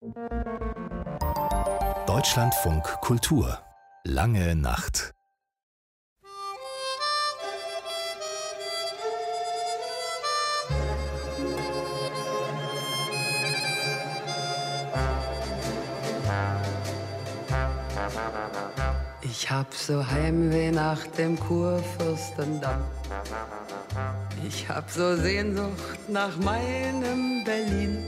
Deutschlandfunk Kultur. Lange Nacht. Ich hab so Heimweh nach dem Kurfürstendamm. Ich hab so Sehnsucht nach meinem Berlin.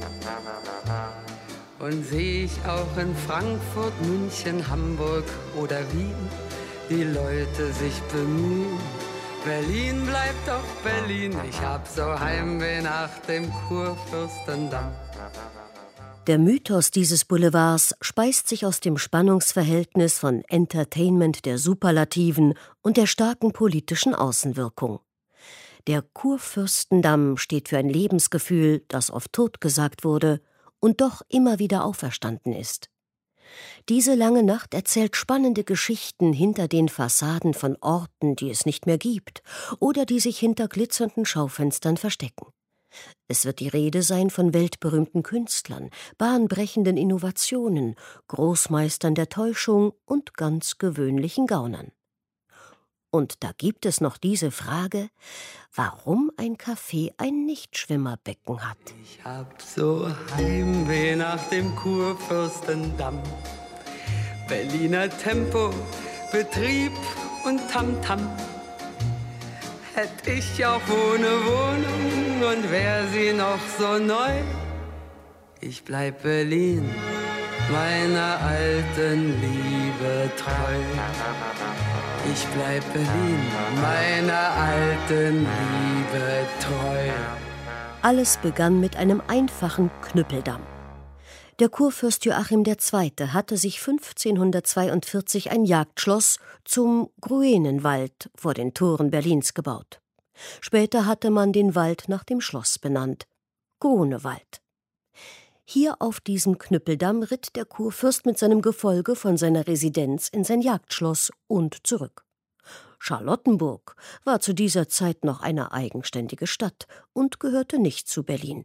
Und seh ich auch in Frankfurt, München, Hamburg oder Wien die Leute sich bemühen. Berlin bleibt doch Berlin. Ich hab so Heimweh nach dem Kurfürstendamm. Der Mythos dieses Boulevards speist sich aus dem Spannungsverhältnis von Entertainment der Superlativen und der starken politischen Außenwirkung. Der Kurfürstendamm steht für ein Lebensgefühl, das oft totgesagt wurde und doch immer wieder auferstanden ist. Diese lange Nacht erzählt spannende Geschichten hinter den Fassaden von Orten, die es nicht mehr gibt oder die sich hinter glitzernden Schaufenstern verstecken. Es wird die Rede sein von weltberühmten Künstlern, bahnbrechenden Innovationen, Großmeistern der Täuschung und ganz gewöhnlichen Gaunern. Und da gibt es noch diese Frage, warum ein Café ein Nichtschwimmerbecken hat. Ich hab so Heimweh nach dem Kurfürstendamm. Berliner Tempo, Betrieb und Tamtam. Hätt ich auch ohne Wohnung und wär sie noch so neu. Ich bleib Berlin, meiner alten Liebe treu. Ich bleib Berlin, meiner alten Liebe treu. Alles begann mit einem einfachen Knüppeldamm. Der Kurfürst Joachim II. Hatte sich 1542 ein Jagdschloss zum Gruenenwald vor den Toren Berlins gebaut. Später hatte man den Wald nach dem Schloss benannt, Grunewald. Hier auf diesem Knüppeldamm ritt der Kurfürst mit seinem Gefolge von seiner Residenz in sein Jagdschloss und zurück. Charlottenburg war zu dieser Zeit noch eine eigenständige Stadt und gehörte nicht zu Berlin.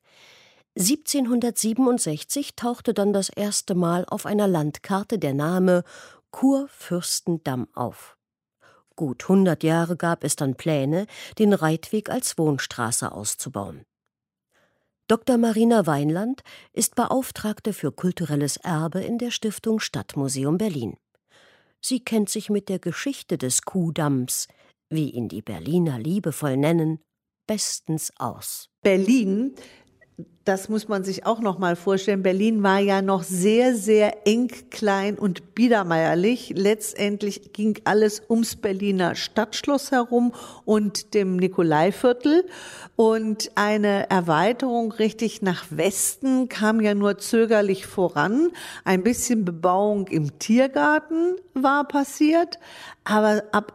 1767 tauchte dann das erste Mal auf einer Landkarte der Name Kurfürstendamm auf. Gut 100 Jahre gab es dann Pläne, den Reitweg als Wohnstraße auszubauen. Dr. Marina Weinland ist Beauftragte für kulturelles Erbe in der Stiftung Stadtmuseum Berlin. Sie kennt sich mit der Geschichte des Kuhdamms, wie ihn die Berliner liebevoll nennen, bestens aus. Berlin, das muss man sich auch noch mal vorstellen, Berlin war ja noch sehr, sehr eng, klein und biedermeierlich. Letztendlich ging alles ums Berliner Stadtschloss herum und dem Nikolaiviertel. Und eine Erweiterung richtig nach Westen kam ja nur zögerlich voran. Ein bisschen Bebauung im Tiergarten war passiert, aber ab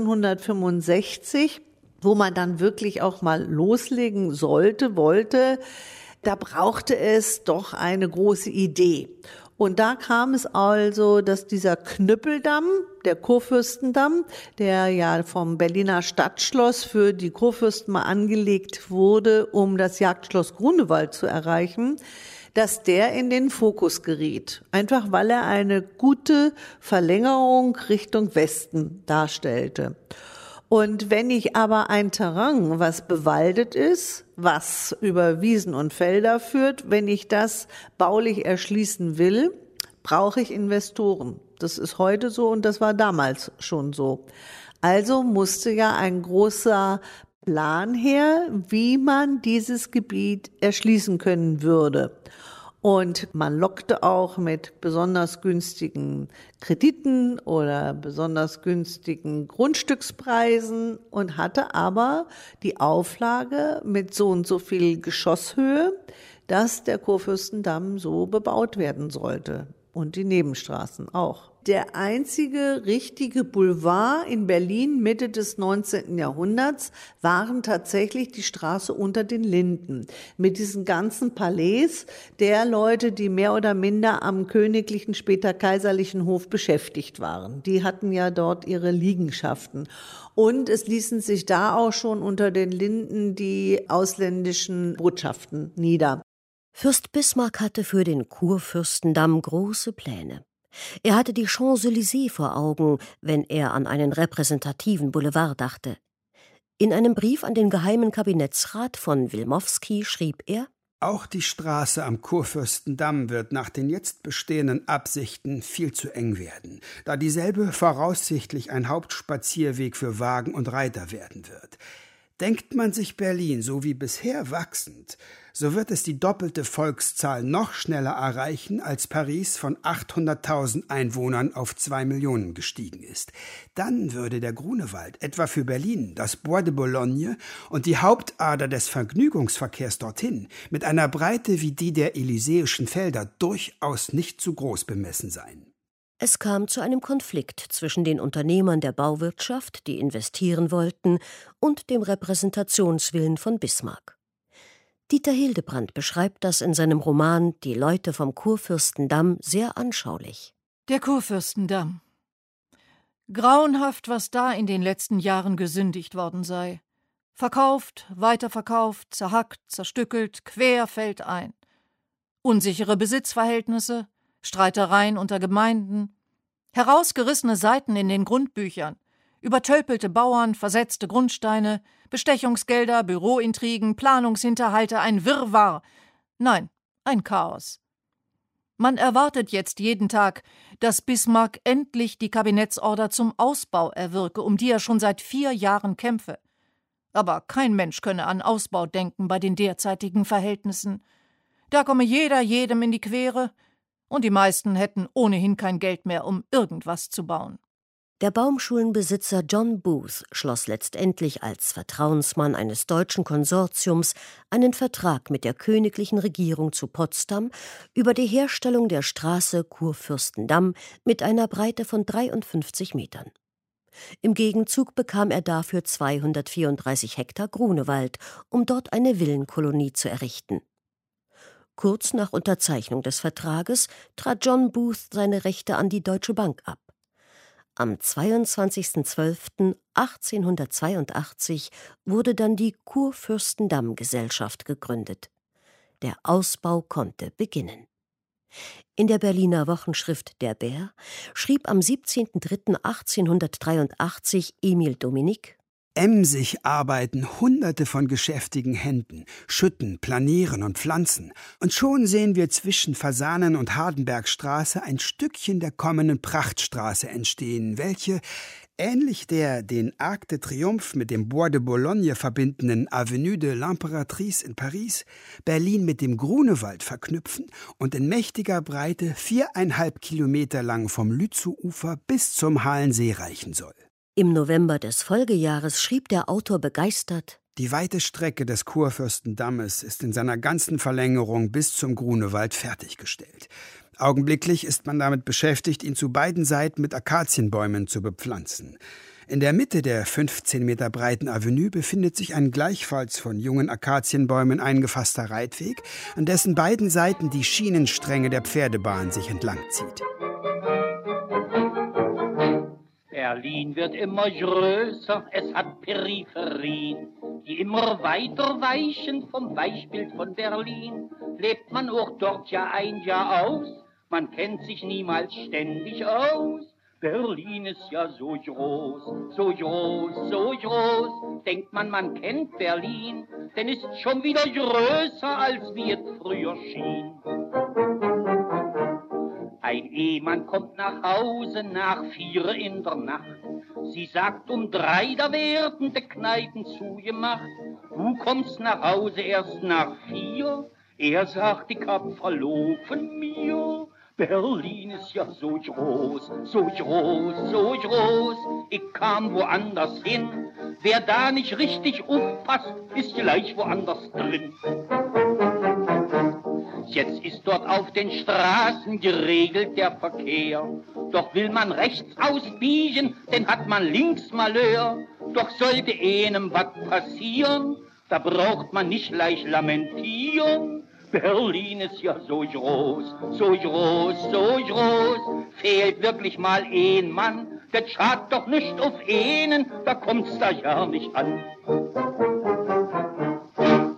1865, wo man dann wirklich auch mal loslegen wollte, da brauchte es doch eine große Idee. Und da kam es also, dass dieser Knüppeldamm, der Kurfürstendamm, der ja vom Berliner Stadtschloss für die Kurfürsten mal angelegt wurde, um das Jagdschloss Grunewald zu erreichen, dass der in den Fokus geriet. Einfach weil er eine gute Verlängerung Richtung Westen darstellte. Und wenn ich aber ein Terrain, was bewaldet ist, was über Wiesen und Felder führt, wenn ich das baulich erschließen will, brauche ich Investoren. Das ist heute so und das war damals schon so. Also musste ja ein großer Plan her, wie man dieses Gebiet erschließen können würde. Und man lockte auch mit besonders günstigen Krediten oder besonders günstigen Grundstückspreisen und hatte aber die Auflage mit so und so viel Geschosshöhe, dass der Kurfürstendamm so bebaut werden sollte und die Nebenstraßen auch. Der einzige richtige Boulevard in Berlin Mitte des 19. Jahrhunderts waren tatsächlich die Straße unter den Linden mit diesen ganzen Palais der Leute, die mehr oder minder am königlichen, später kaiserlichen Hof beschäftigt waren. Die hatten ja dort ihre Liegenschaften. Und es ließen sich da auch schon unter den Linden die ausländischen Botschaften nieder. Fürst Bismarck hatte für den Kurfürstendamm große Pläne. Er hatte die Champs-Élysées vor Augen, wenn er an einen repräsentativen Boulevard dachte. In einem Brief an den Geheimen Kabinettsrat von Wilmowski schrieb er: Auch die Straße am Kurfürstendamm wird nach den jetzt bestehenden Absichten viel zu eng werden, da dieselbe voraussichtlich ein Hauptspazierweg für Wagen und Reiter werden wird. Denkt man sich Berlin so wie bisher wachsend, so wird es die doppelte Volkszahl noch schneller erreichen, als Paris von 800.000 Einwohnern auf 2 Millionen gestiegen ist. Dann würde der Grunewald etwa für Berlin, das Bois de Boulogne und die Hauptader des Vergnügungsverkehrs dorthin mit einer Breite wie die der Elysäischen Felder durchaus nicht zu groß bemessen sein. Es kam zu einem Konflikt zwischen den Unternehmern der Bauwirtschaft, die investieren wollten, und dem Repräsentationswillen von Bismarck. Dieter Hildebrandt beschreibt das in seinem Roman »Die Leute vom Kurfürstendamm« sehr anschaulich. Der Kurfürstendamm. Grauenhaft, was da in den letzten Jahren gesündigt worden sei. Verkauft, weiterverkauft, zerhackt, zerstückelt, quer fällt ein. Unsichere Besitzverhältnisse, Streitereien unter Gemeinden, herausgerissene Seiten in den Grundbüchern, übertölpelte Bauern, versetzte Grundsteine, Bestechungsgelder, Bürointrigen, Planungshinterhalte, ein Wirrwarr. Nein, ein Chaos. Man erwartet jetzt jeden Tag, dass Bismarck endlich die Kabinettsorder zum Ausbau erwirke, um die er schon seit 4 Jahren kämpfe. Aber kein Mensch könne an Ausbau denken bei den derzeitigen Verhältnissen. Da komme jeder jedem in die Quere, und die meisten hätten ohnehin kein Geld mehr, um irgendwas zu bauen. Der Baumschulenbesitzer John Booth schloss letztendlich als Vertrauensmann eines deutschen Konsortiums einen Vertrag mit der königlichen Regierung zu Potsdam über die Herstellung der Straße Kurfürstendamm mit einer Breite von 53 Metern. Im Gegenzug bekam er dafür 234 Hektar Grunewald, um dort eine Villenkolonie zu errichten. Kurz nach Unterzeichnung des Vertrages trat John Booth seine Rechte an die Deutsche Bank ab. Am 22.12.1882 wurde dann die Kurfürstendamm-Gesellschaft gegründet. Der Ausbau konnte beginnen. In der Berliner Wochenschrift Der Bär schrieb am 17.03.1883 Emil Dominik: Emsig arbeiten Hunderte von geschäftigen Händen, schütten, planieren und pflanzen. Und schon sehen wir zwischen Fasanen- und Hardenbergstraße ein Stückchen der kommenden Prachtstraße entstehen, welche, ähnlich der den Arc de Triomphe mit dem Bois de Boulogne verbindenden Avenue de l'Impératrice in Paris, Berlin mit dem Grunewald verknüpfen und in mächtiger Breite 4,5 Kilometer lang vom Lützow-Ufer bis zum Halensee reichen soll. Im November des Folgejahres schrieb der Autor begeistert: Die weite Strecke des Kurfürstendammes ist in seiner ganzen Verlängerung bis zum Grunewald fertiggestellt. Augenblicklich ist man damit beschäftigt, ihn zu beiden Seiten mit Akazienbäumen zu bepflanzen. In der Mitte der 15 Meter breiten Avenue befindet sich ein gleichfalls von jungen Akazienbäumen eingefasster Reitweg, an dessen beiden Seiten die Schienenstränge der Pferdebahn sich entlangzieht. Berlin wird immer größer, es hat Peripherien, die immer weiter weichen vom Weichbild von Berlin. Lebt man auch dort Jahr ein, Jahr aus, man kennt sich niemals ständig aus. Berlin ist ja so groß, so groß, so groß, denkt man kennt Berlin, denn ist schon wieder größer, als wie es früher schien. Ein Ehemann kommt nach Hause nach 4 in der Nacht. Sie sagt, um 3, da werden die Kneipen zugemacht. Du kommst nach Hause erst nach 4. Er sagt, ich hab verlofen mir. Berlin ist ja so groß, so groß, so groß. Ich kam woanders hin. Wer da nicht richtig aufpasst, ist gleich woanders drin. Jetzt ist dort auf den Straßen geregelt der Verkehr. Doch will man rechts ausbiegen, dann hat man links Malheur. Doch sollte einem was passieren, da braucht man nicht leicht lamentieren. Berlin ist ja so groß, so groß, so groß. Fehlt wirklich mal ein Mann, das schadet doch nicht auf einen, da kommt's da ja nicht an.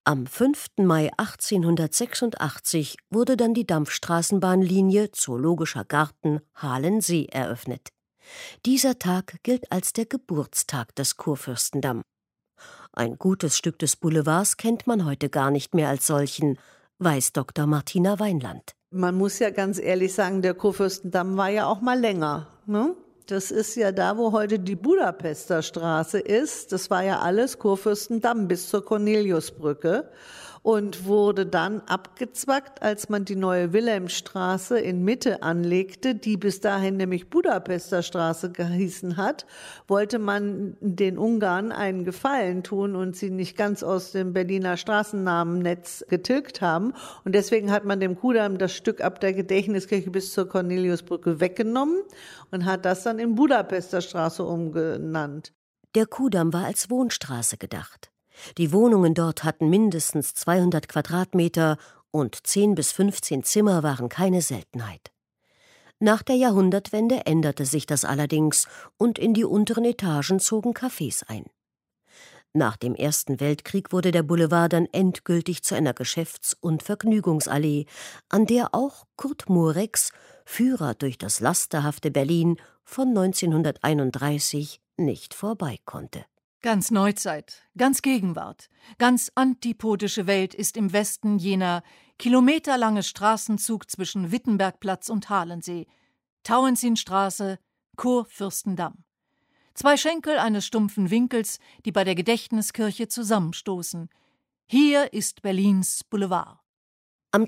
Am 5. Mai 1886 wurde dann die Dampfstraßenbahnlinie Zoologischer Garten Halensee eröffnet. Dieser Tag gilt als der Geburtstag des Kurfürstendamm. Ein gutes Stück des Boulevards kennt man heute gar nicht mehr als solchen, weiß Dr. Martina Weinland. Man muss ja ganz ehrlich sagen, der Kurfürstendamm war ja auch mal länger, ne? Das ist ja da, wo heute die Budapester Straße ist. Das war ja alles Kurfürstendamm bis zur Corneliusbrücke und wurde dann abgezwackt, als man die neue Wilhelmstraße in Mitte anlegte, die bis dahin nämlich Budapester Straße gehießen hat, wollte man den Ungarn einen Gefallen tun und sie nicht ganz aus dem Berliner Straßennamennetz getilgt haben. Und deswegen hat man dem Kudamm das Stück ab der Gedächtniskirche bis zur Corneliusbrücke weggenommen und hat das dann in Budapester Straße umgenannt. Der Kudamm war als Wohnstraße gedacht. Die Wohnungen dort hatten mindestens 200 Quadratmeter und 10 bis 15 Zimmer waren keine Seltenheit. Nach der Jahrhundertwende änderte sich das allerdings und in die unteren Etagen zogen Cafés ein. Nach dem Ersten Weltkrieg wurde der Boulevard dann endgültig zu einer Geschäfts- und Vergnügungsallee, an der auch Kurt Murex, Führer durch das lasterhafte Berlin von 1931, nicht vorbei konnte. Ganz Neuzeit, ganz Gegenwart, ganz antipodische Welt ist im Westen jener kilometerlange Straßenzug zwischen Wittenbergplatz und Halensee, Tauentzienstraße, Kurfürstendamm. 2 Schenkel eines stumpfen Winkels, die bei der Gedächtniskirche zusammenstoßen. Hier ist Berlins Boulevard. Am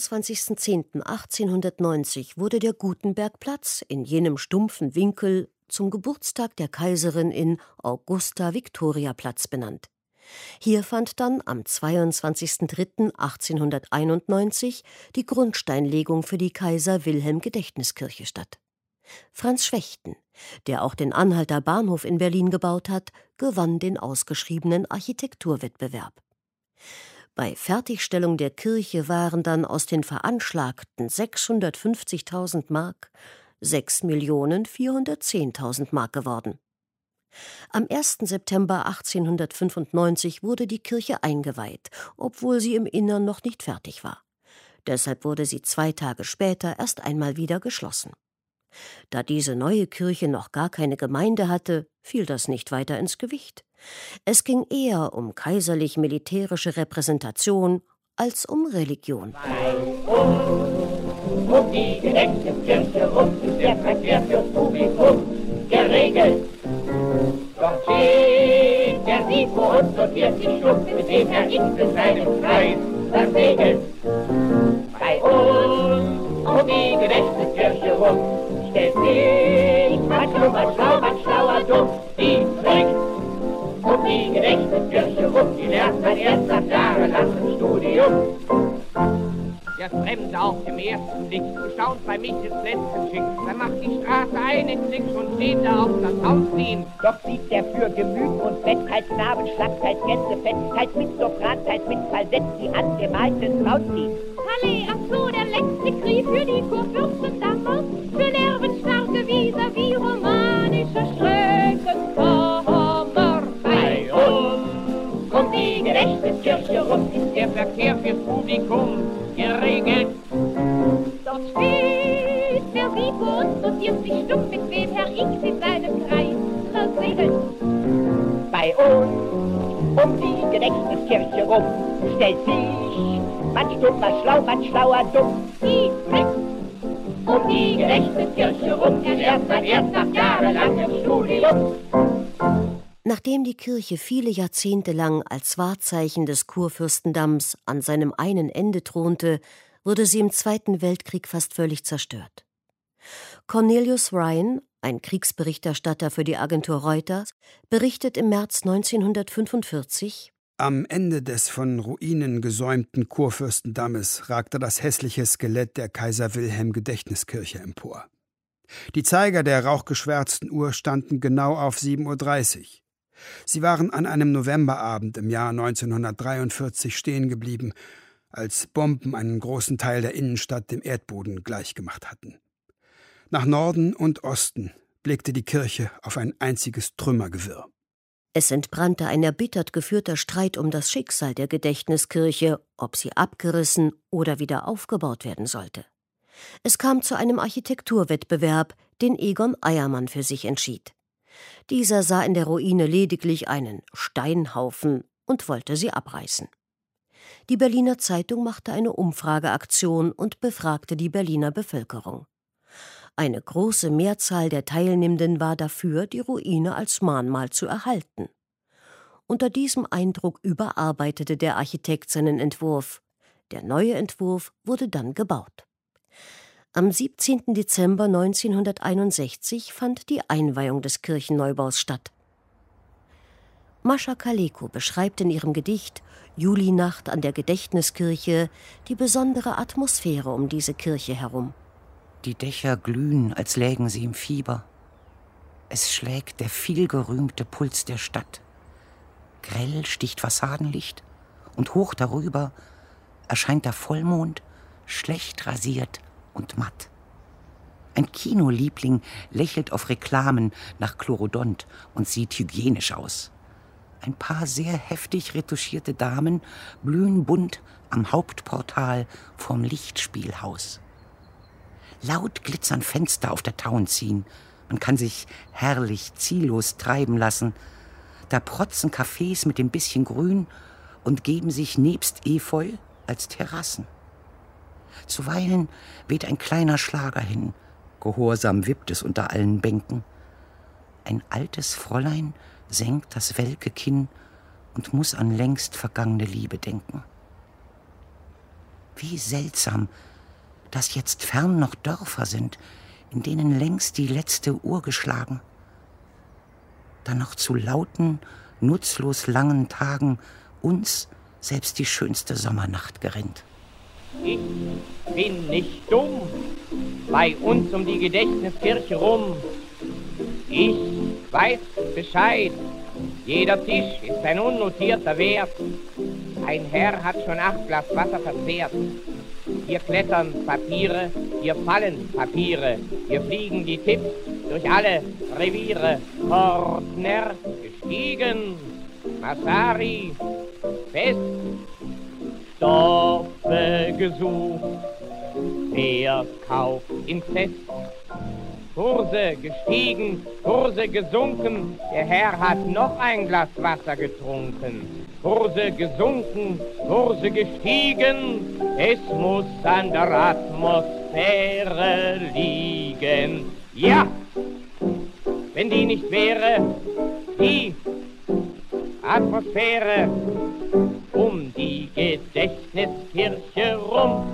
22.10.1890 wurde der Gutenbergplatz in jenem stumpfen Winkel zum Geburtstag der Kaiserin in Augusta-Victoria-Platz benannt. Hier fand dann am 22.03.1891 die Grundsteinlegung für die Kaiser-Wilhelm-Gedächtniskirche statt. Franz Schwechten, der auch den Anhalter Bahnhof in Berlin gebaut hat, gewann den ausgeschriebenen Architekturwettbewerb. Bei Fertigstellung der Kirche waren dann aus den veranschlagten 650.000 Mark 6.410.000 Mark geworden. Am 1. September 1895 wurde die Kirche eingeweiht, obwohl sie im Innern noch nicht fertig war. Deshalb wurde sie 2 Tage später erst einmal wieder geschlossen. Da diese neue Kirche noch gar keine Gemeinde hatte, fiel das nicht weiter ins Gewicht. Es ging eher um kaiserlich-militärische Repräsentation als um Religion. Um die Gedächtniskirche rum ist der Verkehr fürs Publikum geregelt. Dort steht der 47 Stunden, mit dem Herr X in seinem Kreis versegelt. Bei uns um die Gedächtniskirche rum stellt sich manch dummer schlau, manch schlauer dumm, die trinkt. Um die Gedächtniskirche rum, die lernt man erst nach jahrelangem Studium. Der Fremde auf dem ersten Blick staunt bei mich ins letzte Schick. Dann macht die Straße einen Klick und steht da auf das Haus ziehen. Doch sieht der für Gemüt und Bett, teils Narben, Schlapp, teils Gänsefett, teils mit Sopran, teils mit Falsett, die angemaltes Maus zieht. Halle, ach so, der letzte Krieg für die Kurfürstendammer, für nervenstarke vis-à-vis romanische Schreckenkammer. Bei uns um die Gedächtniskirche rum ist der Verkehr fürs Publikum geregelt. Dort steht der 47 Stunden, mit wem Herr X in seinem Kreis versegelt. Bei uns um die Gedächtniskirche rum stellt sich manch dummer schlau, manch schlauer dumm, Die trinkt. Um die Gedächtniskirche rum lernt man erst nach jahrelangem Studium. Nachdem die Kirche viele Jahrzehnte lang als Wahrzeichen des Kurfürstendamms an seinem einen Ende thronte, wurde sie im Zweiten Weltkrieg fast völlig zerstört. Cornelius Ryan, ein Kriegsberichterstatter für die Agentur Reuters, berichtet im März 1945: Am Ende des von Ruinen gesäumten Kurfürstendammes ragte das hässliche Skelett der Kaiser-Wilhelm-Gedächtniskirche empor. Die Zeiger der rauchgeschwärzten Uhr standen genau auf 7:30 Uhr. Sie waren an einem Novemberabend im Jahr 1943 stehen geblieben, als Bomben einen großen Teil der Innenstadt dem Erdboden gleichgemacht hatten. Nach Norden und Osten blickte die Kirche auf ein einziges Trümmergewirr. Es entbrannte ein erbittert geführter Streit um das Schicksal der Gedächtniskirche, ob sie abgerissen oder wieder aufgebaut werden sollte. Es kam zu einem Architekturwettbewerb, den Egon Eiermann für sich entschied. Dieser sah in der Ruine lediglich einen Steinhaufen und wollte sie abreißen. Die Berliner Zeitung machte eine Umfrageaktion und befragte die Berliner Bevölkerung. Eine große Mehrzahl der Teilnehmenden war dafür, die Ruine als Mahnmal zu erhalten. Unter diesem Eindruck überarbeitete der Architekt seinen Entwurf. Der neue Entwurf wurde dann gebaut. Am 17. Dezember 1961 fand die Einweihung des Kirchenneubaus statt. Mascha Kaleko beschreibt in ihrem Gedicht »Julinacht an der Gedächtniskirche« die besondere Atmosphäre um diese Kirche herum. Die Dächer glühen, als lägen sie im Fieber. Es schlägt der vielgerühmte Puls der Stadt. Grell sticht Fassadenlicht und hoch darüber erscheint der Vollmond, schlecht rasiert und matt. Ein Kinoliebling lächelt auf Reklamen nach Chlorodont und sieht hygienisch aus. Ein paar sehr heftig retuschierte Damen blühen bunt am Hauptportal vorm Lichtspielhaus. Laut glitzern Fenster auf der Tauenziehen. Man kann sich herrlich ziellos treiben lassen. Da protzen Cafés mit dem bisschen Grün und geben sich nebst Efeu als Terrassen. Zuweilen weht ein kleiner Schlager hin. Gehorsam wippt es unter allen Bänken. Ein altes Fräulein senkt das welke Kinn und muss an längst vergangene Liebe denken. Wie seltsam, dass jetzt fern noch Dörfer sind, in denen längst die letzte Uhr geschlagen. Dann noch zu lauten, nutzlos langen Tagen uns selbst die schönste Sommernacht gerinnt. Ich bin nicht dumm, bei uns um die Gedächtniskirche rum. Ich weiß Bescheid, jeder Tisch ist ein unnotierter Wert. Ein Herr hat schon 8 Glas Wasser verzehrt. Hier klettern Papiere, hier fallen Papiere, hier fliegen die Tipps durch alle Reviere. Ordner gestiegen, Massari fest, Stoffe gesucht, wer kauft Inzest? Kurse gestiegen, Kurse gesunken, der Herr hat noch ein Glas Wasser getrunken. Kurse gesunken, Kurse gestiegen, es muss an der Atmosphäre liegen. Ja, wenn die nicht wäre, die Atmosphäre um die Gedächtniskirche rum.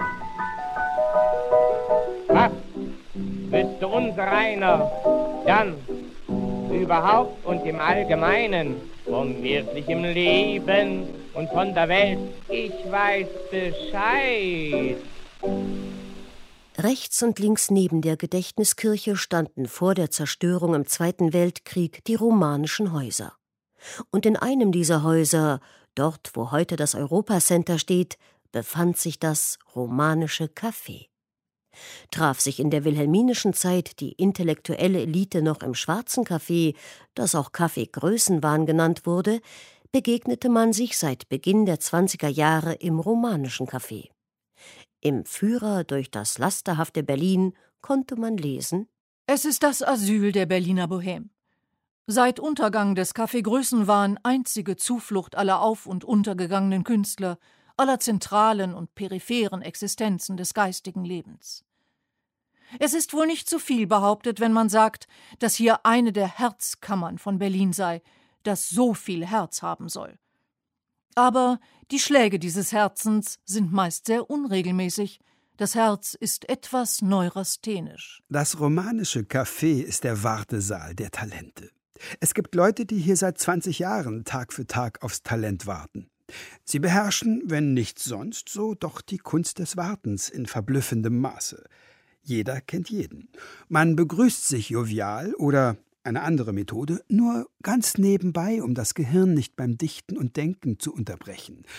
Was wüsste unser einer dann überhaupt und im Allgemeinen vom wirklichen Leben und von der Welt? Ich weiß Bescheid. Rechts und links neben der Gedächtniskirche standen vor der Zerstörung im Zweiten Weltkrieg die romanischen Häuser. Und in einem dieser Häuser, dort wo heute das Europacenter steht, befand sich das romanische Café. Traf sich in der wilhelminischen Zeit die intellektuelle Elite noch im Schwarzen Café, das auch Café Größenwahn genannt wurde, begegnete man sich seit Beginn der 20er Jahre im romanischen Café. Im Führer durch das lasterhafte Berlin konnte man lesen: Es ist das Asyl der Berliner Bohème. Seit Untergang des Café Größenwahn einzige Zuflucht aller auf- und untergegangenen Künstler, aller zentralen und peripheren Existenzen des geistigen Lebens. Es ist wohl nicht zu viel behauptet, wenn man sagt, dass hier eine der Herzkammern von Berlin sei, das so viel Herz haben soll. Aber die Schläge dieses Herzens sind meist sehr unregelmäßig. Das Herz ist etwas neurasthenisch. Das romanische Café ist der Wartesaal der Talente. Es gibt Leute, die hier seit 20 Jahren Tag für Tag aufs Talent warten. Sie beherrschen, wenn nicht sonst so, doch die Kunst des Wartens in verblüffendem Maße. Jeder kennt jeden. Man begrüßt sich jovial oder, eine andere Methode, nur ganz nebenbei, um das Gehirn nicht beim Dichten und Denken zu unterbrechen.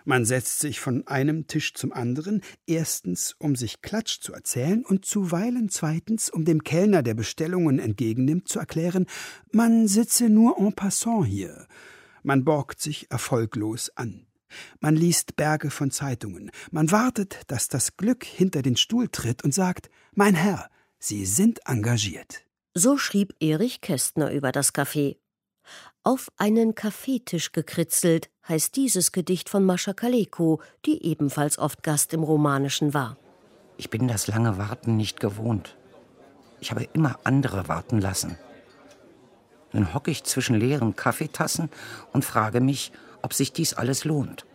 Man setzt sich von einem Tisch zum anderen, erstens, um sich Klatsch zu erzählen und zuweilen zweitens, um dem Kellner, der Bestellungen entgegennimmt, zu erklären, man sitze nur en passant hier. Man borgt sich erfolglos an. Man liest Berge von Zeitungen. Man wartet, dass das Glück hinter den Stuhl tritt und sagt, mein Herr, Sie sind engagiert. So schrieb Erich Kästner über das Café. Auf einen Kaffeetisch gekritzelt heißt dieses Gedicht von Mascha Kaleko, die ebenfalls oft Gast im Romanischen war. Ich bin das lange Warten nicht gewohnt. Ich habe immer andere warten lassen. Nun hocke ich zwischen leeren Kaffeetassen und frage mich, ob sich dies alles lohnt.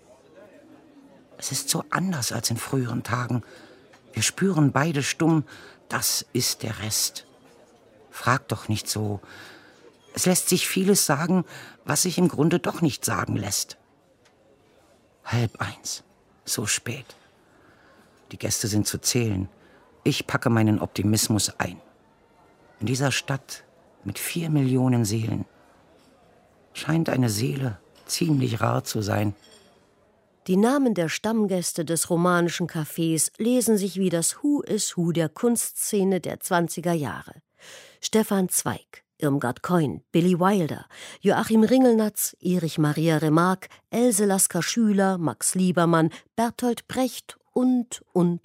Es ist so anders als in früheren Tagen. Wir spüren beide stumm, das ist der Rest. Frag doch nicht so. Es lässt sich vieles sagen, was sich im Grunde doch nicht sagen lässt. 12:30, so spät. Die Gäste sind zu zählen. Ich packe meinen Optimismus ein. In dieser Stadt mit 4 Millionen Seelen scheint eine Seele ziemlich rar zu sein. Die Namen der Stammgäste des Romanischen Cafés lesen sich wie das Who is Who der Kunstszene der 20er Jahre. Stefan Zweig, Irmgard Keun, Billy Wilder, Joachim Ringelnatz, Erich Maria Remarque, Else Lasker-Schüler, Max Liebermann, Bertolt Brecht und.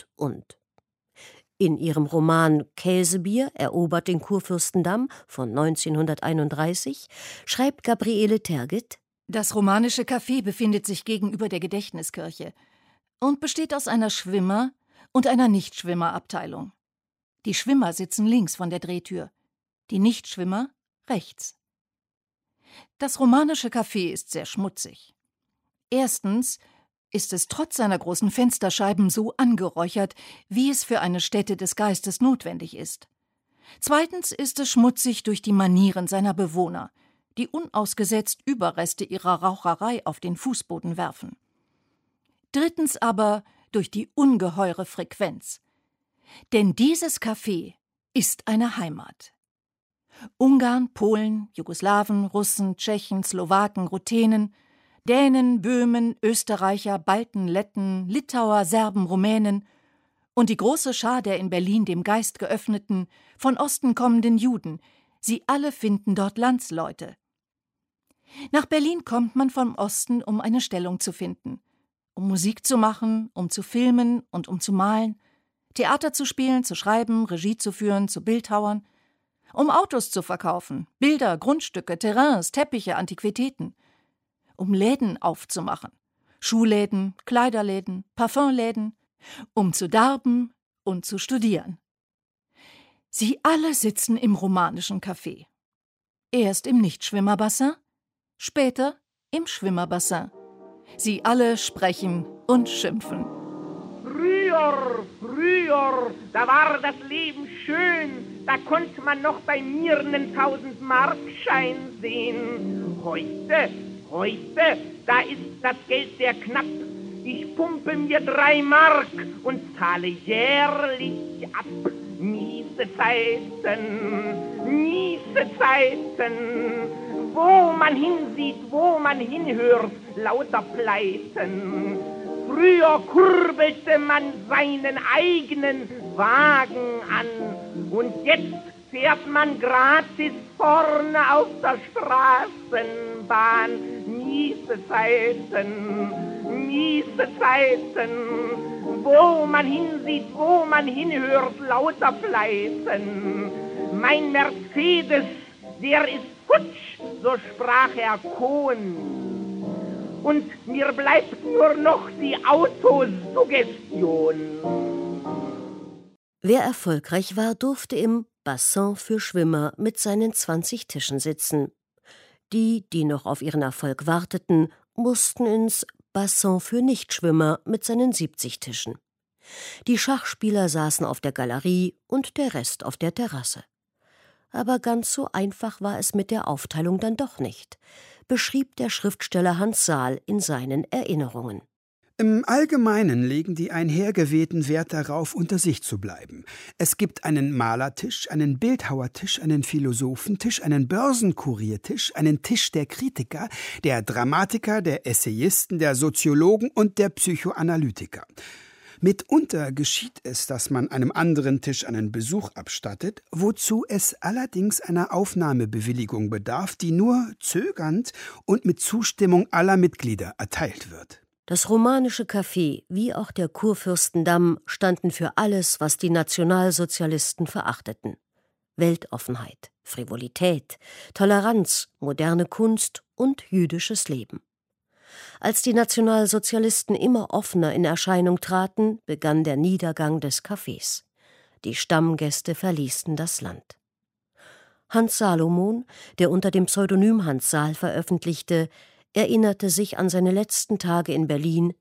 In ihrem Roman Käsebier erobert den Kurfürstendamm von 1931 schreibt Gabriele Tergit: Das Romanische Café befindet sich gegenüber der Gedächtniskirche und besteht aus einer Schwimmer- und einer Nichtschwimmerabteilung. Die Schwimmer sitzen links von der Drehtür, die Nichtschwimmer rechts. Das Romanische Café ist sehr schmutzig. Erstens ist es trotz seiner großen Fensterscheiben so angeräuchert, wie es für eine Stätte des Geistes notwendig ist. Zweitens ist es schmutzig durch die Manieren seiner Bewohner, die unausgesetzt Überreste ihrer Raucherei auf den Fußboden werfen. Drittens aber durch die ungeheure Frequenz. Denn dieses Café ist eine Heimat. Ungarn, Polen, Jugoslawen, Russen, Tschechen, Slowaken, Ruthenen, Dänen, Böhmen, Österreicher, Balten, Letten, Litauer, Serben, Rumänen und die große Schar der in Berlin dem Geist geöffneten, von Osten kommenden Juden, sie alle finden dort Landsleute. Nach Berlin kommt man vom Osten, um eine Stellung zu finden, um Musik zu machen, um zu filmen und um zu malen, Theater zu spielen, zu schreiben, Regie zu führen, zu Bildhauern, um Autos zu verkaufen, Bilder, Grundstücke, Terrains, Teppiche, Antiquitäten, um Läden aufzumachen, Schuhläden, Kleiderläden, Parfümläden, um zu darben und zu studieren. Sie alle sitzen im Romanischen Café. Erst im Nichtschwimmerbassin, später im Schwimmerbassin. Sie alle sprechen und schimpfen. Früher, da war das Leben schön, da konnte man noch bei mir einen 1000-Mark-Schein sehen. Heute, da ist das Geld sehr knapp. Ich pumpe mir 3 Mark und zahle jährlich ab. Miese Zeiten, wo man hinsieht, wo man hinhört, lauter Pleiten. Früher kurbelte man seinen eigenen Wagen an und jetzt fährt man gratis vorne auf der Straßenbahn. Miese Zeiten, wo man hinsieht, wo man hinhört, lauter Pleiten. Mein Mercedes, der ist futsch, so sprach Herr Kohn. Und mir bleibt nur noch die Autosuggestion. Wer erfolgreich war, durfte im Bassin für Schwimmer mit seinen 20 Tischen sitzen. Die, die noch auf ihren Erfolg warteten, mussten ins Bassin für Nichtschwimmer mit seinen 70 Tischen. Die Schachspieler saßen auf der Galerie und der Rest auf der Terrasse. Aber ganz so einfach war es mit der Aufteilung dann doch nicht, beschrieb der Schriftsteller Hans Saal in seinen Erinnerungen. Im Allgemeinen legen die Einhergewehten Wert darauf, unter sich zu bleiben. Es gibt einen Malertisch, einen Bildhauertisch, einen Philosophentisch, einen Börsenkuriertisch, einen Tisch der Kritiker, der Dramatiker, der Essayisten, der Soziologen und der Psychoanalytiker. Mitunter geschieht es, dass man einem anderen Tisch einen Besuch abstattet, wozu es allerdings einer Aufnahmebewilligung bedarf, die nur zögernd und mit Zustimmung aller Mitglieder erteilt wird. Das romanische Café wie auch der Kurfürstendamm standen für alles, was die Nationalsozialisten verachteten. Weltoffenheit, Frivolität, Toleranz, moderne Kunst und jüdisches Leben. Als die Nationalsozialisten immer offener in Erscheinung traten, begann der Niedergang des Cafés. Die Stammgäste verließen das Land. Hans Salomon, der unter dem Pseudonym Hans Saal veröffentlichte, erinnerte sich an seine letzten Tage in Berlin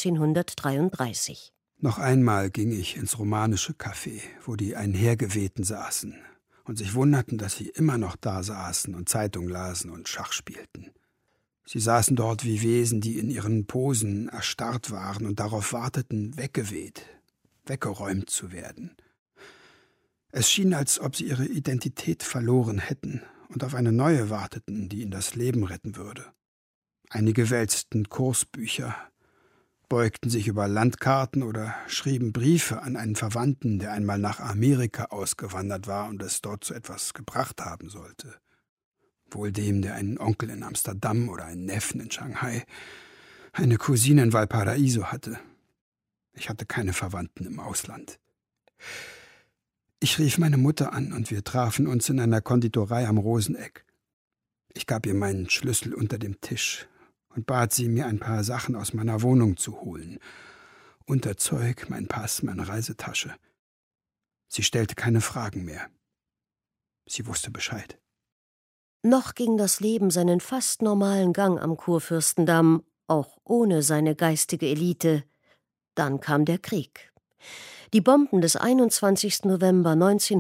1933. Noch einmal ging ich ins romanische Café, wo die Einhergewehten saßen und sich wunderten, dass sie immer noch da saßen und Zeitung lasen und Schach spielten. Sie saßen dort wie Wesen, die in ihren Posen erstarrt waren und darauf warteten, weggeweht, weggeräumt zu werden. Es schien, als ob sie ihre Identität verloren hätten und auf eine neue warteten, die ihnen das Leben retten würde. Einige wälzten Kursbücher, beugten sich über Landkarten oder schrieben Briefe an einen Verwandten, der einmal nach Amerika ausgewandert war und es dort zu etwas gebracht haben sollte. Wohl dem, der einen Onkel in Amsterdam oder einen Neffen in Shanghai, eine Cousine in Valparaiso hatte. Ich hatte keine Verwandten im Ausland. Ich rief meine Mutter an und wir trafen uns in einer Konditorei am Roseneck. Ich gab ihr meinen Schlüssel unter dem Tisch und bat sie, mir ein paar Sachen aus meiner Wohnung zu holen. Unterzeug, mein Pass, meine Reisetasche. Sie stellte keine Fragen mehr. Sie wusste Bescheid. Noch ging das Leben seinen fast normalen Gang am Kurfürstendamm, auch ohne seine geistige Elite. Dann kam der Krieg. Die Bomben des 21. November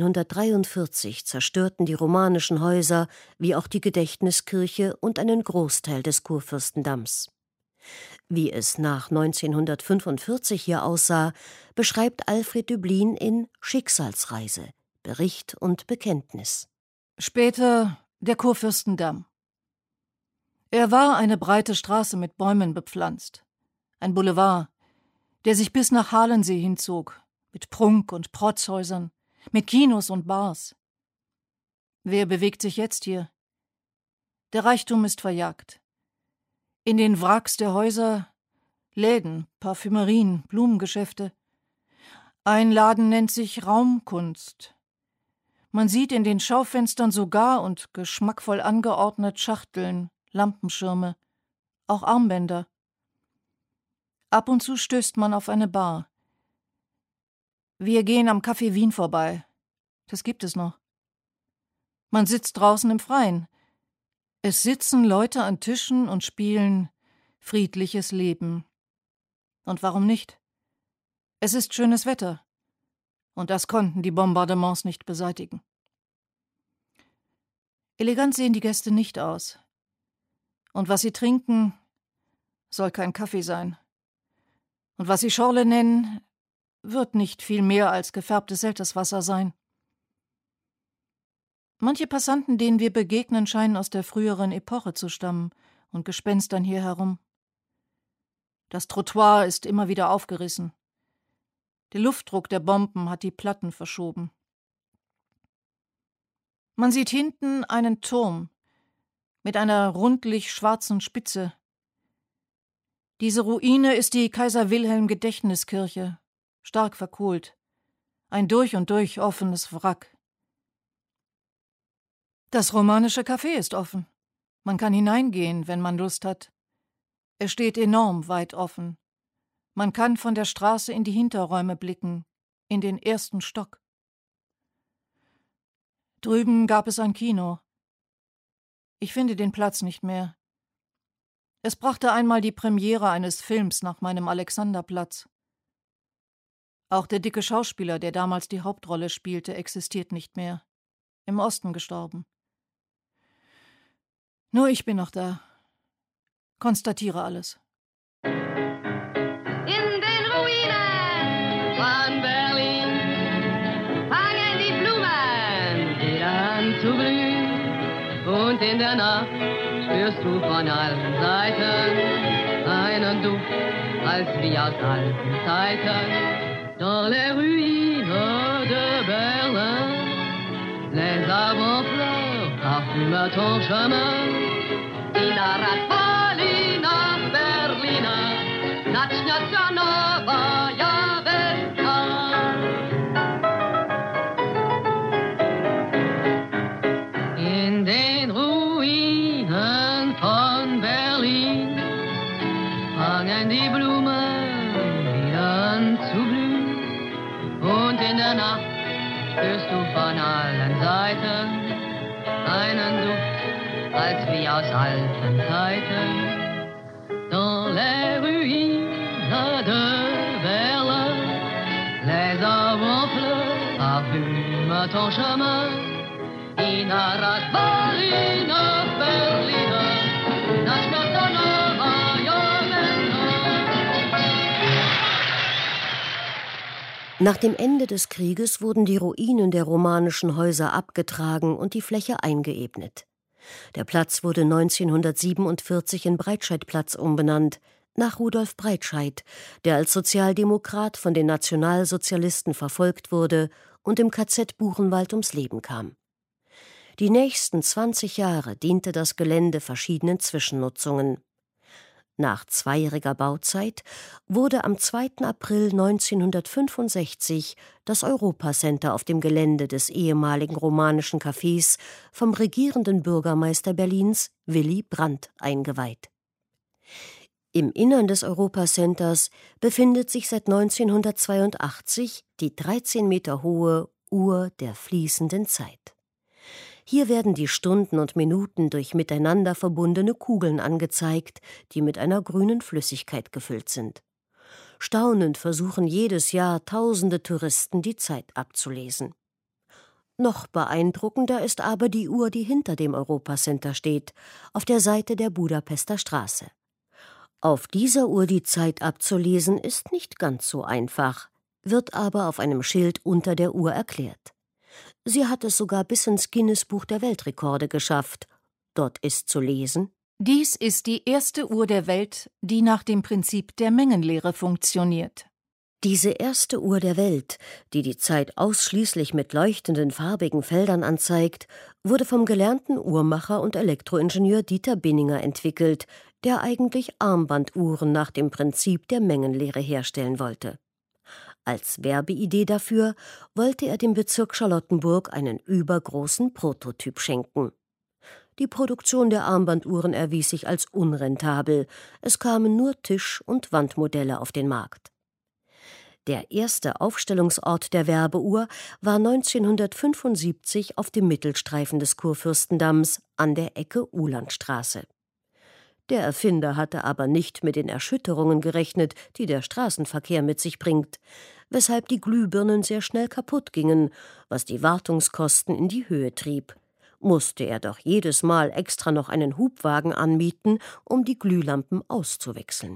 1943 zerstörten die romanischen Häuser wie auch die Gedächtniskirche und einen Großteil des Kurfürstendamms. Wie es nach 1945 hier aussah, beschreibt Alfred Döblin in Schicksalsreise, Bericht und Bekenntnis. Später der Kurfürstendamm. Er war eine breite Straße mit Bäumen bepflanzt. Ein Boulevard, der sich bis nach Halensee hinzog, mit Prunk- und Protzhäusern, mit Kinos und Bars. Wer bewegt sich jetzt hier? Der Reichtum ist verjagt. In den Wracks der Häuser Läden, Parfümerien, Blumengeschäfte. Ein Laden nennt sich Raumkunst. Man sieht in den Schaufenstern sogar und geschmackvoll angeordnet Schachteln, Lampenschirme, auch Armbänder. Ab und zu stößt man auf eine Bar. Wir gehen am Café Wien vorbei. Das gibt es noch. Man sitzt draußen im Freien. Es sitzen Leute an Tischen und spielen friedliches Leben. Und warum nicht? Es ist schönes Wetter. Und das konnten die Bombardements nicht beseitigen. Elegant sehen die Gäste nicht aus. Und was sie trinken, soll kein Kaffee sein. Und was sie Schorle nennen, wird nicht viel mehr als gefärbtes Selterswasser sein. Manche Passanten, denen wir begegnen, scheinen aus der früheren Epoche zu stammen und gespenstern hier herum. Das Trottoir ist immer wieder aufgerissen. Der Luftdruck der Bomben hat die Platten verschoben. Man sieht hinten einen Turm mit einer rundlich schwarzen Spitze. Diese Ruine ist die Kaiser-Wilhelm-Gedächtniskirche, stark verkohlt, ein durch und durch offenes Wrack. Das romanische Café ist offen. Man kann hineingehen, wenn man Lust hat. Es steht enorm weit offen. Man kann von der Straße in die Hinterräume blicken, in den ersten Stock. Drüben gab es ein Kino. Ich finde den Platz nicht mehr. Es brachte einmal die Premiere eines Films nach meinem Alexanderplatz. Auch der dicke Schauspieler, der damals die Hauptrolle spielte, existiert nicht mehr. Im Osten gestorben. Nur ich bin noch da. Konstatiere alles. Und in der Nacht spürst du von allen Seiten einen Duft, als wie aus alten Zeiten. Dans les ruines de Berlin, les arbres en fleurs parfument ton chemin. Ina Radvalina, Berlina, Natschnatja Novaya Vesta. In den Ruinen von Berlin fangen die Blumen wieder an zu blühen. Und in der Nacht spürst du von allen Seiten einen Duft, als wie aus alten Zeiten. Dans les ruines de Berlin, les arbres en fleurs parfument ton chemin. Ina Radvalina, Berlina, Natschnatja Novaya Vesta. Nach dem Ende des Krieges wurden die Ruinen der romanischen Häuser abgetragen und die Fläche eingeebnet. Der Platz wurde 1947 in Breitscheidplatz umbenannt, nach Rudolf Breitscheid, der als Sozialdemokrat von den Nationalsozialisten verfolgt wurde und im KZ Buchenwald ums Leben kam. Die nächsten 20 Jahre diente das Gelände verschiedenen Zwischennutzungen. Nach zweijähriger Bauzeit wurde am 2. April 1965 das Europacenter auf dem Gelände des ehemaligen romanischen Cafés vom regierenden Bürgermeister Berlins Willy Brandt eingeweiht. Im Innern des Europacenters befindet sich seit 1982 die 13 Meter hohe Uhr der fließenden Zeit. Hier werden die Stunden und Minuten durch miteinander verbundene Kugeln angezeigt, die mit einer grünen Flüssigkeit gefüllt sind. Staunend versuchen jedes Jahr tausende Touristen, die Zeit abzulesen. Noch beeindruckender ist aber die Uhr, die hinter dem Europacenter steht, auf der Seite der Budapester Straße. Auf dieser Uhr die Zeit abzulesen, ist nicht ganz so einfach, wird aber auf einem Schild unter der Uhr erklärt. Sie hat es sogar bis ins Guinness-Buch der Weltrekorde geschafft. Dort ist zu lesen: Dies ist die erste Uhr der Welt, die nach dem Prinzip der Mengenlehre funktioniert. Diese erste Uhr der Welt, die die Zeit ausschließlich mit leuchtenden farbigen Feldern anzeigt, wurde vom gelernten Uhrmacher und Elektroingenieur Dieter Binninger entwickelt, der eigentlich Armbanduhren nach dem Prinzip der Mengenlehre herstellen wollte. Als Werbeidee dafür wollte er dem Bezirk Charlottenburg einen übergroßen Prototyp schenken. Die Produktion der Armbanduhren erwies sich als unrentabel. Es kamen nur Tisch- und Wandmodelle auf den Markt. Der erste Aufstellungsort der Werbeuhr war 1975 auf dem Mittelstreifen des Kurfürstendamms an der Ecke Uhlandstraße. Der Erfinder hatte aber nicht mit den Erschütterungen gerechnet, die der Straßenverkehr mit sich bringt, weshalb die Glühbirnen sehr schnell kaputt gingen, was die Wartungskosten in die Höhe trieb. Musste er doch jedes Mal extra noch einen Hubwagen anmieten, um die Glühlampen auszuwechseln.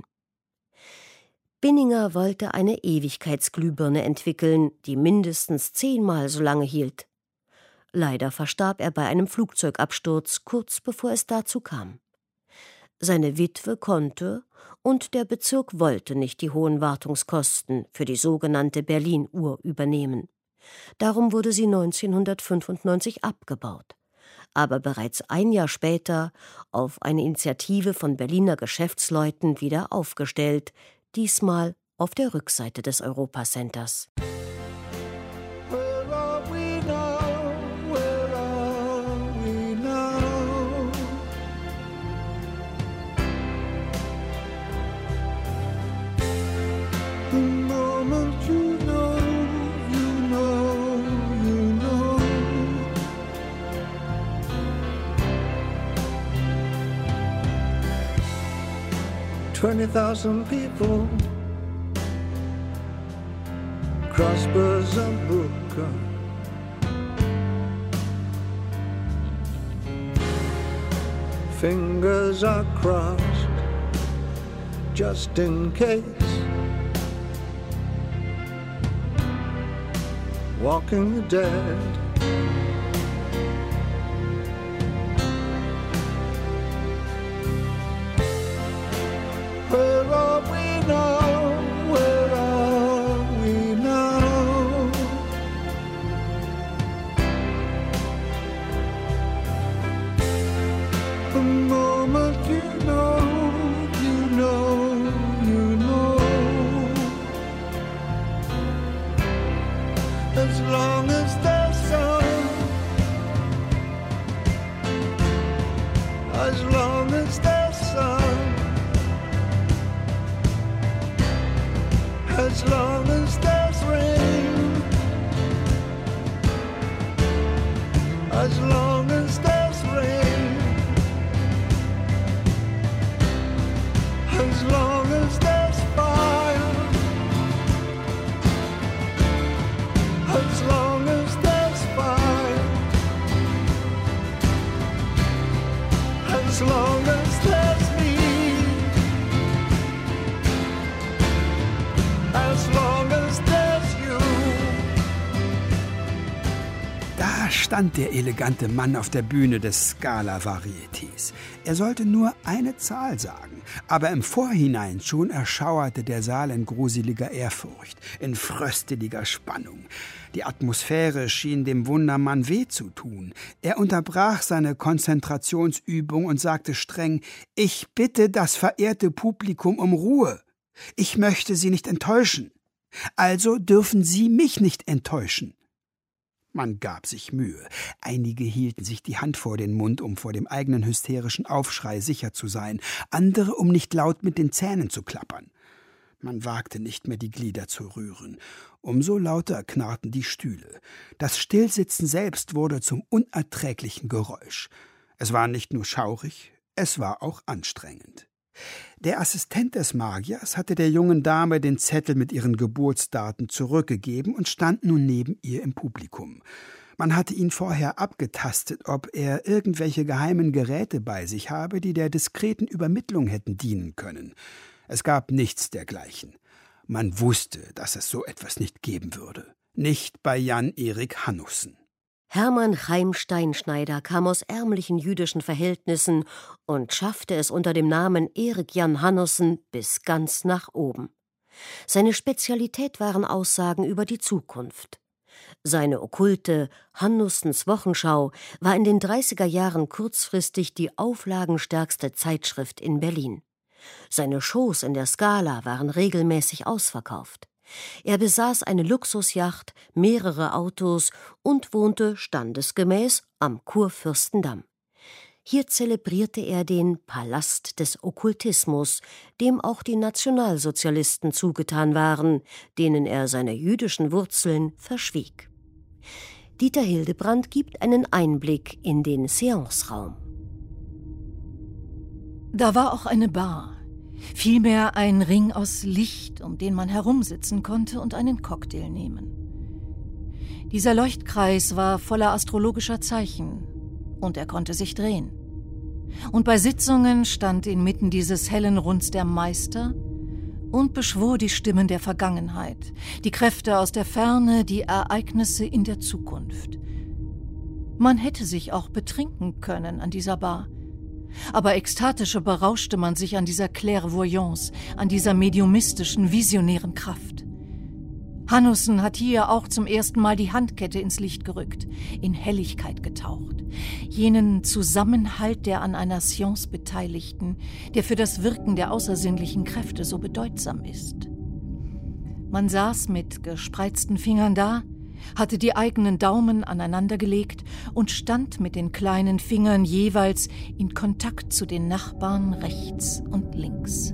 Binninger wollte eine Ewigkeitsglühbirne entwickeln, die mindestens 10-mal so lange hielt. Leider verstarb er bei einem Flugzeugabsturz, kurz bevor es dazu kam. Seine Witwe konnte und der Bezirk wollte nicht die hohen Wartungskosten für die sogenannte Berlin-Uhr übernehmen. Darum wurde sie 1995 abgebaut. Aber bereits ein Jahr später auf eine Initiative von Berliner Geschäftsleuten wieder aufgestellt, diesmal auf der Rückseite des Europacenters. $20,000 people, crossbars are broken. Fingers are crossed just in case. Walking the dead, Where are we now? Where are we now? The moment you know, you know, you know. As long as there's sun, as long as there's sun, as long as there's rain, as long as there's rain, as long as there's fire, as long as there's fire, as long as there's me, as long as there's you. Da stand der elegante Mann auf der Bühne des Scala-Varietés. Er sollte nur eine Zahl sagen, aber im Vorhinein schon erschauerte der Saal in gruseliger Ehrfurcht, in frösteliger Spannung. Die Atmosphäre schien dem Wundermann weh zu tun. Er unterbrach seine Konzentrationsübung und sagte streng: »Ich bitte das verehrte Publikum um Ruhe. Ich möchte Sie nicht enttäuschen. Also dürfen Sie mich nicht enttäuschen.« Man gab sich Mühe. Einige hielten sich die Hand vor den Mund, um vor dem eigenen hysterischen Aufschrei sicher zu sein, andere, um nicht laut mit den Zähnen zu klappern. Man wagte nicht mehr, die Glieder zu rühren. Umso lauter knarrten die Stühle. Das Stillsitzen selbst wurde zum unerträglichen Geräusch. Es war nicht nur schaurig, es war auch anstrengend. Der Assistent des Magiers hatte der jungen Dame den Zettel mit ihren Geburtsdaten zurückgegeben und stand nun neben ihr im Publikum. Man hatte ihn vorher abgetastet, ob er irgendwelche geheimen Geräte bei sich habe, die der diskreten Übermittlung hätten dienen können. Es gab nichts dergleichen. Man wusste, dass es so etwas nicht geben würde. Nicht bei Jan-Erik Hannussen. Hermann Chaim Steinschneider kam aus ärmlichen jüdischen Verhältnissen und schaffte es unter dem Namen Erik Jan Hannussen bis ganz nach oben. Seine Spezialität waren Aussagen über die Zukunft. Seine okkulte Hannussens Wochenschau war in den 30er Jahren kurzfristig die auflagenstärkste Zeitschrift in Berlin. Seine Shows in der Scala waren regelmäßig ausverkauft. Er besaß eine Luxusjacht, mehrere Autos und wohnte standesgemäß am Kurfürstendamm. Hier zelebrierte er den Palast des Okkultismus, dem auch die Nationalsozialisten zugetan waren, denen er seine jüdischen Wurzeln verschwieg. Dieter Hildebrandt gibt einen Einblick in den Seanceraum. Da war auch eine Bar. Vielmehr ein Ring aus Licht, um den man herumsitzen konnte und einen Cocktail nehmen. Dieser Leuchtkreis war voller astrologischer Zeichen und er konnte sich drehen. Und bei Sitzungen stand inmitten dieses hellen Runds der Meister und beschwor die Stimmen der Vergangenheit, die Kräfte aus der Ferne, die Ereignisse in der Zukunft. Man hätte sich auch betrinken können an dieser Bar. Aber ekstatischer berauschte man sich an dieser Clairvoyance, an dieser mediumistischen, visionären Kraft. Hannussen hat hier auch zum ersten Mal die Handkette ins Licht gerückt, in Helligkeit getaucht. Jenen Zusammenhalt der an einer Seance Beteiligten, der für das Wirken der außersinnlichen Kräfte so bedeutsam ist. Man saß mit gespreizten Fingern da, hatte die eigenen Daumen aneinandergelegt und stand mit den kleinen Fingern jeweils in Kontakt zu den Nachbarn rechts und links.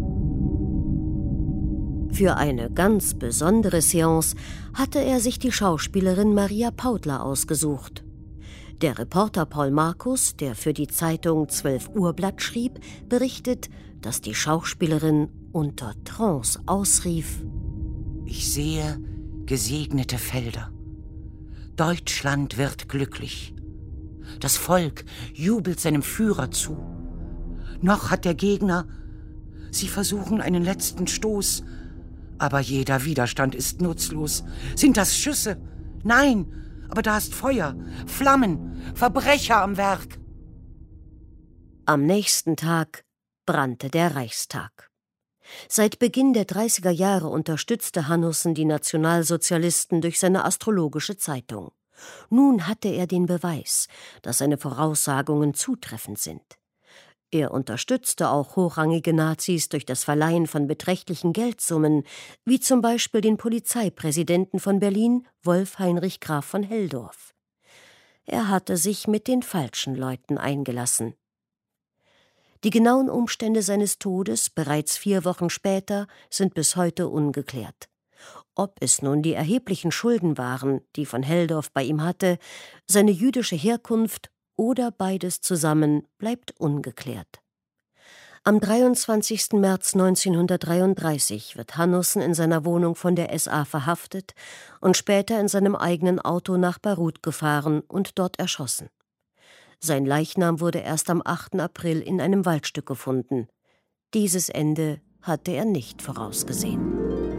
Für eine ganz besondere Seance hatte er sich die Schauspielerin Maria Pautler ausgesucht. Der Reporter Paul Markus, der für die Zeitung 12 Uhr Blatt schrieb, berichtet, dass die Schauspielerin unter Trance ausrief: Ich sehe gesegnete Felder. Deutschland wird glücklich. Das Volk jubelt seinem Führer zu. Noch hat der Gegner... Sie versuchen einen letzten Stoß, aber jeder Widerstand ist nutzlos. Sind das Schüsse? Nein, aber da ist Feuer, Flammen, Verbrecher am Werk. Am nächsten Tag brannte der Reichstag. Seit Beginn der 30er Jahre unterstützte Hannussen die Nationalsozialisten durch seine astrologische Zeitung. Nun hatte er den Beweis, dass seine Voraussagungen zutreffend sind. Er unterstützte auch hochrangige Nazis durch das Verleihen von beträchtlichen Geldsummen, wie zum Beispiel den Polizeipräsidenten von Berlin, Wolf Heinrich Graf von Helldorf. Er hatte sich mit den falschen Leuten eingelassen. Die genauen Umstände seines Todes, bereits 4 Wochen später, sind bis heute ungeklärt. Ob es nun die erheblichen Schulden waren, die von Helldorf bei ihm hatte, seine jüdische Herkunft oder beides zusammen, bleibt ungeklärt. Am 23. März 1933 wird Hannussen in seiner Wohnung von der SA verhaftet und später in seinem eigenen Auto nach Beirut gefahren und dort erschossen. Sein Leichnam wurde erst am 8. April in einem Waldstück gefunden. Dieses Ende hatte er nicht vorausgesehen.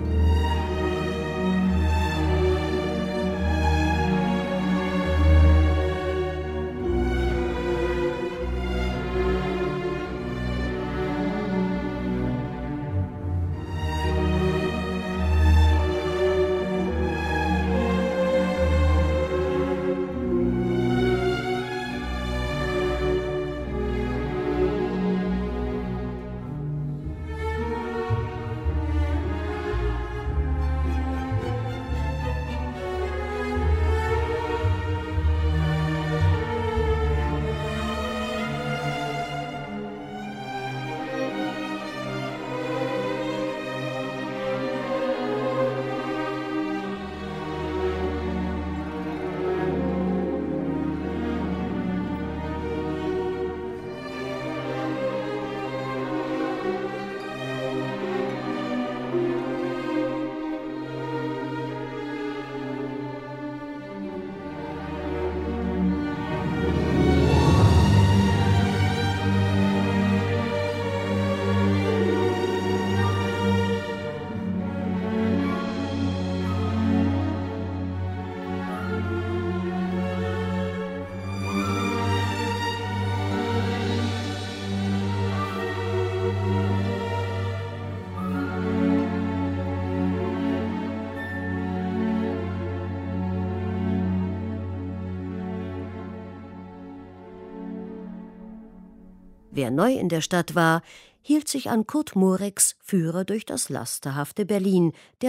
Wer neu in der Stadt war, hielt sich an Kurt Mureks Führer durch das lasterhafte Berlin, der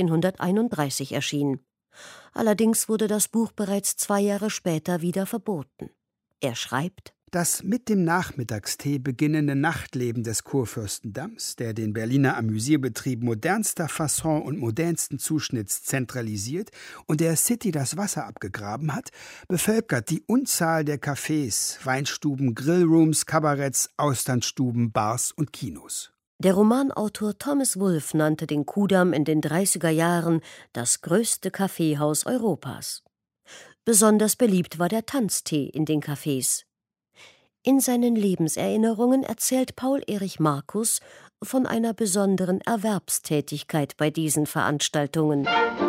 1931 erschien. Allerdings wurde das Buch bereits 2 Jahre später wieder verboten. Er schreibt: Das mit dem Nachmittagstee beginnende Nachtleben des Kurfürstendamms, der den Berliner Amüsierbetrieb modernster Fasson und modernsten Zuschnitts zentralisiert und der City das Wasser abgegraben hat, bevölkert die Unzahl der Cafés, Weinstuben, Grillrooms, Kabaretts, Austernstuben, Bars und Kinos. Der Romanautor Thomas Wolfe nannte den Kudamm in den 30er Jahren das größte Kaffeehaus Europas. Besonders beliebt war der Tanztee in den Cafés. In seinen Lebenserinnerungen erzählt Paul Erich Markus von einer besonderen Erwerbstätigkeit bei diesen Veranstaltungen.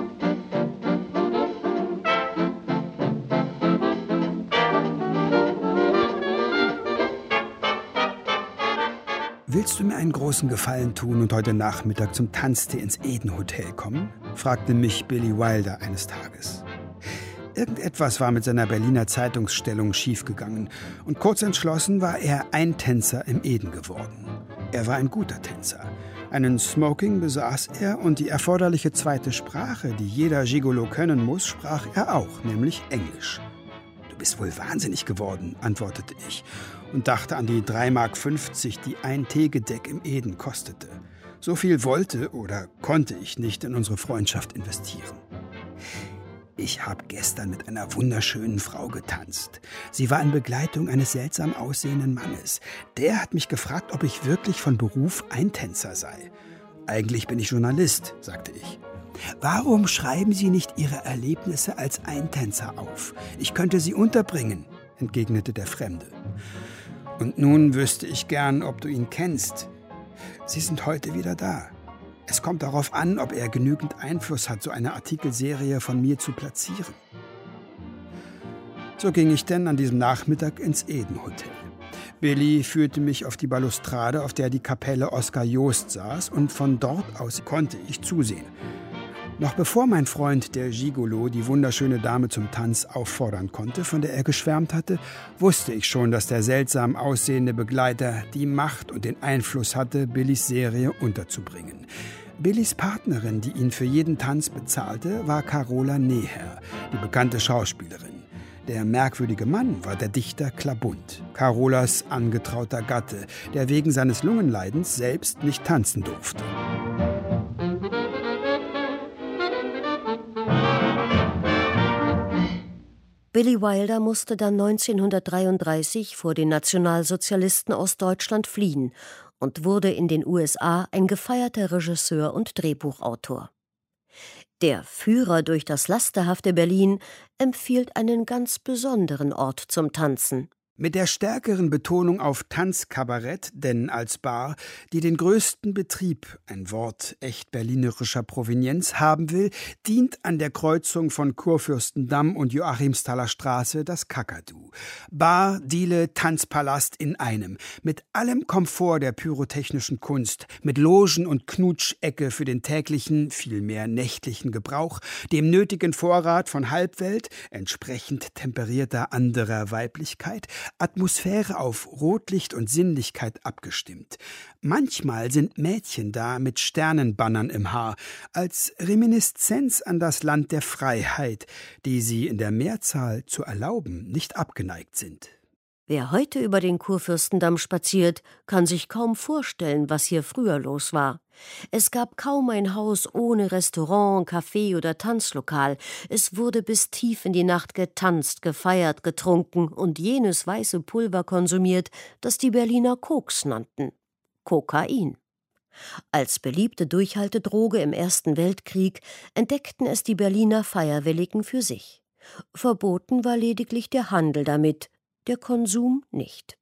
»Willst du mir einen großen Gefallen tun und heute Nachmittag zum Tanztee ins Eden Hotel kommen?« fragte mich Billy Wilder eines Tages. Irgendetwas war mit seiner Berliner Zeitungsstellung schiefgegangen und kurz entschlossen war er Eintänzer im Eden geworden. Er war ein guter Tänzer. Einen Smoking besaß er und die erforderliche zweite Sprache, die jeder Gigolo können muss, sprach er auch, nämlich Englisch. »Du bist wohl wahnsinnig geworden«, antwortete ich und dachte an die 3,50 Mark, die ein Teegedeck im Eden kostete. So viel wollte oder konnte ich nicht in unsere Freundschaft investieren. Ich habe gestern mit einer wunderschönen Frau getanzt. Sie war in Begleitung eines seltsam aussehenden Mannes. Der hat mich gefragt, ob ich wirklich von Beruf Eintänzer sei. Eigentlich bin ich Journalist, sagte ich. Warum schreiben Sie nicht Ihre Erlebnisse als Eintänzer auf? Ich könnte sie unterbringen, entgegnete der Fremde. Und nun wüsste ich gern, ob du ihn kennst. Sie sind heute wieder da. Es kommt darauf an, ob er genügend Einfluss hat, so eine Artikelserie von mir zu platzieren. So ging ich denn an diesem Nachmittag ins Eden Hotel. Billy führte mich auf die Balustrade, auf der die Kapelle Oskar Joost saß, und von dort aus konnte ich zusehen. Noch bevor mein Freund, der Gigolo, die wunderschöne Dame zum Tanz auffordern konnte, von der er geschwärmt hatte, wusste ich schon, dass der seltsam aussehende Begleiter die Macht und den Einfluss hatte, Billys Serie unterzubringen. Billys Partnerin, die ihn für jeden Tanz bezahlte, war Carola Neher, die bekannte Schauspielerin. Der merkwürdige Mann war der Dichter Klabund, Carolas angetrauter Gatte, der wegen seines Lungenleidens selbst nicht tanzen durfte. Billy Wilder musste dann 1933 vor den Nationalsozialisten aus Deutschland fliehen und wurde in den USA ein gefeierter Regisseur und Drehbuchautor. Der Führer durch das lasterhafte Berlin empfiehlt einen ganz besonderen Ort zum Tanzen. Mit der stärkeren Betonung auf Tanzkabarett, denn als Bar, die den größten Betrieb, ein Wort echt berlinerischer Provenienz, haben will, dient an der Kreuzung von Kurfürstendamm und Joachimsthaler Straße das Kakadu. Bar, Diele, Tanzpalast in einem, mit allem Komfort der pyrotechnischen Kunst, mit Logen und Knutschecke für den täglichen, vielmehr nächtlichen Gebrauch, dem nötigen Vorrat von Halbwelt, entsprechend temperierter anderer Weiblichkeit, Atmosphäre auf Rotlicht und Sinnlichkeit abgestimmt. Manchmal sind Mädchen da mit Sternenbannern im Haar, als Reminiszenz an das Land der Freiheit, die sie in der Mehrzahl zu erlauben nicht abgeneigt sind. Wer heute über den Kurfürstendamm spaziert, kann sich kaum vorstellen, was hier früher los war. Es gab kaum ein Haus ohne Restaurant, Café oder Tanzlokal. Es wurde bis tief in die Nacht getanzt, gefeiert, getrunken und jenes weiße Pulver konsumiert, das die Berliner Koks nannten. Kokain. Als beliebte Durchhaltedroge im Ersten Weltkrieg entdeckten es die Berliner Feierwilligen für sich. Verboten war lediglich der Handel damit, der Konsum nicht.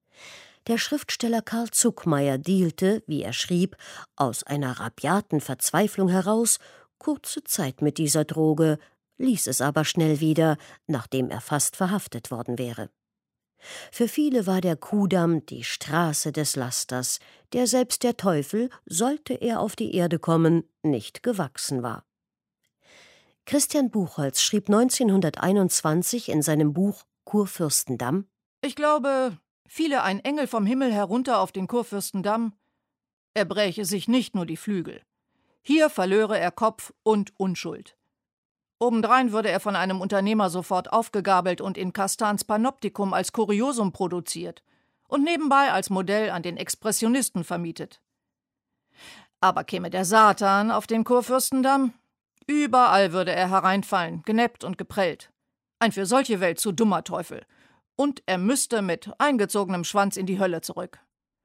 Der Schriftsteller Karl Zuckmayer dealte, wie er schrieb, aus einer rabiaten Verzweiflung heraus kurze Zeit mit dieser Droge, ließ es aber schnell wieder, nachdem er fast verhaftet worden wäre. Für viele war der Kudamm die Straße des Lasters, der selbst der Teufel, sollte er auf die Erde kommen, nicht gewachsen war. Christian Buchholz schrieb 1921 in seinem Buch Kurfürstendamm: Ich glaube, fiele ein Engel vom Himmel herunter auf den Kurfürstendamm, er bräche sich nicht nur die Flügel. Hier verlöre er Kopf und Unschuld. Obendrein würde er von einem Unternehmer sofort aufgegabelt und in Castans Panoptikum als Kuriosum produziert und nebenbei als Modell an den Expressionisten vermietet. Aber käme der Satan auf den Kurfürstendamm, überall würde er hereinfallen, genäppt und geprellt. Ein für solche Welt zu dummer Teufel. Und er müsste mit eingezogenem Schwanz in die Hölle zurück.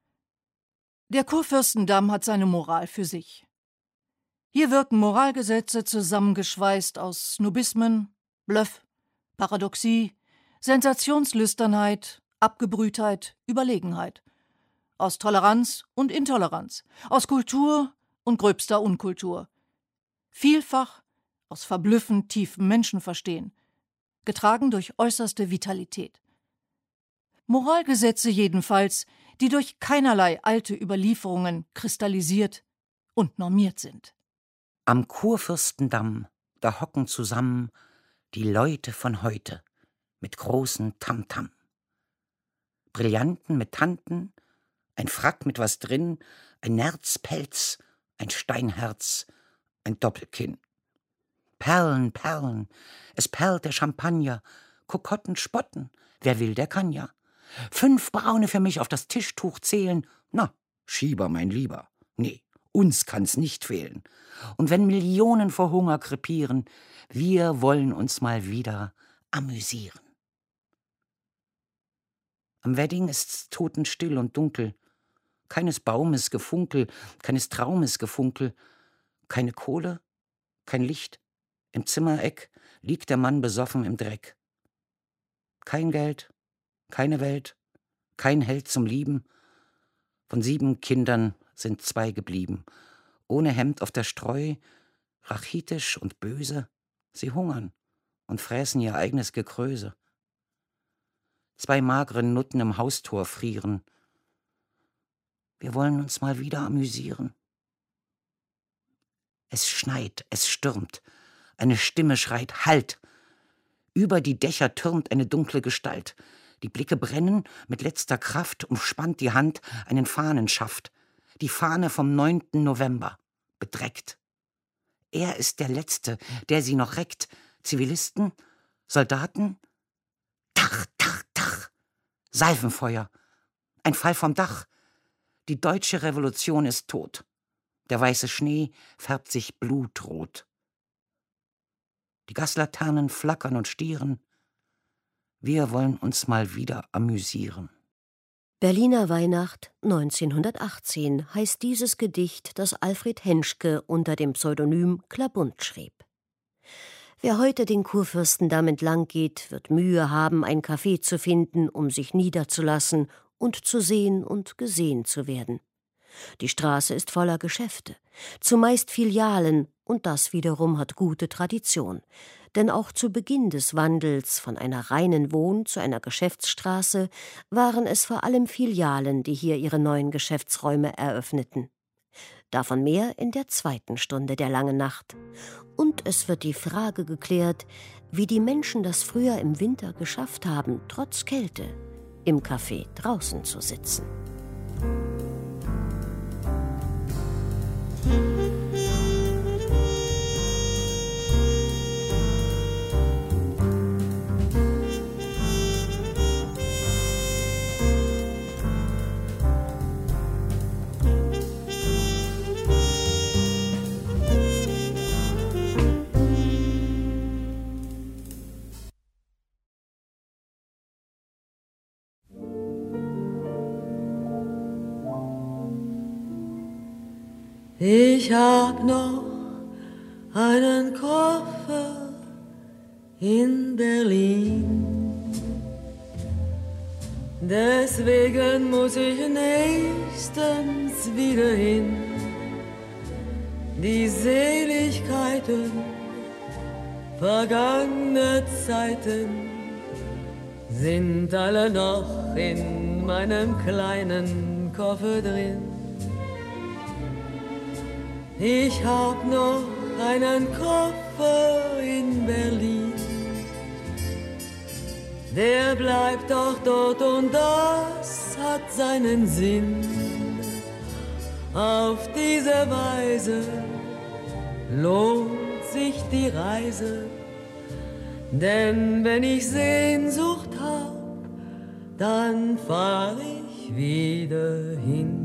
Der Kurfürstendamm hat seine Moral für sich. Hier wirken Moralgesetze zusammengeschweißt aus Snobismen, Bluff, Paradoxie, Sensationslüsternheit, Abgebrühtheit, Überlegenheit. Aus Toleranz und Intoleranz, aus Kultur und gröbster Unkultur. Vielfach aus verblüffend tiefem Menschenverstehen, getragen durch äußerste Vitalität. Moralgesetze jedenfalls, die durch keinerlei alte Überlieferungen kristallisiert und normiert sind. Am Kurfürstendamm, da hocken zusammen die Leute von heute mit großen Tamtam. Brillanten mit Tanten, ein Frack mit was drin, ein Nerzpelz, ein Steinherz, ein Doppelkinn. Perlen, Perlen, es perlt der Champagner, Kokotten spotten, wer will, der kann ja. 5 Braune für mich auf das Tischtuch zählen, na, Schieber, mein Lieber, nee, uns kann's nicht fehlen. Und wenn Millionen vor Hunger krepieren, wir wollen uns mal wieder amüsieren. Am Wedding ist's totenstill und dunkel, keines Baumes Gefunkel, keines Traumes Gefunkel, keine Kohle, kein Licht. Im Zimmereck liegt der Mann besoffen im Dreck. Kein Geld, keine Welt, kein Held zum Lieben. Von 7 Kindern sind 2 geblieben. Ohne Hemd auf der Streu, rachitisch und böse. Sie hungern und fräßen ihr eigenes Gekröse. 2 magere Nutten im Haustor frieren. Wir wollen uns mal wieder amüsieren. Es schneit, es stürmt. Eine Stimme schreit: Halt! Über die Dächer türmt eine dunkle Gestalt. Die Blicke brennen, mit letzter Kraft umspannt die Hand einen Fahnenschaft. Die Fahne vom 9. November, bedreckt. Er ist der Letzte, der sie noch reckt. Zivilisten, Soldaten. Tach, tach, tach. Salvenfeuer. Ein Fall vom Dach. Die deutsche Revolution ist tot. Der weiße Schnee färbt sich blutrot. Die Gaslaternen flackern und stieren. Wir wollen uns mal wieder amüsieren. Berliner Weihnacht 1918 heißt dieses Gedicht, das Alfred Henschke unter dem Pseudonym Klabund schrieb. Wer heute den Kurfürstendamm entlang geht, wird Mühe haben, ein Café zu finden, um sich niederzulassen und zu sehen und gesehen zu werden. Die Straße ist voller Geschäfte, zumeist Filialen, und das wiederum hat gute Tradition. Denn auch zu Beginn des Wandels von einer reinen Wohn- zu einer Geschäftsstraße waren es vor allem Filialen, die hier ihre neuen Geschäftsräume eröffneten. Davon mehr in der 2. Stunde der langen Nacht. Und es wird die Frage geklärt, wie die Menschen das früher im Winter geschafft haben, trotz Kälte im Café draußen zu sitzen. Ich hab noch einen Koffer in Berlin, deswegen muss ich nächstens wieder hin. Die Seligkeiten vergangener Zeiten sind alle noch in meinem kleinen Koffer drin. Ich hab noch einen Koffer in Berlin, der bleibt doch dort und das hat seinen Sinn. Auf diese Weise lohnt sich die Reise, denn wenn ich Sehnsucht hab, dann fahr ich wieder hin.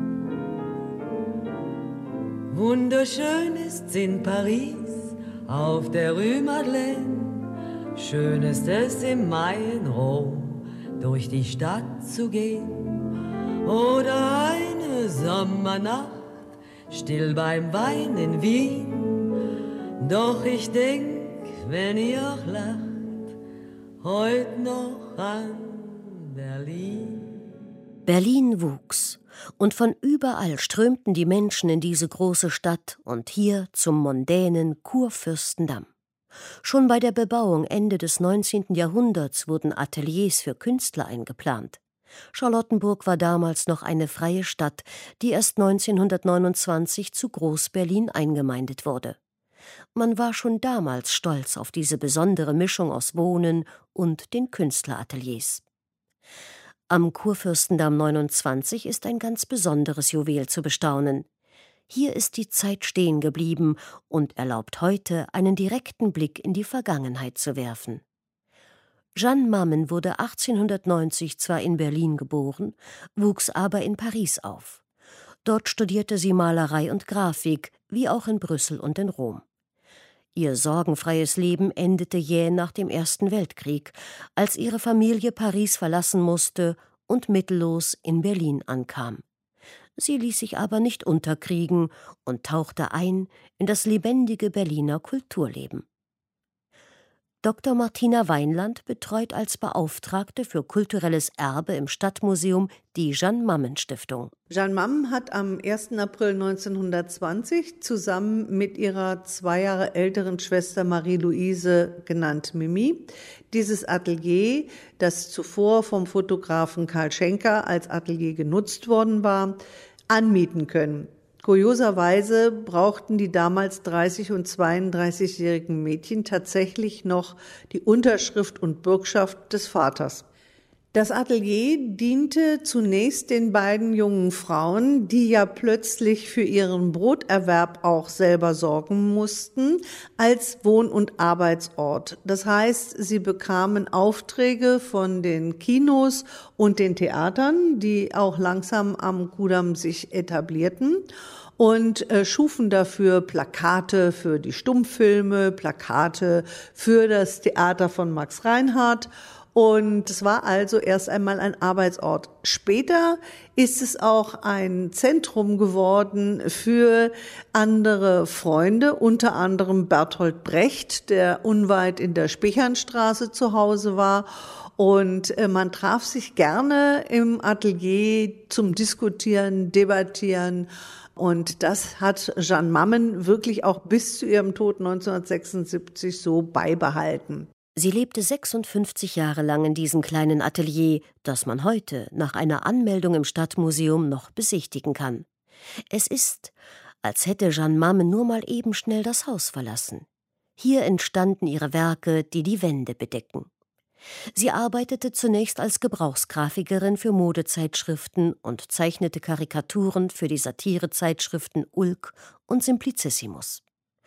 Wunderschön ist's in Paris auf der Rue Madeleine. Schön ist es im Mai in Rom durch die Stadt zu gehen. Oder eine Sommernacht still beim Wein in Wien. Doch ich denk, wenn ihr auch lacht, heut noch an Berlin. Berlin wuchs. Und von überall strömten die Menschen in diese große Stadt und hier zum mondänen Kurfürstendamm. Schon bei der Bebauung Ende des 19. Jahrhunderts wurden Ateliers für Künstler eingeplant. Charlottenburg war damals noch eine freie Stadt, die erst 1929 zu Groß-Berlin eingemeindet wurde. Man war schon damals stolz auf diese besondere Mischung aus Wohnen und den Künstlerateliers. Am Kurfürstendamm 29 ist ein ganz besonderes Juwel zu bestaunen. Hier ist die Zeit stehen geblieben und erlaubt heute, einen direkten Blick in die Vergangenheit zu werfen. Jeanne Mammen wurde 1890 zwar in Berlin geboren, wuchs aber in Paris auf. Dort studierte sie Malerei und Grafik, wie auch in Brüssel und in Rom. Ihr sorgenfreies Leben endete jäh nach dem Ersten Weltkrieg, als ihre Familie Paris verlassen musste und mittellos in Berlin ankam. Sie ließ sich aber nicht unterkriegen und tauchte ein in das lebendige Berliner Kulturleben. Dr. Martina Weinland betreut als Beauftragte für kulturelles Erbe im Stadtmuseum die Jan-Mammen-Stiftung. Jan Mammen hat am 1. April 1920 zusammen mit ihrer 2 Jahre älteren Schwester Marie-Louise, genannt Mimi, dieses Atelier, das zuvor vom Fotografen Karl Schenker als Atelier genutzt worden war, anmieten können. Kurioserweise brauchten die damals 30- und 32-jährigen Mädchen tatsächlich noch die Unterschrift und Bürgschaft des Vaters. Das Atelier diente zunächst den beiden jungen Frauen, die ja plötzlich für ihren Broterwerb auch selber sorgen mussten, als Wohn- und Arbeitsort. Das heißt, sie bekamen Aufträge von den Kinos und den Theatern, die auch langsam am Kudamm sich etablierten, und schufen dafür Plakate für die Stummfilme, Plakate für das Theater von Max Reinhardt. Und es war also erst einmal ein Arbeitsort. Später ist es auch ein Zentrum geworden für andere Freunde, unter anderem Bertolt Brecht, der unweit in der Spichernstraße zu Hause war. Und man traf sich gerne im Atelier zum Diskutieren, Debattieren. Und das hat Jan Mammen wirklich auch bis zu ihrem Tod 1976 so beibehalten. Sie lebte 56 Jahre lang in diesem kleinen Atelier, das man heute nach einer Anmeldung im Stadtmuseum noch besichtigen kann. Es ist, als hätte Jan Mammen nur mal eben schnell das Haus verlassen. Hier entstanden ihre Werke, die die Wände bedecken. Sie arbeitete zunächst als Gebrauchsgrafikerin für Modezeitschriften und zeichnete Karikaturen für die Satirezeitschriften Ulk und Simplicissimus.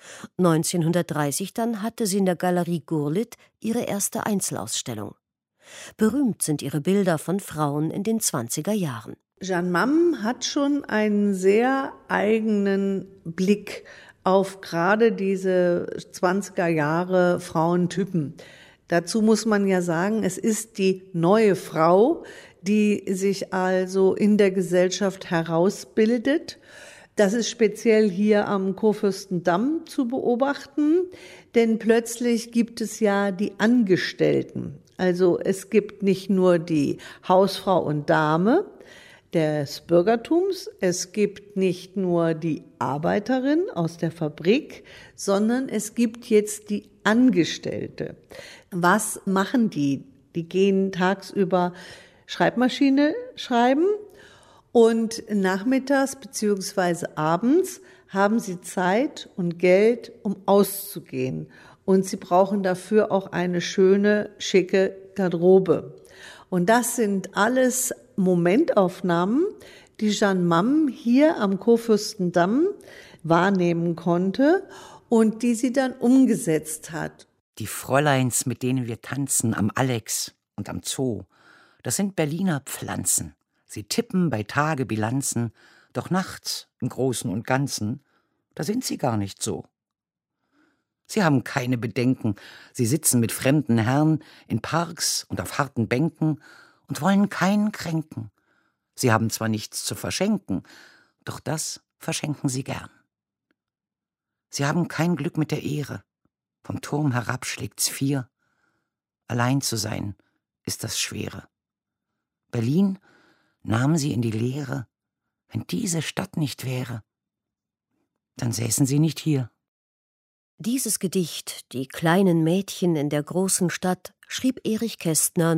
1930 dann hatte sie in der Galerie Gurlitt ihre erste Einzelausstellung. Berühmt sind ihre Bilder von Frauen in den 20er Jahren. Jan Mammen hat schon einen sehr eigenen Blick auf gerade diese 20er Jahre Frauentypen. Dazu muss man ja sagen, es ist die neue Frau, die sich also in der Gesellschaft herausbildet. Das ist speziell hier am Kurfürstendamm zu beobachten, denn plötzlich gibt es ja die Angestellten. Also es gibt nicht nur die Hausfrau und Dame des Bürgertums, es gibt nicht nur die Arbeiterin aus der Fabrik, sondern es gibt jetzt die Angestellte. Was machen die? Die gehen tagsüber Schreibmaschine schreiben und nachmittags bzw. abends haben sie Zeit und Geld, um auszugehen. Und sie brauchen dafür auch eine schöne, schicke Garderobe. Und das sind alles Momentaufnahmen, die Jan Mammen hier am Kurfürstendamm wahrnehmen konnte und die sie dann umgesetzt hat. Die Fräuleins, mit denen wir tanzen am Alex und am Zoo, das sind Berliner Pflanzen. Sie tippen bei Tage Bilanzen, doch nachts, im Großen und Ganzen, da sind sie gar nicht so. Sie haben keine Bedenken, sie sitzen mit fremden Herren in Parks und auf harten Bänken und wollen keinen kränken. Sie haben zwar nichts zu verschenken, doch das verschenken sie gern. Sie haben kein Glück mit der Ehre, vom Turm herab schlägt's 4, allein zu sein ist das Schwere. Berlin nahm sie in die Leere, wenn diese Stadt nicht wäre, dann säßen sie nicht hier. Dieses Gedicht, Die kleinen Mädchen in der großen Stadt, schrieb Erich Kästner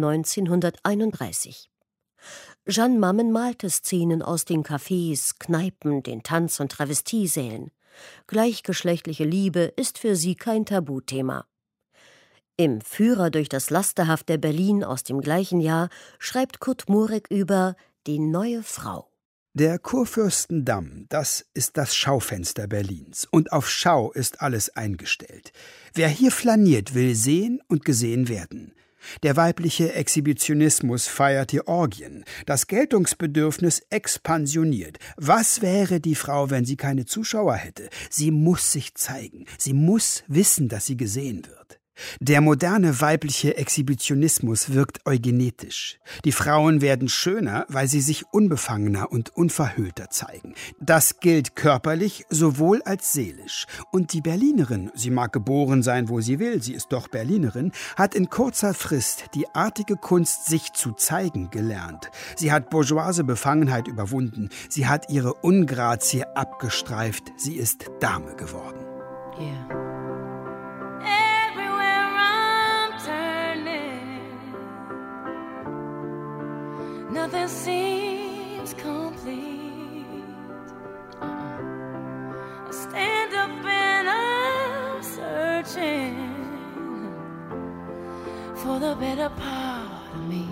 1931. Jan Mammen malte Szenen aus den Cafés, Kneipen, den Tanz- und Travestiesälen. Gleichgeschlechtliche Liebe ist für sie kein Tabuthema. Im Führer durch das Lasterhaft der Berlin aus dem gleichen Jahr schreibt Kurt Murek über die neue Frau. Der Kurfürstendamm, das ist das Schaufenster Berlins. Und auf Schau ist alles eingestellt. Wer hier flaniert, will sehen und gesehen werden. Der weibliche Exhibitionismus feiert die Orgien. Das Geltungsbedürfnis expansioniert. Was wäre die Frau, wenn sie keine Zuschauer hätte? Sie muss sich zeigen. Sie muss wissen, dass sie gesehen wird. Der moderne weibliche Exhibitionismus wirkt eugenetisch. Die Frauen werden schöner, weil sie sich unbefangener und unverhüllter zeigen. Das gilt körperlich sowohl als seelisch. Und die Berlinerin, sie mag geboren sein, wo sie will, sie ist doch Berlinerin, hat in kurzer Frist die artige Kunst, sich zu zeigen, gelernt. Sie hat bourgeoise Befangenheit überwunden. Sie hat ihre Ungrazie abgestreift. Sie ist Dame geworden. Yeah. Nothing seems complete. I stand up and I'm searching for the better part of me.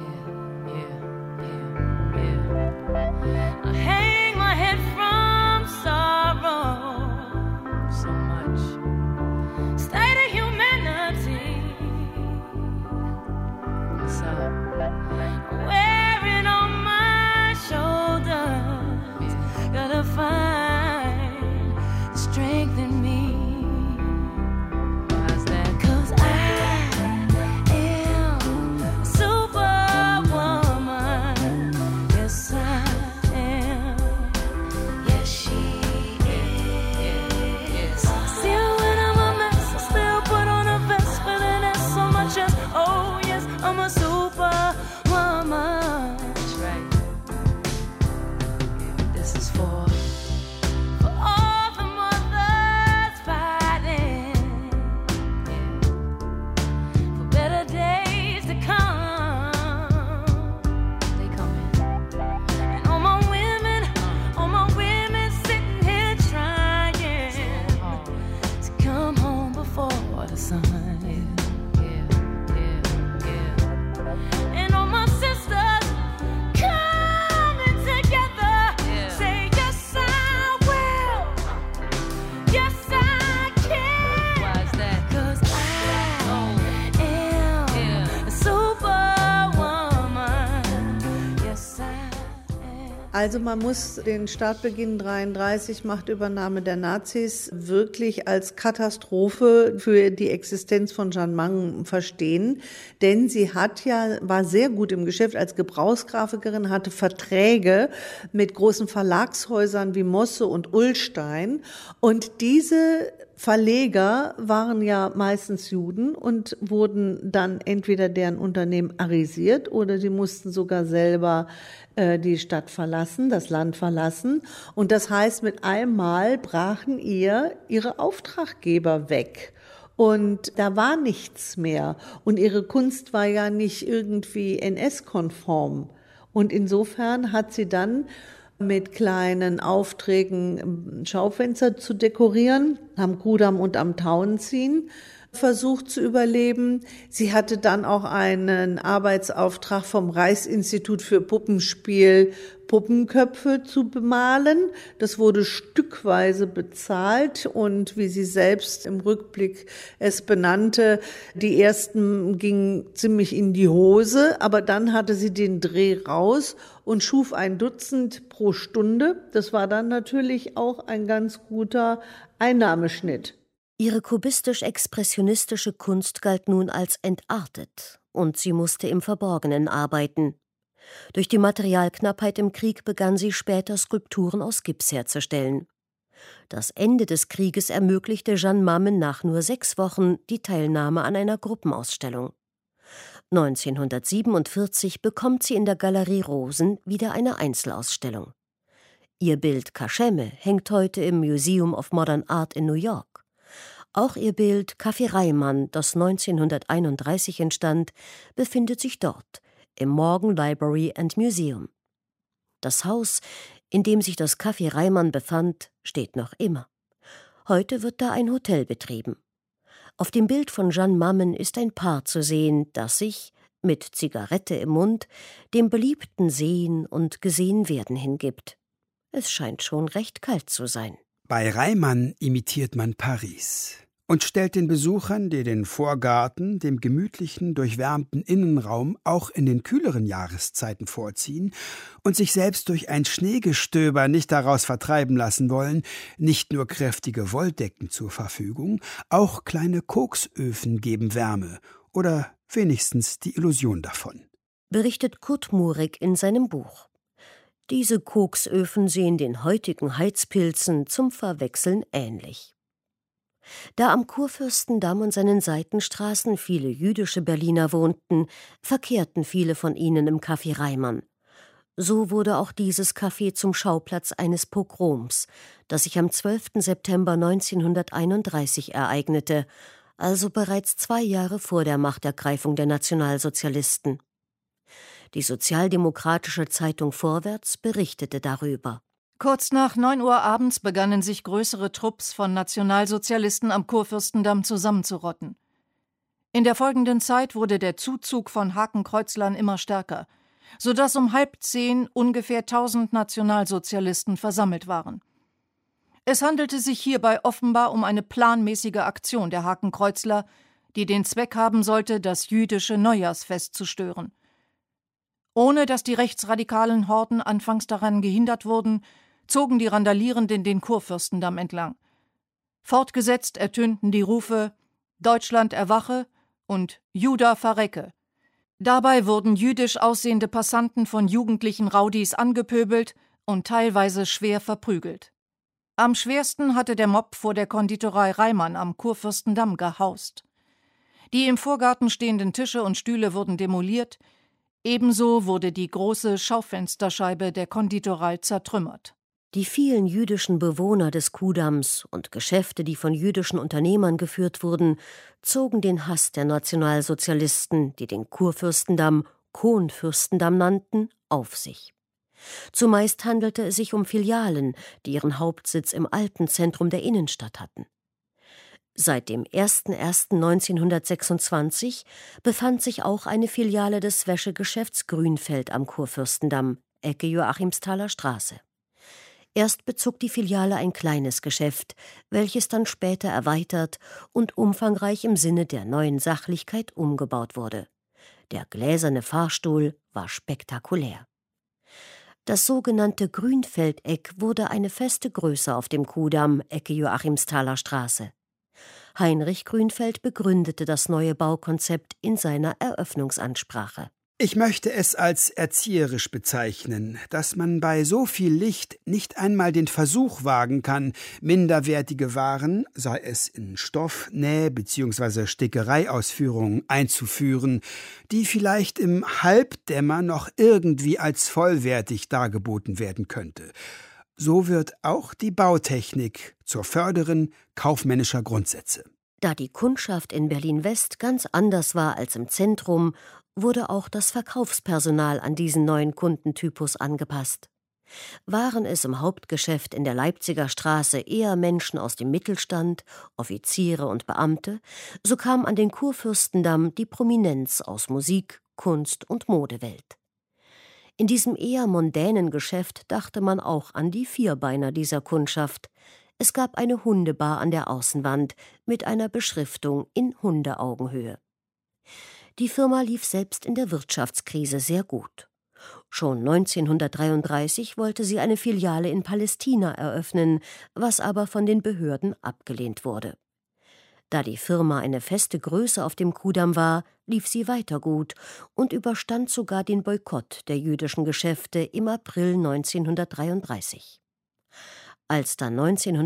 I hang my head from sorrow. So much state of humanity. Wearing on my shoulders, gotta find strength in me. Why's that? 'Cause I am a superwoman. Yes, I am. Yes, she is. Still when I'm a mess, I still put on a vest with an S so much as, oh yes, I'm a superwoman. That's right. This is for all the mothers fighting, for better days to come. They coming. And all my women sitting here trying to come home before the sun. And all my sisters coming together, say yes I will, yes I can. Why's that? 'Cause I am a superwoman. Yes I am. Also man muss den Startbeginn 1933, Machtübernahme der Nazis, wirklich als Katastrophe für die Existenz von Jeanne Mang verstehen. Denn sie war sehr gut im Geschäft als Gebrauchsgrafikerin, hatte Verträge mit großen Verlagshäusern wie Mosse und Ullstein. Und diese Verleger waren ja meistens Juden und wurden dann entweder deren Unternehmen arisiert oder sie mussten sogar selber die Stadt verlassen, das Land verlassen. Und das heißt, mit einmal brachen ihre Auftraggeber weg. Und da war nichts mehr. Und ihre Kunst war ja nicht irgendwie NS-konform. Und insofern hat sie dann mit kleinen Aufträgen Schaufenster zu dekorieren, am Kudamm und am Tauenziehen versucht zu überleben. Sie hatte dann auch einen Arbeitsauftrag vom Reichsinstitut für Puppenspiel, Puppenköpfe zu bemalen. Das wurde stückweise bezahlt und wie sie selbst im Rückblick es benannte, die ersten gingen ziemlich in die Hose, aber dann hatte sie den Dreh raus und schuf 1 Dutzend pro Stunde. Das war dann natürlich auch ein ganz guter Einnahmeschnitt. Ihre kubistisch-expressionistische Kunst galt nun als entartet und sie musste im Verborgenen arbeiten. Durch die Materialknappheit im Krieg begann sie später Skulpturen aus Gips herzustellen. Das Ende des Krieges ermöglichte Jeanne Mammen nach nur 6 Wochen die Teilnahme an einer Gruppenausstellung. 1947 bekommt sie in der Galerie Rosen wieder eine Einzelausstellung. Ihr Bild Kaschemme hängt heute im Museum of Modern Art in New York. Auch ihr Bild Café Reimann, das 1931 entstand, befindet sich dort, im Morgan Library and Museum. Das Haus, in dem sich das Café Reimann befand, steht noch immer. Heute wird da ein Hotel betrieben. Auf dem Bild von Jeanne Mammen ist ein Paar zu sehen, das sich, mit Zigarette im Mund, dem beliebten Sehen und Gesehenwerden hingibt. Es scheint schon recht kalt zu sein. Bei Reimann imitiert man Paris. und stellt den Besuchern, die den Vorgarten, dem gemütlichen, durchwärmten Innenraum auch in den kühleren Jahreszeiten vorziehen und sich selbst durch ein Schneegestöber nicht daraus vertreiben lassen wollen, nicht nur kräftige Wolldecken zur Verfügung, auch kleine Koksöfen geben Wärme oder wenigstens die Illusion davon. Berichtet Kurt Murig in seinem Buch. Diese Koksöfen sehen den heutigen Heizpilzen zum Verwechseln ähnlich. Da am Kurfürstendamm und seinen Seitenstraßen viele jüdische Berliner wohnten, verkehrten viele von ihnen im Café Reimann. So wurde auch dieses Café zum Schauplatz eines Pogroms, das sich am 12. September 1931 ereignete, also bereits 2 Jahre vor der Machtergreifung der Nationalsozialisten. Die sozialdemokratische Zeitung Vorwärts berichtete darüber. Kurz nach 9 Uhr abends begannen sich größere Trupps von Nationalsozialisten am Kurfürstendamm zusammenzurotten. In der folgenden Zeit wurde der Zuzug von Hakenkreuzlern immer stärker, sodass um 9:30 ungefähr 1000 Nationalsozialisten versammelt waren. Es handelte sich hierbei offenbar um eine planmäßige Aktion der Hakenkreuzler, die den Zweck haben sollte, das jüdische Neujahrsfest zu stören. Ohne dass die rechtsradikalen Horden anfangs daran gehindert wurden, zogen die Randalierenden den Kurfürstendamm entlang. Fortgesetzt ertönten die Rufe »Deutschland erwache« und »Juda verrecke«. Dabei wurden jüdisch aussehende Passanten von jugendlichen Raudis angepöbelt und teilweise schwer verprügelt. Am schwersten hatte der Mob vor der Konditorei Reimann am Kurfürstendamm gehaust. Die im Vorgarten stehenden Tische und Stühle wurden demoliert, ebenso wurde die große Schaufensterscheibe der Konditorei zertrümmert. Die vielen jüdischen Bewohner des Kuhdamms und Geschäfte, die von jüdischen Unternehmern geführt wurden, zogen den Hass der Nationalsozialisten, die den Kurfürstendamm Kohnfürstendamm nannten, auf sich. Zumeist handelte es sich um Filialen, die ihren Hauptsitz im alten Zentrum der Innenstadt hatten. Seit dem 01.01.1926 befand sich auch eine Filiale des Wäschegeschäfts Grünfeld am Kurfürstendamm, Ecke Joachimsthaler Straße. Erst bezog die Filiale ein kleines Geschäft, welches dann später erweitert und umfangreich im Sinne der neuen Sachlichkeit umgebaut wurde. Der gläserne Fahrstuhl war spektakulär. Das sogenannte Grünfeldeck wurde eine feste Größe auf dem Kuhdamm, Ecke Joachimsthaler Straße. Heinrich Grünfeld begründete das neue Baukonzept in seiner Eröffnungsansprache. Ich möchte es als erzieherisch bezeichnen, dass man bei so viel Licht nicht einmal den Versuch wagen kann, minderwertige Waren, sei es in Stoff-, Näh- bzw. Stickereiausführungen einzuführen, die vielleicht im Halbdämmer noch irgendwie als vollwertig dargeboten werden könnte. So wird auch die Bautechnik zur Förderin kaufmännischer Grundsätze. Da die Kundschaft in Berlin-West ganz anders war als im Zentrum, wurde auch das Verkaufspersonal an diesen neuen Kundentypus angepasst. Waren es im Hauptgeschäft in der Leipziger Straße eher Menschen aus dem Mittelstand, Offiziere und Beamte, so kam an den Kurfürstendamm die Prominenz aus Musik, Kunst und Modewelt. In diesem eher mondänen Geschäft dachte man auch an die Vierbeiner dieser Kundschaft. Es gab eine Hundebar an der Außenwand mit einer Beschriftung in Hundeaugenhöhe. Die Firma lief selbst in der Wirtschaftskrise sehr gut. Schon 1933 wollte sie eine Filiale in Palästina eröffnen, was aber von den Behörden abgelehnt wurde. Da die Firma eine feste Größe auf dem Kuhdamm war, lief sie weiter gut und überstand sogar den Boykott der jüdischen Geschäfte im April 1933. Als dann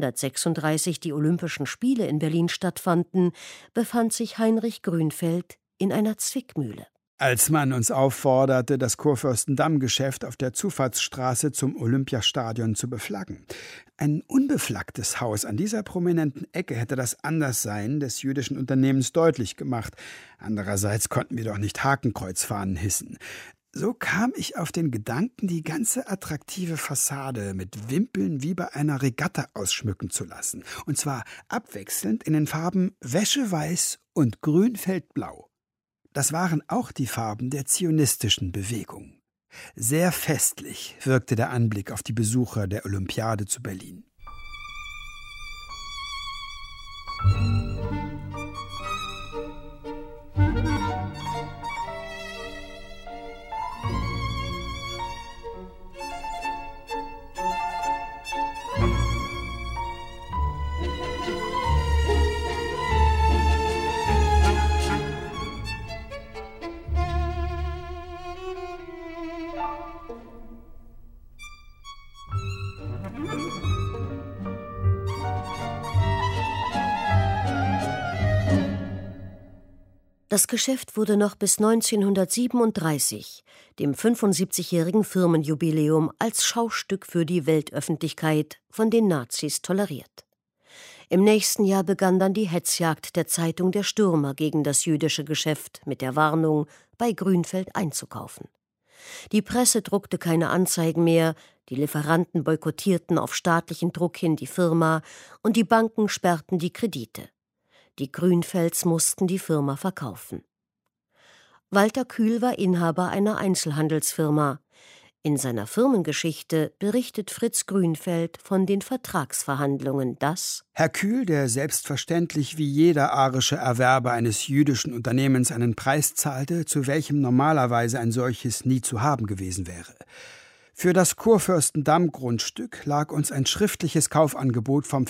1936 die Olympischen Spiele in Berlin stattfanden, befand sich Heinrich Grünfeld in einer Zwickmühle. Als man uns aufforderte, das Kurfürstendamm-Geschäft auf der Zufahrtsstraße zum Olympiastadion zu beflaggen. Ein unbeflaggtes Haus an dieser prominenten Ecke hätte das Anderssein des jüdischen Unternehmens deutlich gemacht. Andererseits konnten wir doch nicht Hakenkreuzfahnen hissen. So kam ich auf den Gedanken, die ganze attraktive Fassade mit Wimpeln wie bei einer Regatta ausschmücken zu lassen. Und zwar abwechselnd in den Farben Wäscheweiß und Grünfeldblau. Das waren auch die Farben der zionistischen Bewegung. Sehr festlich wirkte der Anblick auf die Besucher der Olympiade zu Berlin. Das Geschäft wurde noch bis 1937, dem 75-jährigen Firmenjubiläum, als Schaustück für die Weltöffentlichkeit von den Nazis toleriert. Im nächsten Jahr begann dann die Hetzjagd der Zeitung Der Stürmer gegen das jüdische Geschäft mit der Warnung, bei Grünfeld einzukaufen. Die Presse druckte keine Anzeigen mehr, die Lieferanten boykottierten auf staatlichen Druck hin die Firma und die Banken sperrten die Kredite. Die Grünfelds mussten die Firma verkaufen. Walter Kühl war Inhaber einer Einzelhandelsfirma. In seiner Firmengeschichte berichtet Fritz Grünfeld von den Vertragsverhandlungen, dass Herr Kühl, der selbstverständlich wie jeder arische Erwerber eines jüdischen Unternehmens einen Preis zahlte, zu welchem normalerweise ein solches nie zu haben gewesen wäre. Für das Kurfürstendamm-Grundstück lag uns ein schriftliches Kaufangebot vom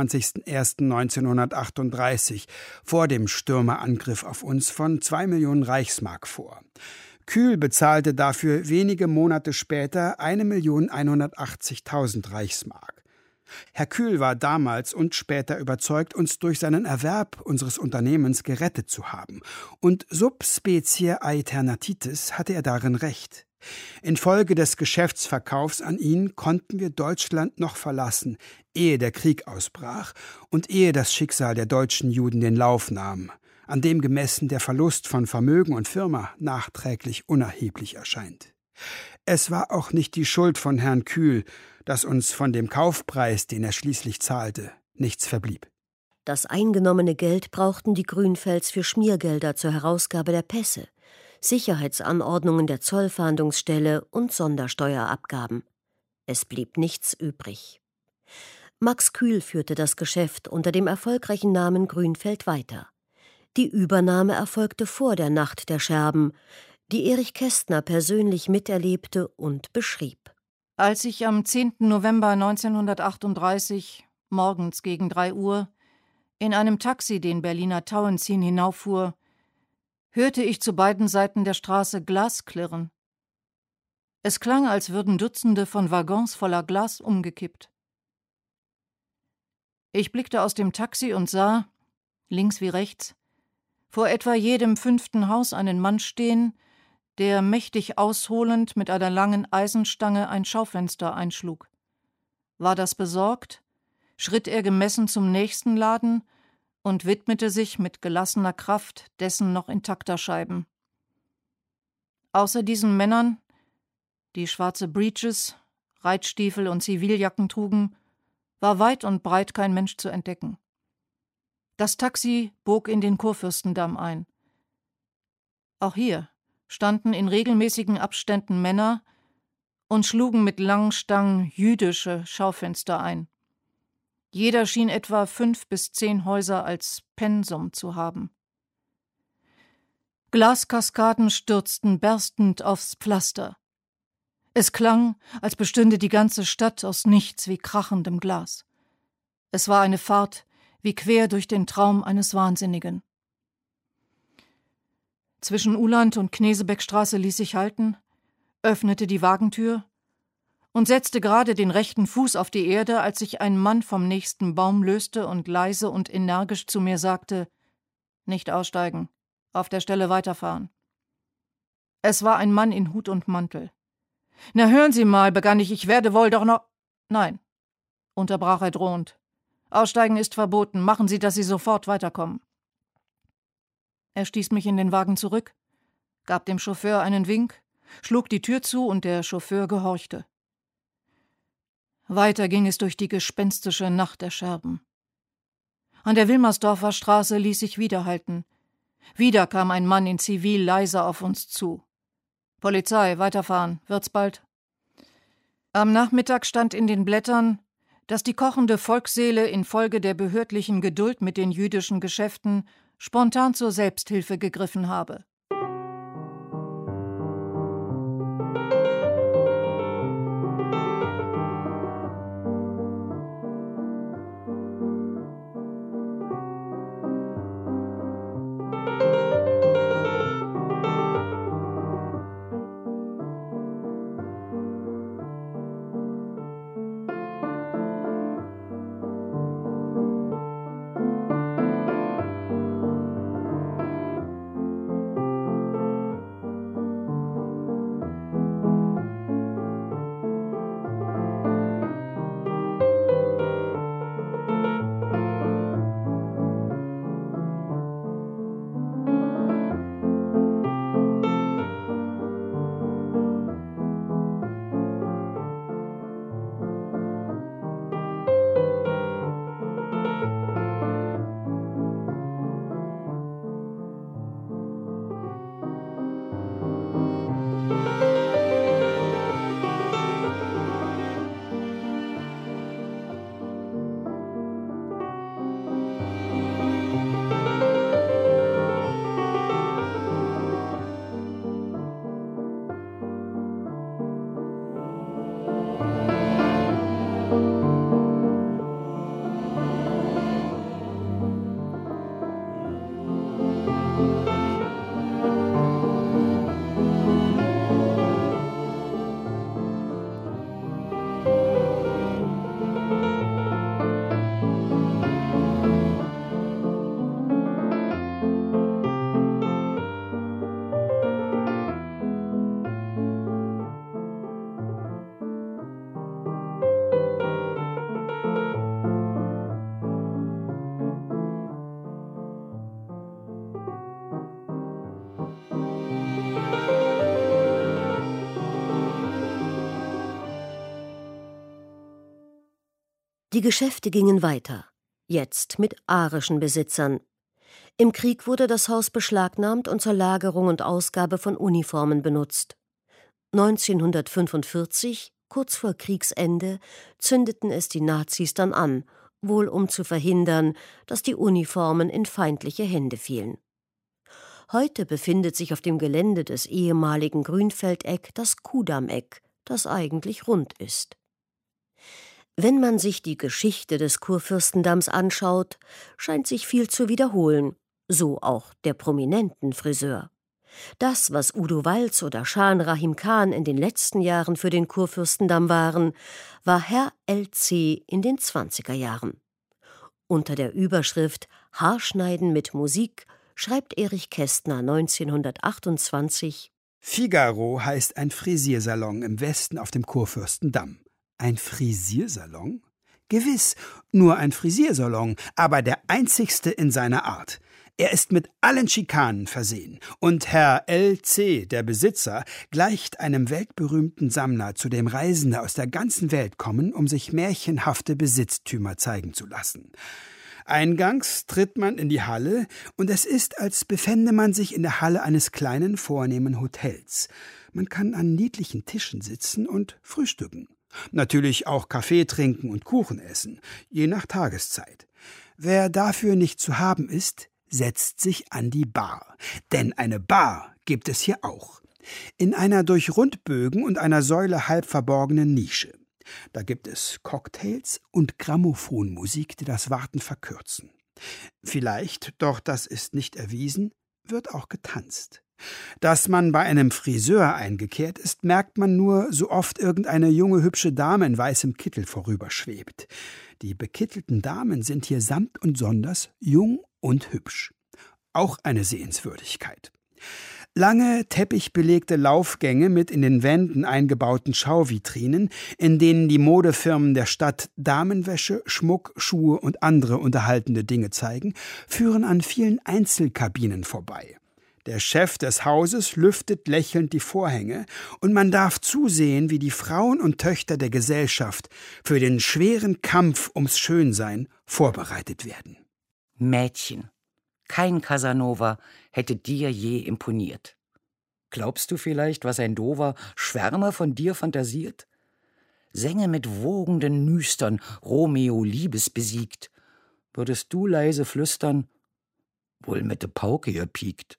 24.01.1938 vor dem Stürmerangriff auf uns von 2 Millionen Reichsmark vor. Kühl bezahlte dafür wenige Monate später 1.180.000 Reichsmark. Herr Kühl war damals und später überzeugt, uns durch seinen Erwerb unseres Unternehmens gerettet zu haben. Und sub specie aeternitatis hatte er darin recht. Infolge des Geschäftsverkaufs an ihn konnten wir Deutschland noch verlassen, ehe der Krieg ausbrach und ehe das Schicksal der deutschen Juden den Lauf nahm, an dem gemessen der Verlust von Vermögen und Firma nachträglich unerheblich erscheint. Es war auch nicht die Schuld von Herrn Kühl, dass uns von dem Kaufpreis, den er schließlich zahlte, nichts verblieb. Das eingenommene Geld brauchten die Grünfelds für Schmiergelder zur Herausgabe der Pässe, Sicherheitsanordnungen der Zollfahndungsstelle und Sondersteuerabgaben. Es blieb nichts übrig. Max Kühl führte das Geschäft unter dem erfolgreichen Namen Grünfeld weiter. Die Übernahme erfolgte vor der Nacht der Scherben, die Erich Kästner persönlich miterlebte und beschrieb. Als ich am 10. November 1938, morgens gegen 3 Uhr, in einem Taxi den Berliner Tauentzien hinauffuhr, hörte ich zu beiden Seiten der Straße Glas klirren. Es klang, als würden Dutzende von Waggons voller Glas umgekippt. Ich blickte aus dem Taxi und sah, links wie rechts, vor etwa jedem 5. Haus einen Mann stehen, der mächtig ausholend mit einer langen Eisenstange ein Schaufenster einschlug. War das besorgt, schritt er gemessen zum nächsten Laden und widmete sich mit gelassener Kraft dessen noch intakter Scheiben. Außer diesen Männern, die schwarze Breeches, Reitstiefel und Ziviljacken trugen, war weit und breit kein Mensch zu entdecken. Das Taxi bog in den Kurfürstendamm ein. Auch hier standen in regelmäßigen Abständen Männer und schlugen mit langen Stangen jüdische Schaufenster ein. Jeder schien etwa 5 bis 10 Häuser als Pensum zu haben. Glaskaskaden stürzten berstend aufs Pflaster. Es klang, als bestünde die ganze Stadt aus nichts wie krachendem Glas. Es war eine Fahrt wie quer durch den Traum eines Wahnsinnigen. Zwischen Uhland und Knesebeckstraße ließ ich halten, öffnete die Wagentür und setzte gerade den rechten Fuß auf die Erde, als sich ein Mann vom nächsten Baum löste und leise und energisch zu mir sagte: »Nicht aussteigen, auf der Stelle weiterfahren.« Es war ein Mann in Hut und Mantel. »Na hören Sie mal«, begann ich werde wohl doch noch...« »Nein«, unterbrach er drohend. »Aussteigen ist verboten, machen Sie, dass Sie sofort weiterkommen.« Er stieß mich in den Wagen zurück, gab dem Chauffeur einen Wink, schlug die Tür zu und der Chauffeur gehorchte. Weiter ging es durch die gespenstische Nacht der Scherben. An der Wilmersdorfer Straße ließ ich wieder halten. Wieder kam ein Mann in Zivil leise auf uns zu. »Polizei, weiterfahren, wird's bald.« Am Nachmittag stand in den Blättern, dass die kochende Volksseele infolge der behördlichen Geduld mit den jüdischen Geschäften spontan zur Selbsthilfe gegriffen habe. Die Geschäfte gingen weiter, jetzt mit arischen Besitzern. Im Krieg wurde das Haus beschlagnahmt und zur Lagerung und Ausgabe von Uniformen benutzt. 1945, kurz vor Kriegsende, zündeten es die Nazis dann an, wohl um zu verhindern, dass die Uniformen in feindliche Hände fielen. Heute befindet sich auf dem Gelände des ehemaligen Grünfeldeck das Kuhdammeck, das eigentlich rund ist. Wenn man sich die Geschichte des Kurfürstendamms anschaut, scheint sich viel zu wiederholen, so auch der prominenten Friseur. Das, was Udo Walz oder Schan Rahim Khan in den letzten Jahren für den Kurfürstendamm waren, war Herr L.C. in den 20er Jahren. Unter der Überschrift »Haarschneiden mit Musik« schreibt Erich Kästner 1928: Figaro heißt ein Frisiersalon im Westen auf dem Kurfürstendamm. Ein Frisiersalon? Gewiss, nur ein Frisiersalon, aber der einzigste in seiner Art. Er ist mit allen Schikanen versehen und Herr L.C., der Besitzer, gleicht einem weltberühmten Sammler, zu dem Reisende aus der ganzen Welt kommen, um sich märchenhafte Besitztümer zeigen zu lassen. Eingangs tritt man in die Halle und es ist, als befände man sich in der Halle eines kleinen, vornehmen Hotels. Man kann an niedlichen Tischen sitzen und frühstücken. Natürlich auch Kaffee trinken und Kuchen essen, je nach Tageszeit. Wer dafür nicht zu haben ist, setzt sich an die Bar. Denn eine Bar gibt es hier auch. In einer durch Rundbögen und einer Säule halb verborgenen Nische. Da gibt es Cocktails und Grammophonmusik, die das Warten verkürzen. Vielleicht, doch das ist nicht erwiesen, wird auch getanzt. Dass man bei einem Friseur eingekehrt ist, merkt man nur, so oft irgendeine junge, hübsche Dame in weißem Kittel vorüberschwebt. Die bekittelten Damen sind hier samt und sonders jung und hübsch. Auch eine Sehenswürdigkeit. Lange, teppichbelegte Laufgänge mit in den Wänden eingebauten Schauvitrinen, in denen die Modefirmen der Stadt Damenwäsche, Schmuck, Schuhe und andere unterhaltende Dinge zeigen, führen an vielen Einzelkabinen vorbei. Der Chef des Hauses lüftet lächelnd die Vorhänge und man darf zusehen, wie die Frauen und Töchter der Gesellschaft für den schweren Kampf ums Schönsein vorbereitet werden. Mädchen, kein Casanova hätte dir je imponiert. Glaubst du vielleicht, was ein dover Schwärmer von dir fantasiert? Sänge mit wogenden Nüstern Romeo Liebes besiegt, würdest du leise flüstern, wohl mit de Pauke ihr piekt.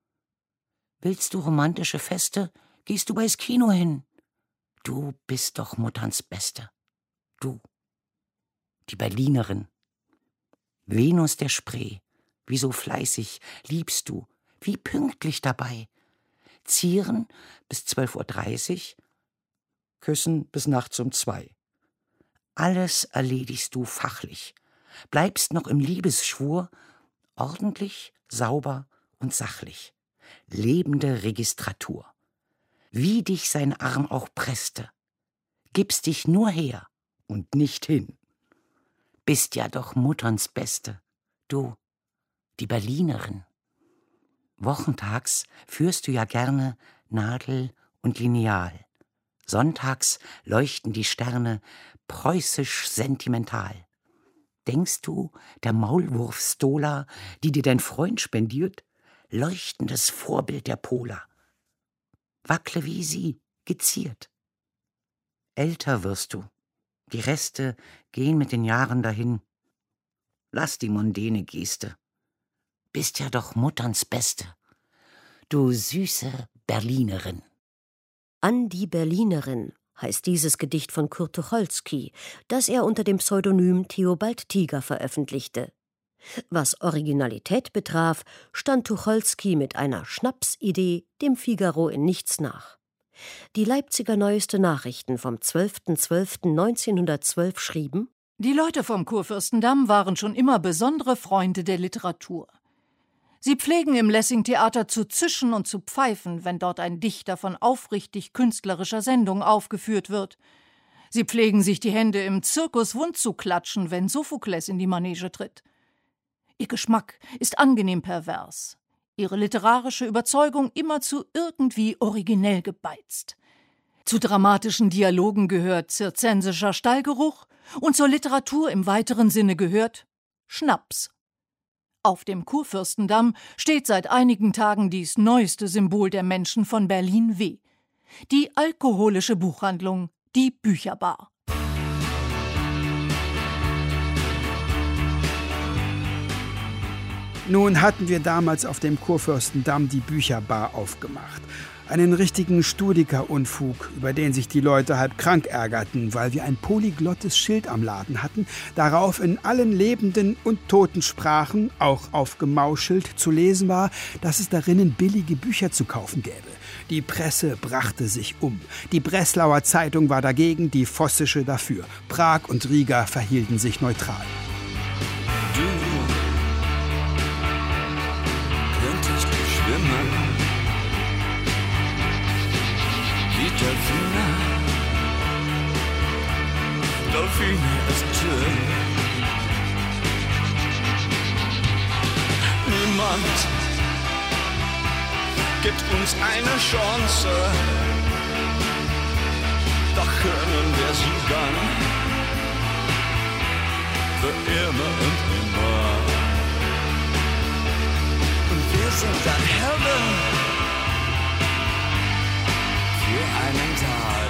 Willst du romantische Feste, gehst du bei's Kino hin. Du bist doch Mutterns Beste. Du, die Berlinerin. Venus der Spree, wie so fleißig liebst du, wie pünktlich dabei. Zieren bis 12:30 Uhr, küssen bis nachts um 2. Alles erledigst du fachlich, bleibst noch im Liebesschwur, ordentlich, sauber und sachlich. Lebende Registratur. Wie dich sein Arm auch presste, gibst dich nur her und nicht hin. Bist ja doch Mutterns Beste, du, die Berlinerin. Wochentags führst du ja gerne Nadel und Lineal. Sonntags leuchten die Sterne preußisch sentimental. Denkst du, der Maulwurf Stola, die dir dein Freund spendiert, leuchtendes Vorbild der Pola. Wackle wie sie, geziert. Älter wirst du, die Reste gehen mit den Jahren dahin. Lass die mondäne Geste. Bist ja doch Mutterns Beste, du süße Berlinerin. An die Berlinerin heißt dieses Gedicht von Kurt Tucholsky, das er unter dem Pseudonym Theobald Tiger veröffentlichte. Was Originalität betraf, stand Tucholsky mit einer Schnapsidee dem Figaro in nichts nach. Die Leipziger Neueste Nachrichten vom 12.12.1912 schrieben: Die Leute vom Kurfürstendamm waren schon immer besondere Freunde der Literatur. Sie pflegen im Lessing-Theater zu zischen und zu pfeifen, wenn dort ein Dichter von aufrichtig künstlerischer Sendung aufgeführt wird. Sie pflegen sich die Hände im Zirkus wund zu klatschen, wenn Sophokles in die Manege tritt. Ihr Geschmack ist angenehm pervers, ihre literarische Überzeugung immerzu irgendwie originell gebeizt. Zu dramatischen Dialogen gehört zirzensischer Stallgeruch und zur Literatur im weiteren Sinne gehört Schnaps. Auf dem Kurfürstendamm steht seit einigen Tagen dies neueste Symbol der Menschen von Berlin W. Die alkoholische Buchhandlung, die Bücherbar. Nun hatten wir damals auf dem Kurfürstendamm die Bücherbar aufgemacht. Einen richtigen Studiker-Unfug, über den sich die Leute halb krank ärgerten, weil wir ein polyglottes Schild am Laden hatten, darauf in allen lebenden und toten Sprachen, auch auf Gemauschelt, zu lesen war, dass es darinnen billige Bücher zu kaufen gäbe. Die Presse brachte sich um. Die Breslauer Zeitung war dagegen, die Vossische dafür. Prag und Riga verhielten sich neutral. Du könntest schwimmen wie Delfine. Delfine ist schön. Niemand gibt uns eine Chance, doch können wir sie dann für immer und immer. Und wir sind dann Helden für einen Tag.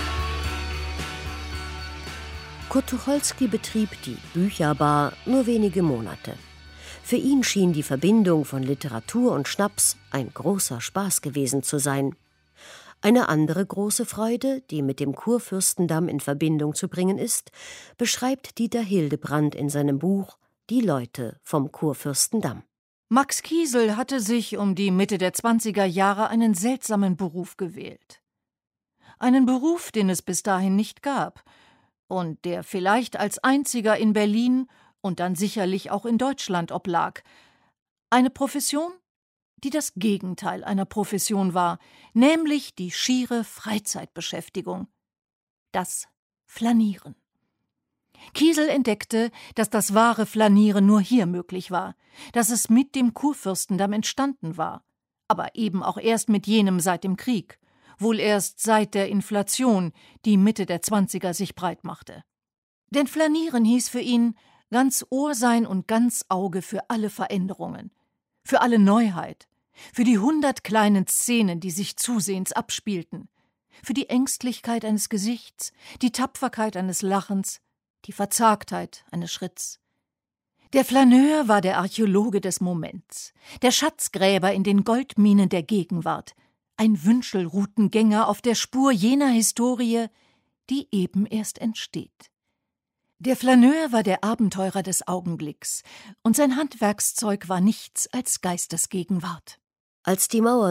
Kurt Tucholsky betrieb die Bücherbar nur wenige Monate. Für ihn schien die Verbindung von Literatur und Schnaps ein großer Spaß gewesen zu sein. Eine andere große Freude, die mit dem Kurfürstendamm in Verbindung zu bringen ist, beschreibt Dieter Hildebrandt in seinem Buch »Die Leute vom Kurfürstendamm«. Max Kiesel hatte sich um die Mitte der 20er Jahre einen seltsamen Beruf gewählt. Einen Beruf, den es bis dahin nicht gab und der vielleicht als einziger in Berlin und dann sicherlich auch in Deutschland oblag. Eine Profession, die das Gegenteil einer Profession war, nämlich die schiere Freizeitbeschäftigung. Das Flanieren. Kiesel entdeckte, dass das wahre Flanieren nur hier möglich war, dass es mit dem Kurfürstendamm entstanden war, aber eben auch erst mit jenem seit dem Krieg, wohl erst seit der Inflation, die Mitte der 20er sich breit machte. Denn Flanieren hieß für ihn ganz Ohr sein und ganz Auge für alle Veränderungen, für alle Neuheit, für die 100 kleinen Szenen, die sich zusehends abspielten, für die Ängstlichkeit eines Gesichts, die Tapferkeit eines Lachens, die Verzagtheit eines Schritts. Der Flaneur war der Archäologe des Moments, der Schatzgräber in den Goldminen der Gegenwart, ein Wünschelroutengänger auf der Spur jener Historie, die eben erst entsteht. Der Flaneur war der Abenteurer des Augenblicks, und sein Handwerkszeug war nichts als Geistesgegenwart. Als die Mauer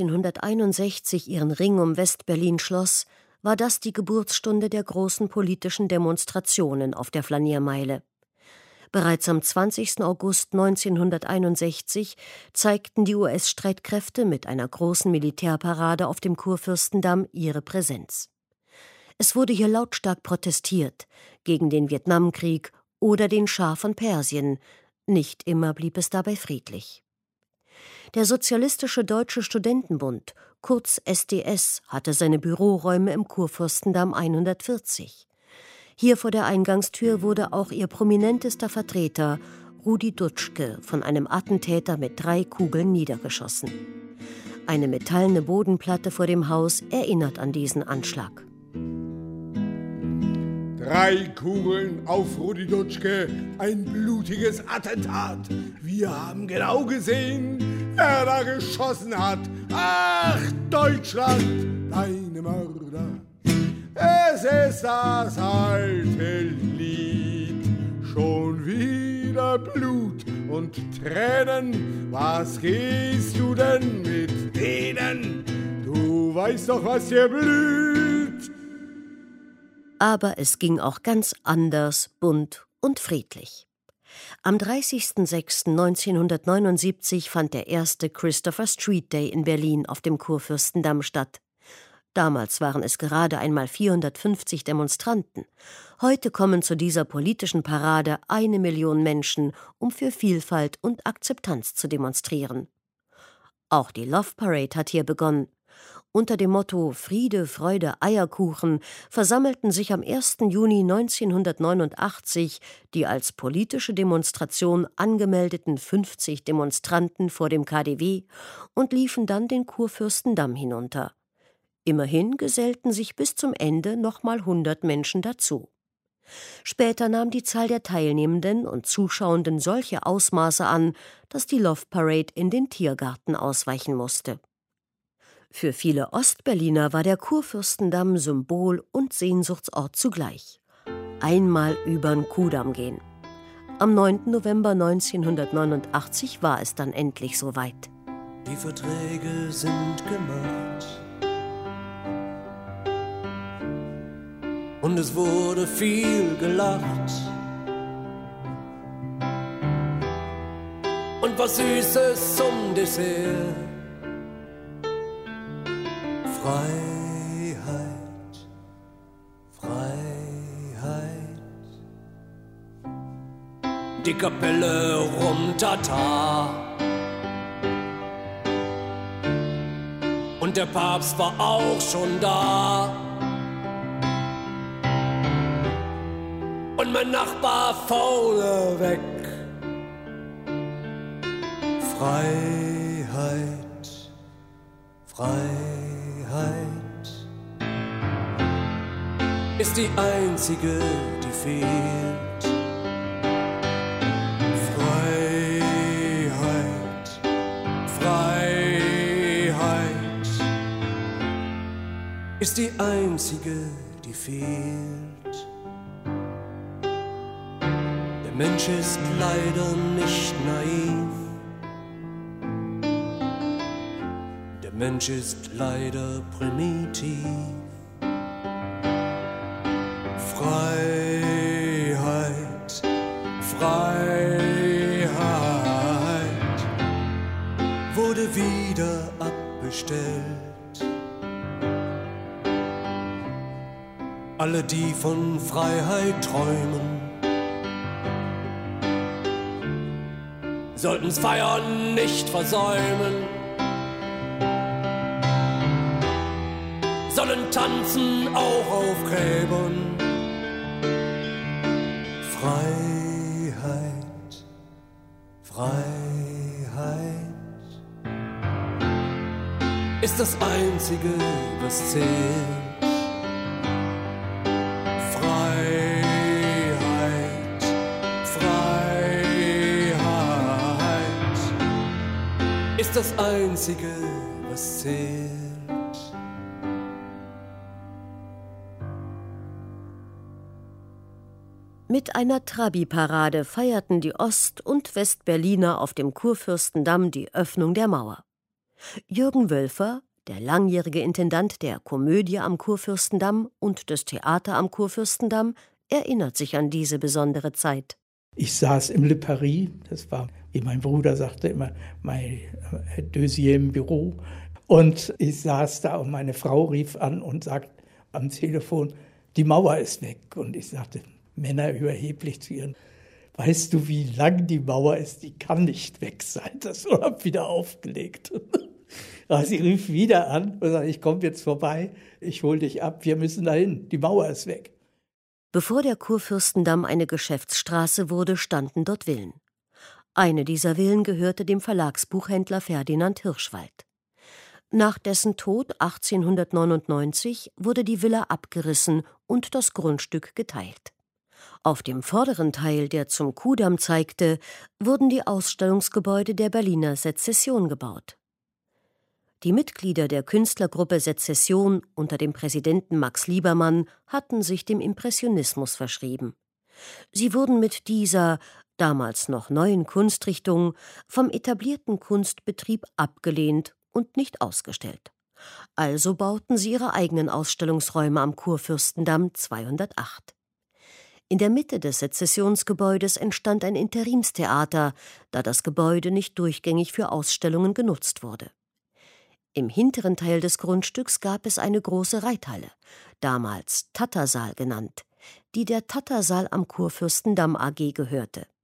1961 ihren Ring um West-Berlin schloss, war das die Geburtsstunde der großen politischen Demonstrationen auf der Flaniermeile. Bereits am 20. August 1961 zeigten die US-Streitkräfte mit einer großen Militärparade auf dem Kurfürstendamm ihre Präsenz. Es wurde hier lautstark protestiert gegen den Vietnamkrieg oder den Schah von Persien. Nicht immer blieb es dabei friedlich. Der Sozialistische Deutsche Studentenbund, kurz SDS, hatte seine Büroräume im Kurfürstendamm 140. Hier vor der Eingangstür wurde auch ihr prominentester Vertreter, Rudi Dutschke, von einem Attentäter mit 3 Kugeln niedergeschossen. Eine metallene Bodenplatte vor dem Haus erinnert an diesen Anschlag. 3 Kugeln auf Rudi Dutschke, ein blutiges Attentat. Wir haben genau gesehen, wer da geschossen hat. Ach, Deutschland, deine Mörder. Es ist das alte Lied, schon wieder Blut und Tränen. Was gehst du denn mit denen? Du weißt doch, was hier blüht. Aber es ging auch ganz anders, bunt und friedlich. Am 30.06.1979 fand der erste Christopher Street Day in Berlin auf dem Kurfürstendamm statt. Damals waren es gerade einmal 450 Demonstranten. Heute kommen zu dieser politischen Parade 1 Million Menschen, um für Vielfalt und Akzeptanz zu demonstrieren. Auch die Love Parade hat hier begonnen. Unter dem Motto Friede, Freude, Eierkuchen versammelten sich am 1. Juni 1989 die als politische Demonstration angemeldeten 50 Demonstranten vor dem KaDeWe und liefen dann den Kurfürstendamm hinunter. Immerhin gesellten sich bis zum Ende nochmal 100 Menschen dazu. Später nahm die Zahl der Teilnehmenden und Zuschauenden solche Ausmaße an, dass die Love Parade in den Tiergarten ausweichen musste. Für viele Ostberliner war der Kurfürstendamm Symbol und Sehnsuchtsort zugleich. Einmal übern Kudamm gehen. Am 9. November 1989 war es dann endlich soweit. Die Verträge sind gemacht und es wurde viel gelacht und was Süßes zum Dessert. Freiheit, Freiheit. Die Kapelle rum-tata. Und der Papst war auch schon da. Und mein Nachbar vorne weg. Freiheit, Freiheit ist die einzige, die fehlt. Freiheit, Freiheit ist die einzige, die fehlt. Der Mensch ist leider nicht naiv. Der Mensch ist leider primitiv. Freiheit, Freiheit wurde wieder abbestellt. Alle, die von Freiheit träumen, sollten's Feiern nicht versäumen. Sollen tanzen auch auf Gräbern. Freiheit, Freiheit ist das Einzige, was zählt. Freiheit, Freiheit ist das Einzige, was zählt. Mit einer Trabi-Parade feierten die Ost- und Westberliner auf dem Kurfürstendamm die Öffnung der Mauer. Jürgen Wölfer, der langjährige Intendant der Komödie am Kurfürstendamm und des Theater am Kurfürstendamm, erinnert sich an diese besondere Zeit. Ich saß im Le Paris, das war, wie mein Bruder sagte immer, mein deuxième Büro. Und ich saß da und meine Frau rief an und sagte am Telefon, die Mauer ist weg. Und ich sagte, Männer überheblich zu ihren, weißt du, wie lang die Mauer ist? Die kann nicht weg sein. Das habe wieder aufgelegt. Also sie rief wieder an und sagte, ich komme jetzt vorbei, ich hole dich ab, wir müssen dahin, die Mauer ist weg. Bevor der Kurfürstendamm eine Geschäftsstraße wurde, standen dort Villen. Eine dieser Villen gehörte dem Verlagsbuchhändler Ferdinand Hirschwald. Nach dessen Tod 1899 wurde die Villa abgerissen und das Grundstück geteilt. Auf dem vorderen Teil, der zum Kudamm zeigte, wurden die Ausstellungsgebäude der Berliner Sezession gebaut. Die Mitglieder der Künstlergruppe Sezession unter dem Präsidenten Max Liebermann hatten sich dem Impressionismus verschrieben. Sie wurden mit dieser, damals noch neuen Kunstrichtung, vom etablierten Kunstbetrieb abgelehnt und nicht ausgestellt. Also bauten sie ihre eigenen Ausstellungsräume am Kurfürstendamm 208. In der Mitte des Sezessionsgebäudes entstand ein Interimstheater, da das Gebäude nicht durchgängig für Ausstellungen genutzt wurde. Im hinteren Teil des Grundstücks gab es eine große Reithalle, damals Tattersaal genannt, die der Tattersaal am Kurfürstendamm AG gehörte.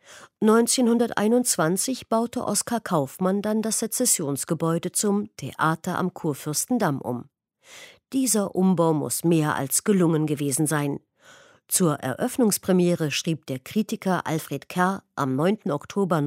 1921 baute Oskar Kaufmann dann das Sezessionsgebäude zum Theater am Kurfürstendamm um. Dieser Umbau muss mehr als gelungen gewesen sein. Zur Eröffnungspremiere schrieb der Kritiker Alfred Kerr am 9. Oktober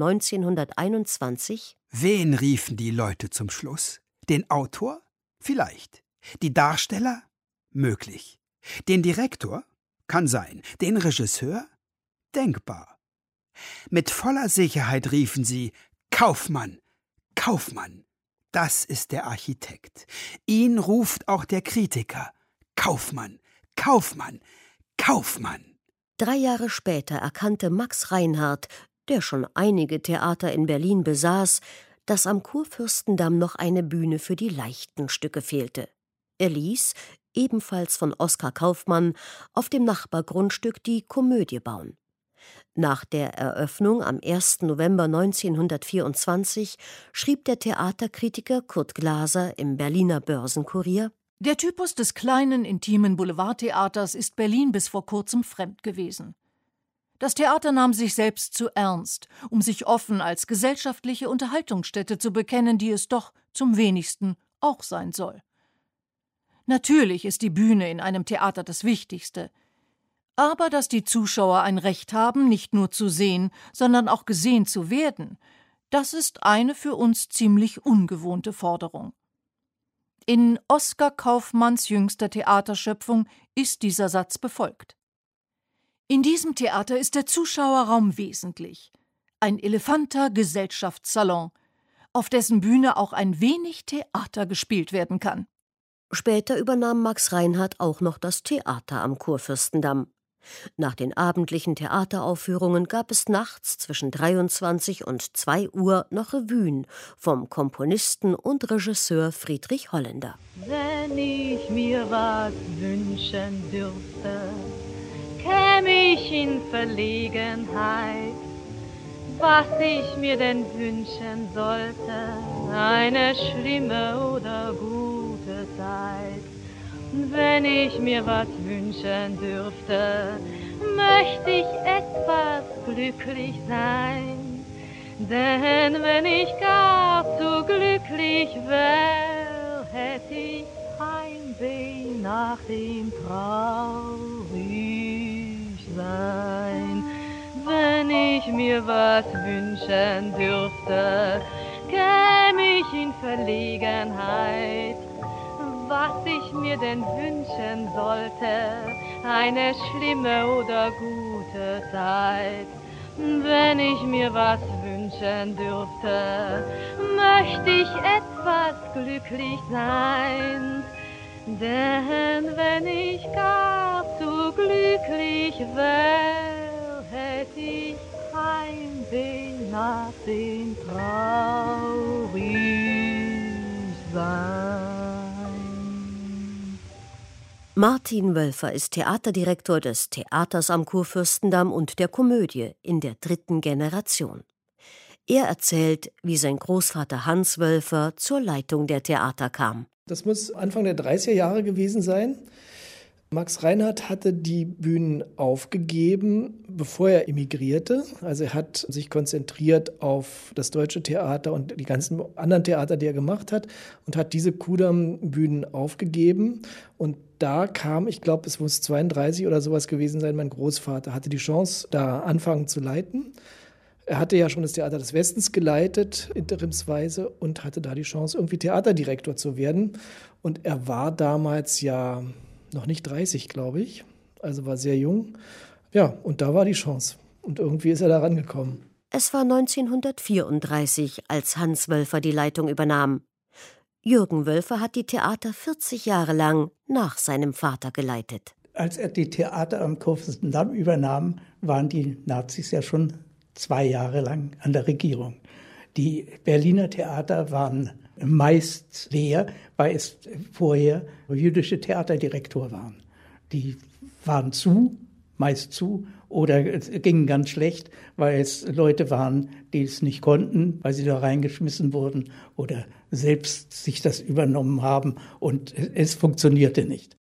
1921: Wen riefen die Leute zum Schluss? Den Autor? Vielleicht. Die Darsteller? Möglich. Den Direktor? Kann sein. Den Regisseur? Denkbar. Mit voller Sicherheit riefen sie: Kaufmann, Kaufmann. Das ist der Architekt. Ihn ruft auch der Kritiker. Kaufmann, Kaufmann, Kaufmann. 3 Jahre später erkannte Max Reinhardt, der schon einige Theater in Berlin besaß, dass am Kurfürstendamm noch eine Bühne für die leichten Stücke fehlte. Er ließ, ebenfalls von Oskar Kaufmann, auf dem Nachbargrundstück die Komödie bauen. Nach der Eröffnung am 1. November 1924 schrieb der Theaterkritiker Kurt Glaser im Berliner Börsenkurier: Der Typus des kleinen, intimen Boulevardtheaters ist Berlin bis vor kurzem fremd gewesen. Das Theater nahm sich selbst zu ernst, um sich offen als gesellschaftliche Unterhaltungsstätte zu bekennen, die es doch zum wenigsten auch sein soll. Natürlich ist die Bühne in einem Theater das Wichtigste. Aber dass die Zuschauer ein Recht haben, nicht nur zu sehen, sondern auch gesehen zu werden, das ist eine für uns ziemlich ungewohnte Forderung. In Oskar Kaufmanns jüngster Theaterschöpfung ist dieser Satz befolgt. In diesem Theater ist der Zuschauerraum wesentlich. Ein elefanter Gesellschaftssalon, auf dessen Bühne auch ein wenig Theater gespielt werden kann. Später übernahm Max Reinhardt auch noch das Theater am Kurfürstendamm. Nach den abendlichen Theateraufführungen gab es nachts zwischen 23 und 2 Uhr noch Revuen vom Komponisten und Regisseur Friedrich Holländer. Wenn ich mir was wünschen dürfte, käme ich in Verlegenheit. Was ich mir denn wünschen sollte, eine schlimme oder gute Zeit. Wenn ich mir was wünschen dürfte, möchte ich etwas glücklich sein. Denn wenn ich gar zu glücklich wär, hätte ich Heimweh nach dem Traurigsein. Wenn ich mir was wünschen dürfte, käme ich in Verlegenheit. Was ich mir denn wünschen sollte, eine schlimme oder gute Zeit. Wenn ich mir was wünschen dürfte, möchte ich etwas glücklich sein. Denn wenn ich gar zu glücklich wär, hätte ich Heimweh nach dem Traurigsein. Martin Wölfer ist Theaterdirektor des Theaters am Kurfürstendamm und der Komödie in der 3. Generation. Er erzählt, wie sein Großvater Hans Wölfer zur Leitung der Theater kam. Das muss Anfang der 30er Jahre gewesen sein. Max Reinhardt hatte die Bühnen aufgegeben, bevor er emigrierte. Also er hat sich konzentriert auf das Deutsche Theater und die ganzen anderen Theater, die er gemacht hat, und hat diese Kudamm-Bühnen aufgegeben. Und da kam, ich glaube, es muss 32 oder sowas gewesen sein, mein Großvater hatte die Chance, da anfangen zu leiten. Er hatte ja schon das Theater des Westens geleitet, interimsweise, und hatte da die Chance, irgendwie Theaterdirektor zu werden. Und er war damals ja noch nicht 30, glaube ich, also war sehr jung. Ja, und da war die Chance. Und irgendwie ist er da rangekommen. Es war 1934, als Hans Wölfer die Leitung übernahm. Jürgen Wölfer hat die Theater 40 Jahre lang nach seinem Vater geleitet. Als er die Theater am Kurfürstendamm übernahm, waren die Nazis ja schon 2 Jahre lang an der Regierung. Die Berliner Theater waren meist leer, weil es vorher jüdische Theaterdirektor waren. Die waren meist zu, oder es ging ganz schlecht, weil es Leute waren, die es nicht konnten, weil sie da reingeschmissen wurden oder selbst sich das übernommen haben, und es funktionierte nicht.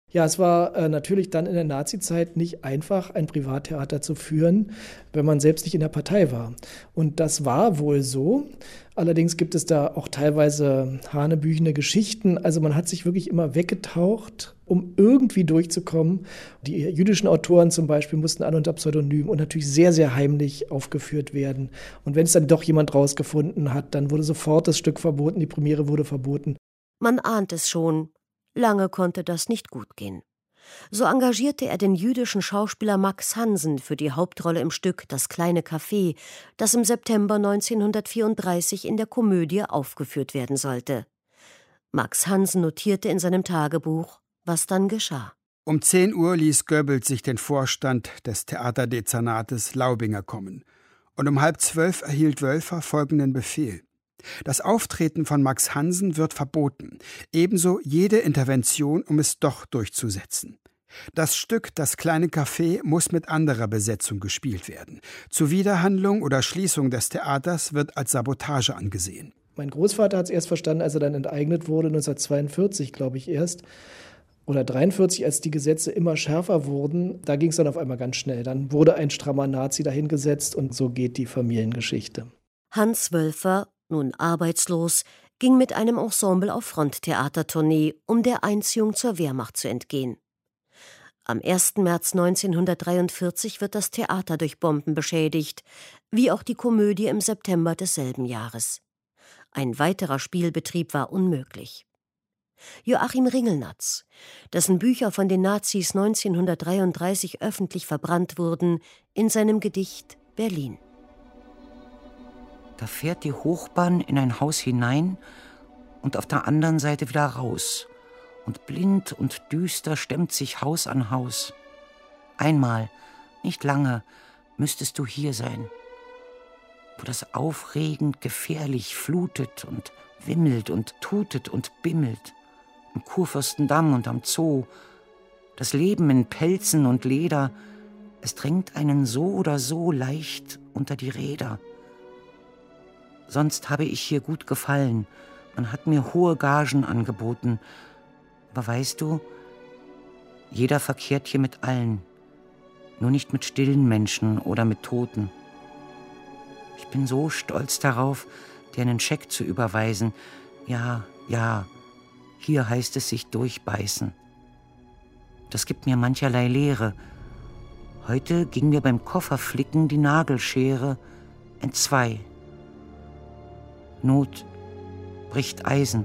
Ja, es war natürlich dann in der Nazizeit nicht einfach, ein Privattheater zu führen, wenn man selbst nicht in der Partei war. Und das war wohl so. Allerdings gibt es da auch teilweise hanebüchene Geschichten. Also man hat sich wirklich immer weggetaucht, um irgendwie durchzukommen. Die jüdischen Autoren zum Beispiel mussten alle unter Pseudonym und natürlich sehr, sehr heimlich aufgeführt werden. Und wenn es dann doch jemand rausgefunden hat, dann wurde sofort das Stück verboten, die Premiere wurde verboten. Man ahnt es schon. Lange konnte das nicht gut gehen. So engagierte er den jüdischen Schauspieler Max Hansen für die Hauptrolle im Stück Das kleine Café, das im September 1934 in der Komödie aufgeführt werden sollte. Max Hansen notierte in seinem Tagebuch, was dann geschah. Um 10 Uhr ließ Goebbels sich den Vorstand des Theaterdezernates Laubinger kommen. Und um 11:30 erhielt Wölfer folgenden Befehl: Das Auftreten von Max Hansen wird verboten, ebenso jede Intervention, um es doch durchzusetzen. Das Stück Das kleine Café muss mit anderer Besetzung gespielt werden. Zuwiderhandlung oder Schließung des Theaters wird als Sabotage angesehen. Mein Großvater hat es erst verstanden, als er dann enteignet wurde, 1942, glaube ich erst, oder 1943, als die Gesetze immer schärfer wurden. Da ging es dann auf einmal ganz schnell. Dann wurde ein strammer Nazi dahingesetzt und so geht die Familiengeschichte. Hans Wölfer, nun arbeitslos, ging mit einem Ensemble auf Fronttheatertournee, um der Einziehung zur Wehrmacht zu entgehen. Am 1. März 1943 wird das Theater durch Bomben beschädigt, wie auch die Komödie im September desselben Jahres. Ein weiterer Spielbetrieb war unmöglich. Joachim Ringelnatz, dessen Bücher von den Nazis 1933 öffentlich verbrannt wurden, in seinem Gedicht Berlin. Da fährt die Hochbahn in ein Haus hinein und auf der anderen Seite wieder raus. Und blind und düster stemmt sich Haus an Haus. Einmal, nicht lange, müsstest du hier sein, wo das aufregend gefährlich flutet und wimmelt und tutet und bimmelt. Am Kurfürstendamm und am Zoo. Das Leben in Pelzen und Leder, es drängt einen so oder so leicht unter die Räder. Sonst habe ich hier gut gefallen. Man hat mir hohe Gagen angeboten. Aber weißt du, jeder verkehrt hier mit allen. Nur nicht mit stillen Menschen oder mit Toten. Ich bin so stolz darauf, dir einen Scheck zu überweisen. Ja, hier heißt es sich durchbeißen. Das gibt mir mancherlei Lehre. Heute ging mir beim Kofferflicken die Nagelschere entzwei. Not bricht Eisen.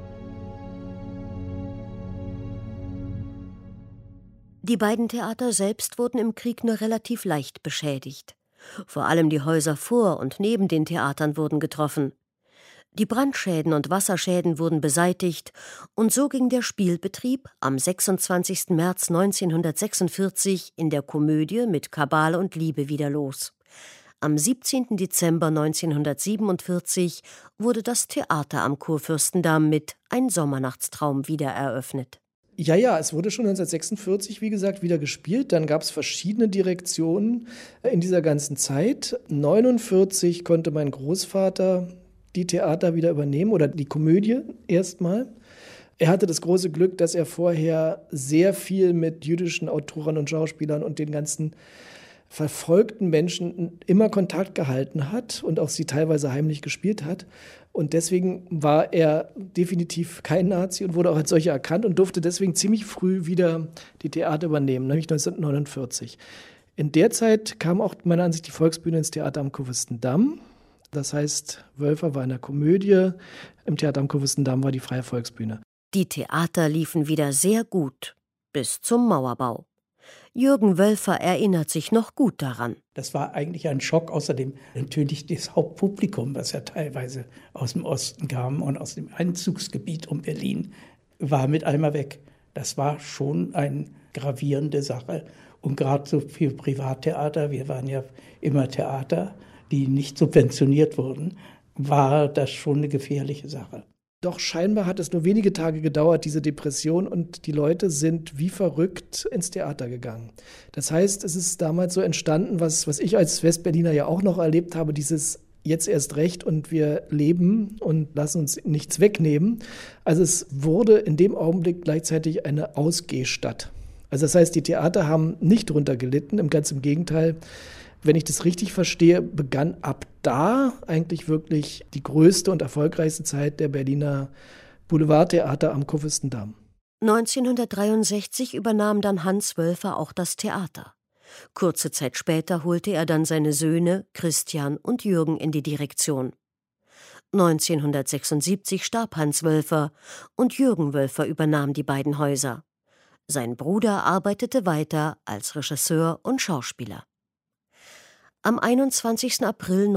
Die beiden Theater selbst wurden im Krieg nur relativ leicht beschädigt. Vor allem die Häuser vor und neben den Theatern wurden getroffen. Die Brandschäden und Wasserschäden wurden beseitigt und so ging der Spielbetrieb am 26. März 1946 in der Komödie mit Kabal und Liebe wieder los. Am 17. Dezember 1947 wurde das Theater am Kurfürstendamm mit Ein Sommernachtstraum wieder eröffnet. Ja, es wurde schon 1946, wie gesagt, wieder gespielt. Dann gab es verschiedene Direktionen in dieser ganzen Zeit. 1949 konnte mein Großvater die Theater wieder übernehmen oder die Komödie erstmal. Er hatte das große Glück, dass er vorher sehr viel mit jüdischen Autoren und Schauspielern und den ganzen verfolgten Menschen immer Kontakt gehalten hat und auch sie teilweise heimlich gespielt hat. Und deswegen war er definitiv kein Nazi und wurde auch als solcher erkannt und durfte deswegen ziemlich früh wieder die Theater übernehmen, nämlich 1949. In der Zeit kam auch meiner Ansicht nach die Volksbühne ins Theater am Kurfürstendamm. Das heißt, Wölfer war in der Komödie, im Theater am Kurfürstendamm war die Freie Volksbühne. Die Theater liefen wieder sehr gut, bis zum Mauerbau. Jürgen Wölfer erinnert sich noch gut daran. Das war eigentlich ein Schock, außerdem natürlich das Hauptpublikum, das ja teilweise aus dem Osten kam und aus dem Einzugsgebiet um Berlin, war mit einmal weg. Das war schon eine gravierende Sache. Und gerade so für Privattheater, wir waren ja immer Theater, die nicht subventioniert wurden, war das schon eine gefährliche Sache. Doch scheinbar hat es nur wenige Tage gedauert, diese Depression, und die Leute sind wie verrückt ins Theater gegangen. Das heißt, es ist damals so entstanden, was ich als Westberliner ja auch noch erlebt habe, dieses jetzt erst recht und wir leben und lassen uns nichts wegnehmen. Also es wurde in dem Augenblick gleichzeitig eine Ausgehstadt. Also das heißt, die Theater haben nicht drunter gelitten, ganz im Gegenteil. Wenn ich das richtig verstehe, begann ab da eigentlich wirklich die größte und erfolgreichste Zeit der Berliner Boulevardtheater am Kurfürstendamm. 1963 übernahm dann Hans Wölfer auch das Theater. Kurze Zeit später holte er dann seine Söhne Christian und Jürgen in die Direktion. 1976 starb Hans Wölfer und Jürgen Wölfer übernahm die beiden Häuser. Sein Bruder arbeitete weiter als Regisseur und Schauspieler. Am 21. April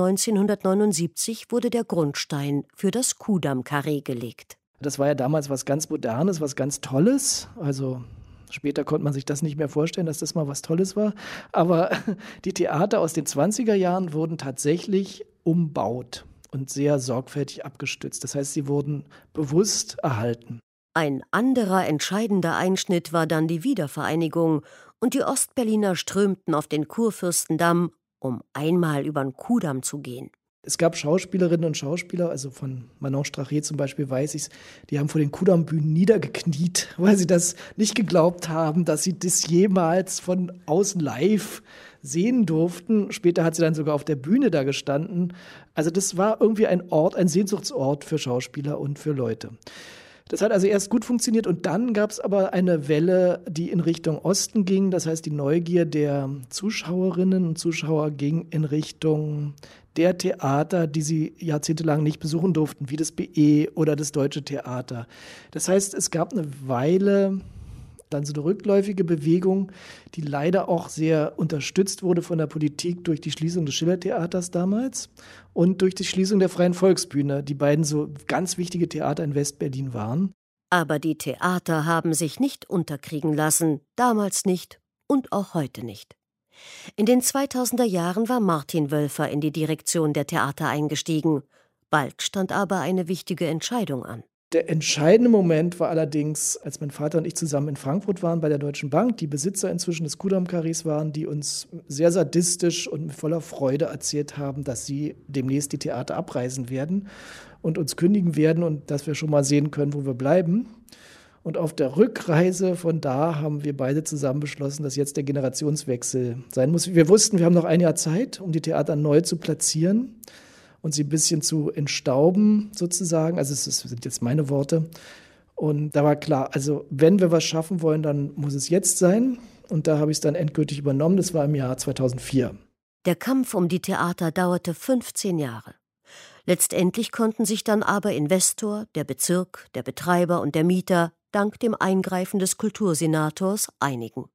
1979 wurde der Grundstein für das Kudamm-Karree gelegt. Das war ja damals was ganz Modernes, was ganz Tolles. Also später konnte man sich das nicht mehr vorstellen, dass das mal was Tolles war. Aber die Theater aus den 20er Jahren wurden tatsächlich umbaut und sehr sorgfältig abgestützt. Das heißt, sie wurden bewusst erhalten. Ein anderer entscheidender Einschnitt war dann die Wiedervereinigung und die Ostberliner strömten auf den Kurfürstendamm, um einmal über den Kudamm zu gehen. Es gab Schauspielerinnen und Schauspieler, also von Manon Strache zum Beispiel weiß ich es, die haben vor den Kudamm-Bühnen niedergekniet, weil sie das nicht geglaubt haben, dass sie das jemals von außen live sehen durften. Später hat sie dann sogar auf der Bühne da gestanden. Also das war irgendwie ein Ort, ein Sehnsuchtsort für Schauspieler und für Leute. Das hat also erst gut funktioniert und dann gab es aber eine Welle, die in Richtung Osten ging. Das heißt, die Neugier der Zuschauerinnen und Zuschauer ging in Richtung der Theater, die sie jahrzehntelang nicht besuchen durften, wie das BE oder das Deutsche Theater. Das heißt, es gab eine Weile dann so eine rückläufige Bewegung, die leider auch sehr unterstützt wurde von der Politik durch die Schließung des Schillertheaters damals und durch die Schließung der Freien Volksbühne, die beiden so ganz wichtige Theater in Westberlin waren. Aber die Theater haben sich nicht unterkriegen lassen, damals nicht und auch heute nicht. In den 2000er Jahren war Martin Wölfer in die Direktion der Theater eingestiegen. Bald stand aber eine wichtige Entscheidung an. Der entscheidende Moment war allerdings, als mein Vater und ich zusammen in Frankfurt waren bei der Deutschen Bank, die Besitzer inzwischen des Kudamm-Karrees waren, die uns sehr sadistisch und mit voller Freude erzählt haben, dass sie demnächst die Theater abreißen werden und uns kündigen werden und dass wir schon mal sehen können, wo wir bleiben. Und auf der Rückreise von da haben wir beide zusammen beschlossen, dass jetzt der Generationswechsel sein muss. Wir wussten, wir haben noch ein Jahr Zeit, um die Theater neu zu platzieren und sie ein bisschen zu entstauben sozusagen. Also es sind jetzt meine Worte. Und da war klar, also wenn wir was schaffen wollen, dann muss es jetzt sein. Und da habe ich es dann endgültig übernommen. Das war im Jahr 2004. Der Kampf um die Theater dauerte 15 Jahre. Letztendlich konnten sich dann aber Investor, der Bezirk, der Betreiber und der Mieter dank dem Eingreifen des Kultursenators einigen.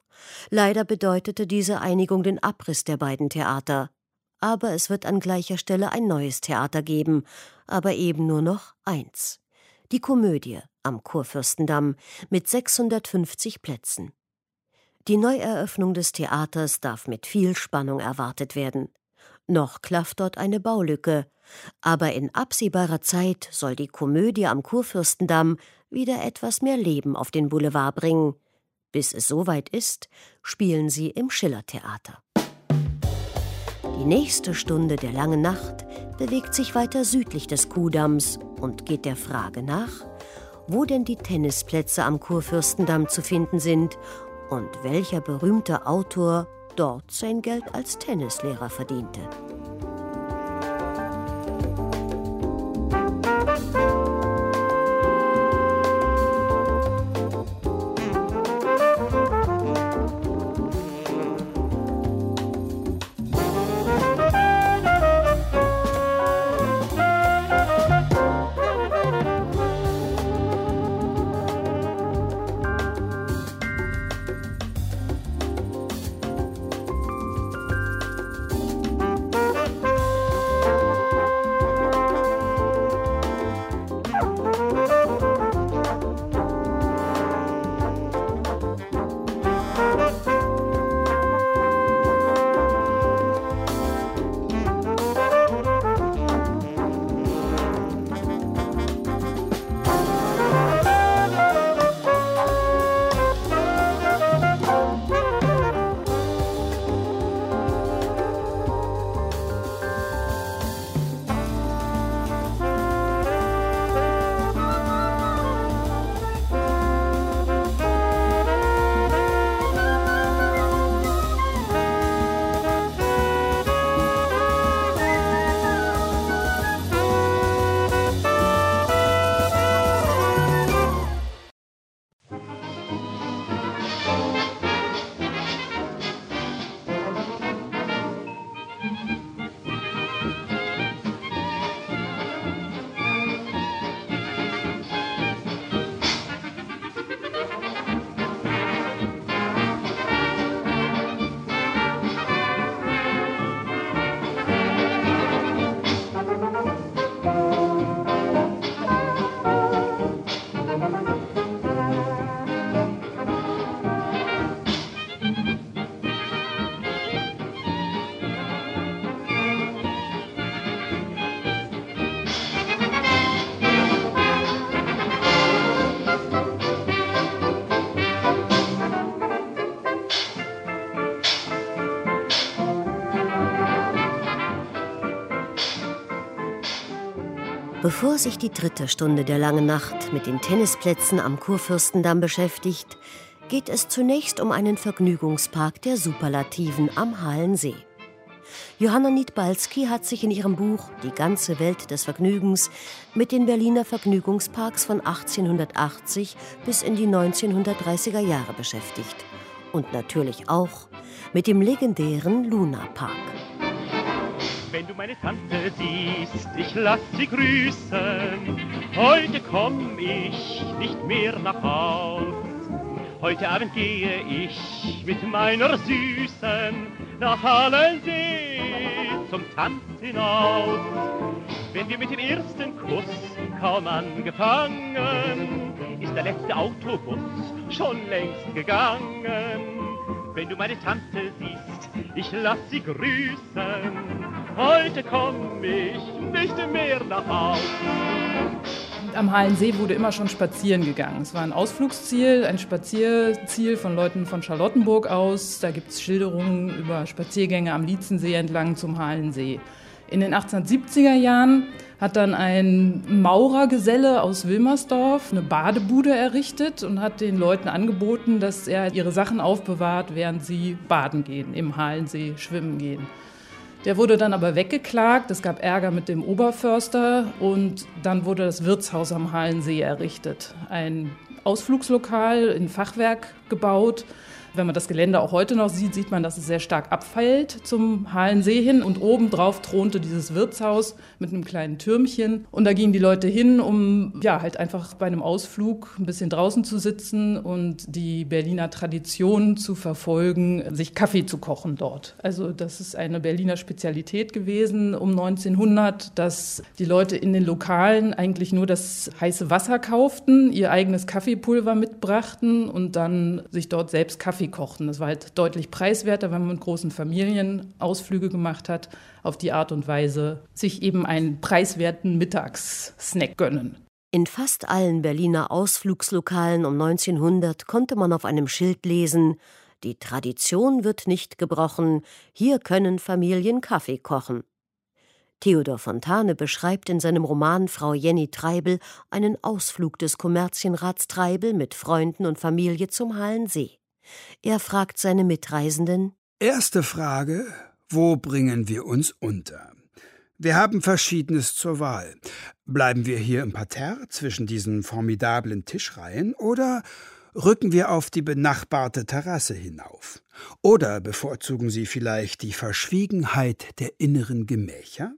Leider bedeutete diese Einigung den Abriss der beiden Theater. Aber es wird an gleicher Stelle ein neues Theater geben, aber eben nur noch eins. Die Komödie am Kurfürstendamm mit 650 Plätzen. Die Neueröffnung des Theaters darf mit viel Spannung erwartet werden. Noch klafft dort eine Baulücke, aber in absehbarer Zeit soll die Komödie am Kurfürstendamm wieder etwas mehr Leben auf den Boulevard bringen. Bis es soweit ist, spielen sie im Schillertheater. Die nächste Stunde der langen Nacht bewegt sich weiter südlich des Kudamms und geht der Frage nach, wo denn die Tennisplätze am Kurfürstendamm zu finden sind und welcher berühmte Autor dort sein Geld als Tennislehrer verdiente. Bevor sich die 3. Stunde der Langen Nacht mit den Tennisplätzen am Kurfürstendamm beschäftigt, geht es zunächst um einen Vergnügungspark der Superlativen am Halensee. Johanna Niedbalski hat sich in ihrem Buch Die ganze Welt des Vergnügens mit den Berliner Vergnügungsparks von 1880 bis in die 1930er Jahre beschäftigt. Und natürlich auch mit dem legendären Luna-Park. Wenn du meine Tante siehst, ich lass sie grüßen. Heute komm ich nicht mehr nach Haus. Heute Abend gehe ich mit meiner Süßen nach Halensee zum Tanz hinaus. Wenn wir mit dem ersten Kuss kaum angefangen, ist der letzte Autobus schon längst gegangen. Wenn du meine Tante siehst, ich lass sie grüßen. Heute komm ich nicht mehr nach Haus. Am Halensee wurde immer schon spazieren gegangen. Es war ein Ausflugsziel, ein Spazierziel von Leuten von Charlottenburg aus. Da gibt es Schilderungen über Spaziergänge am Lietzensee entlang zum Halensee. In den 1870er Jahren hat dann ein Maurergeselle aus Wilmersdorf eine Badebude errichtet und hat den Leuten angeboten, dass er ihre Sachen aufbewahrt, während sie baden gehen, im Halensee schwimmen gehen. Der wurde dann aber weggeklagt, es gab Ärger mit dem Oberförster und dann wurde das Wirtshaus am Halensee errichtet. Ein Ausflugslokal in Fachwerk gebaut. Wenn man das Gelände auch heute noch sieht, sieht man, dass es sehr stark abfällt zum Halensee hin. Und obendrauf thronte dieses Wirtshaus mit einem kleinen Türmchen. Und da gingen die Leute hin, um halt einfach bei einem Ausflug ein bisschen draußen zu sitzen und die Berliner Tradition zu verfolgen, sich Kaffee zu kochen dort. Also das ist eine Berliner Spezialität gewesen um 1900, dass die Leute in den Lokalen eigentlich nur das heiße Wasser kauften, ihr eigenes Kaffeepulver mitbrachten und dann sich dort selbst Kaffee kochten. Das war halt deutlich preiswerter, wenn man mit großen Familien Ausflüge gemacht hat, auf die Art und Weise sich eben einen preiswerten Mittagssnack gönnen. In fast allen Berliner Ausflugslokalen um 1900 konnte man auf einem Schild lesen: Die Tradition wird nicht gebrochen, hier können Familien Kaffee kochen. Theodor Fontane beschreibt in seinem Roman Frau Jenny Treibel einen Ausflug des Kommerzienrats Treibel mit Freunden und Familie zum Halensee. Er fragt seine Mitreisenden: Erste Frage: Wo bringen wir uns unter? Wir haben Verschiedenes zur Wahl. Bleiben wir hier im Parterre zwischen diesen formidablen Tischreihen oder rücken wir auf die benachbarte Terrasse hinauf? Oder bevorzugen Sie vielleicht die Verschwiegenheit der inneren Gemächer?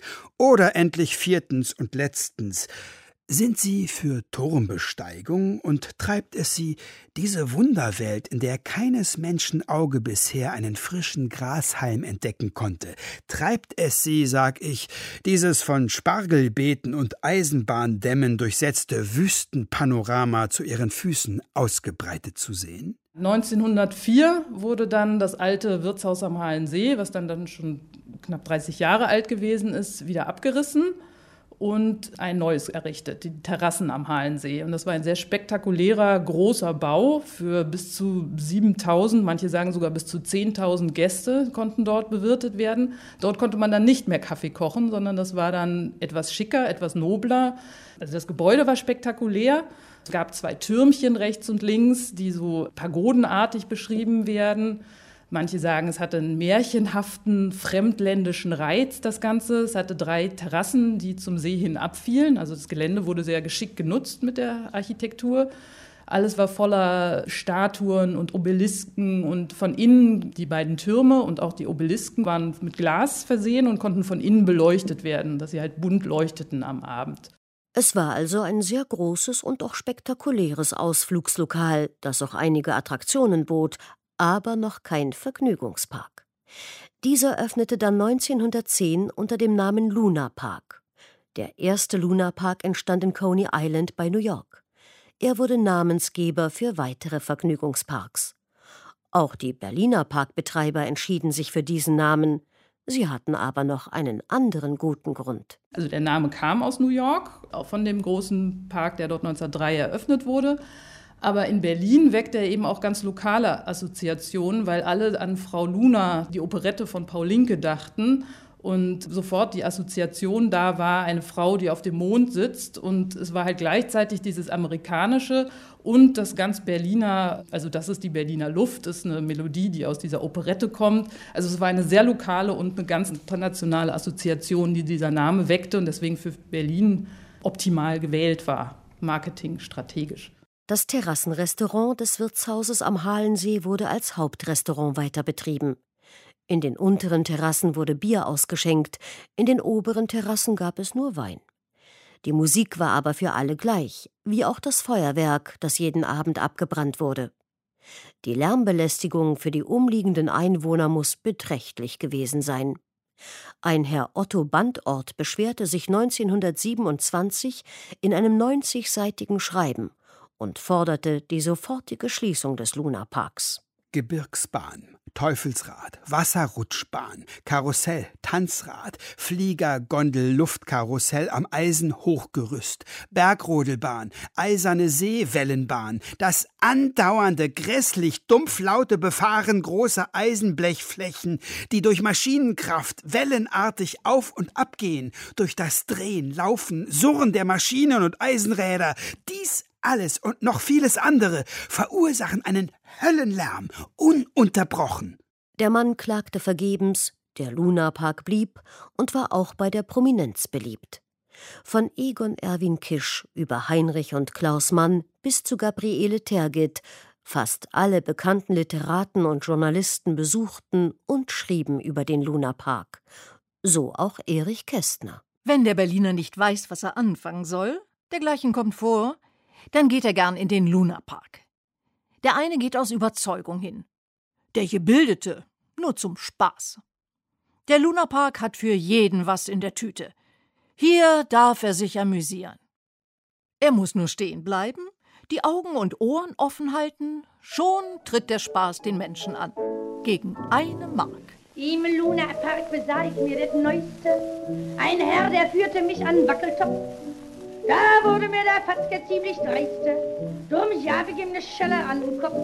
Oder endlich viertens und letztens: Sind Sie für Turmbesteigung und treibt es Sie, diese Wunderwelt, in der keines Menschen Auge bisher einen frischen Grashalm entdecken konnte, treibt es Sie, sag ich, dieses von Spargelbeeten und Eisenbahndämmen durchsetzte Wüstenpanorama zu Ihren Füßen ausgebreitet zu sehen? 1904 wurde dann das alte Wirtshaus am Halensee, was dann schon knapp 30 Jahre alt gewesen ist, wieder abgerissen und ein neues errichtet, die Terrassen am Halensee. Und das war ein sehr spektakulärer, großer Bau für bis zu 7.000, manche sagen sogar bis zu 10.000 Gäste konnten dort bewirtet werden. Dort konnte man dann nicht mehr Kaffee kochen, sondern das war dann etwas schicker, etwas nobler. Also das Gebäude war spektakulär. Es gab 2 Türmchen rechts und links, die so pagodenartig beschrieben werden. Manche sagen, es hatte einen märchenhaften, fremdländischen Reiz, das Ganze. Es hatte 3 Terrassen, die zum See hin abfielen. Also das Gelände wurde sehr geschickt genutzt mit der Architektur. Alles war voller Statuen und Obelisken und von innen die beiden Türme und auch die Obelisken waren mit Glas versehen und konnten von innen beleuchtet werden, dass sie halt bunt leuchteten am Abend. Es war also ein sehr großes und auch spektakuläres Ausflugslokal, das auch einige Attraktionen bot, aber noch kein Vergnügungspark. Dieser öffnete dann 1910 unter dem Namen Luna Park. Der erste Luna Park entstand in Coney Island bei New York. Er wurde Namensgeber für weitere Vergnügungsparks. Auch die Berliner Parkbetreiber entschieden sich für diesen Namen. Sie hatten aber noch einen anderen guten Grund. Also der Name kam aus New York, auch von dem großen Park, der dort 1903 eröffnet wurde. Aber in Berlin weckt er eben auch ganz lokale Assoziationen, weil alle an Frau Luna, die Operette von Paul Linke, dachten Und sofort die Assoziation da war, eine Frau, die auf dem Mond sitzt. Und es war halt gleichzeitig dieses Amerikanische und das ganz Berliner, also das ist die Berliner Luft, ist eine Melodie, die aus dieser Operette kommt. Also es war eine sehr lokale und eine ganz internationale Assoziation, die dieser Name weckte und deswegen für Berlin optimal gewählt war, marketingstrategisch. Das Terrassenrestaurant des Wirtshauses am Halensee wurde als Hauptrestaurant weiter betrieben. In den unteren Terrassen wurde Bier ausgeschenkt, in den oberen Terrassen gab es nur Wein. Die Musik war aber für alle gleich, wie auch das Feuerwerk, das jeden Abend abgebrannt wurde. Die Lärmbelästigung für die umliegenden Einwohner muss beträchtlich gewesen sein. Ein Herr Otto Bandort beschwerte sich 1927 in einem 90-seitigen Schreiben und forderte die sofortige Schließung des Lunaparks. Gebirgsbahn, Teufelsrad, Wasserrutschbahn, Karussell, Tanzrad, Flieger, Gondel, Luftkarussell am Eisenhochgerüst, Bergrodelbahn, eiserne Seewellenbahn, das andauernde, grässlich dumpflaute Befahren großer Eisenblechflächen, die durch Maschinenkraft wellenartig auf und ab gehen, durch das Drehen, Laufen, Surren der Maschinen und Eisenräder, dies alles und noch vieles andere verursachen einen Höllenlärm, ununterbrochen. Der Mann klagte vergebens, der Lunapark blieb und war auch bei der Prominenz beliebt. Von Egon Erwin Kisch über Heinrich und Klaus Mann bis zu Gabriele Tergit, fast alle bekannten Literaten und Journalisten besuchten und schrieben über den Lunapark. So auch Erich Kästner. Wenn der Berliner nicht weiß, was er anfangen soll, dergleichen kommt vor, dann geht er gern in den Lunapark. Der eine geht aus Überzeugung hin, der Gebildete nur zum Spaß. Der Lunapark hat für jeden was in der Tüte. Hier darf er sich amüsieren. Er muss nur stehen bleiben, die Augen und Ohren offen halten, schon tritt der Spaß den Menschen an. Gegen 1 Mark. Im Lunapark besah ich mir das Neueste. Ein Herr, der führte mich an Wackeltopf. Da wurde mir der Fatzke ziemlich dreiste. Drum jab ich ihm ne Schelle an den Kopf.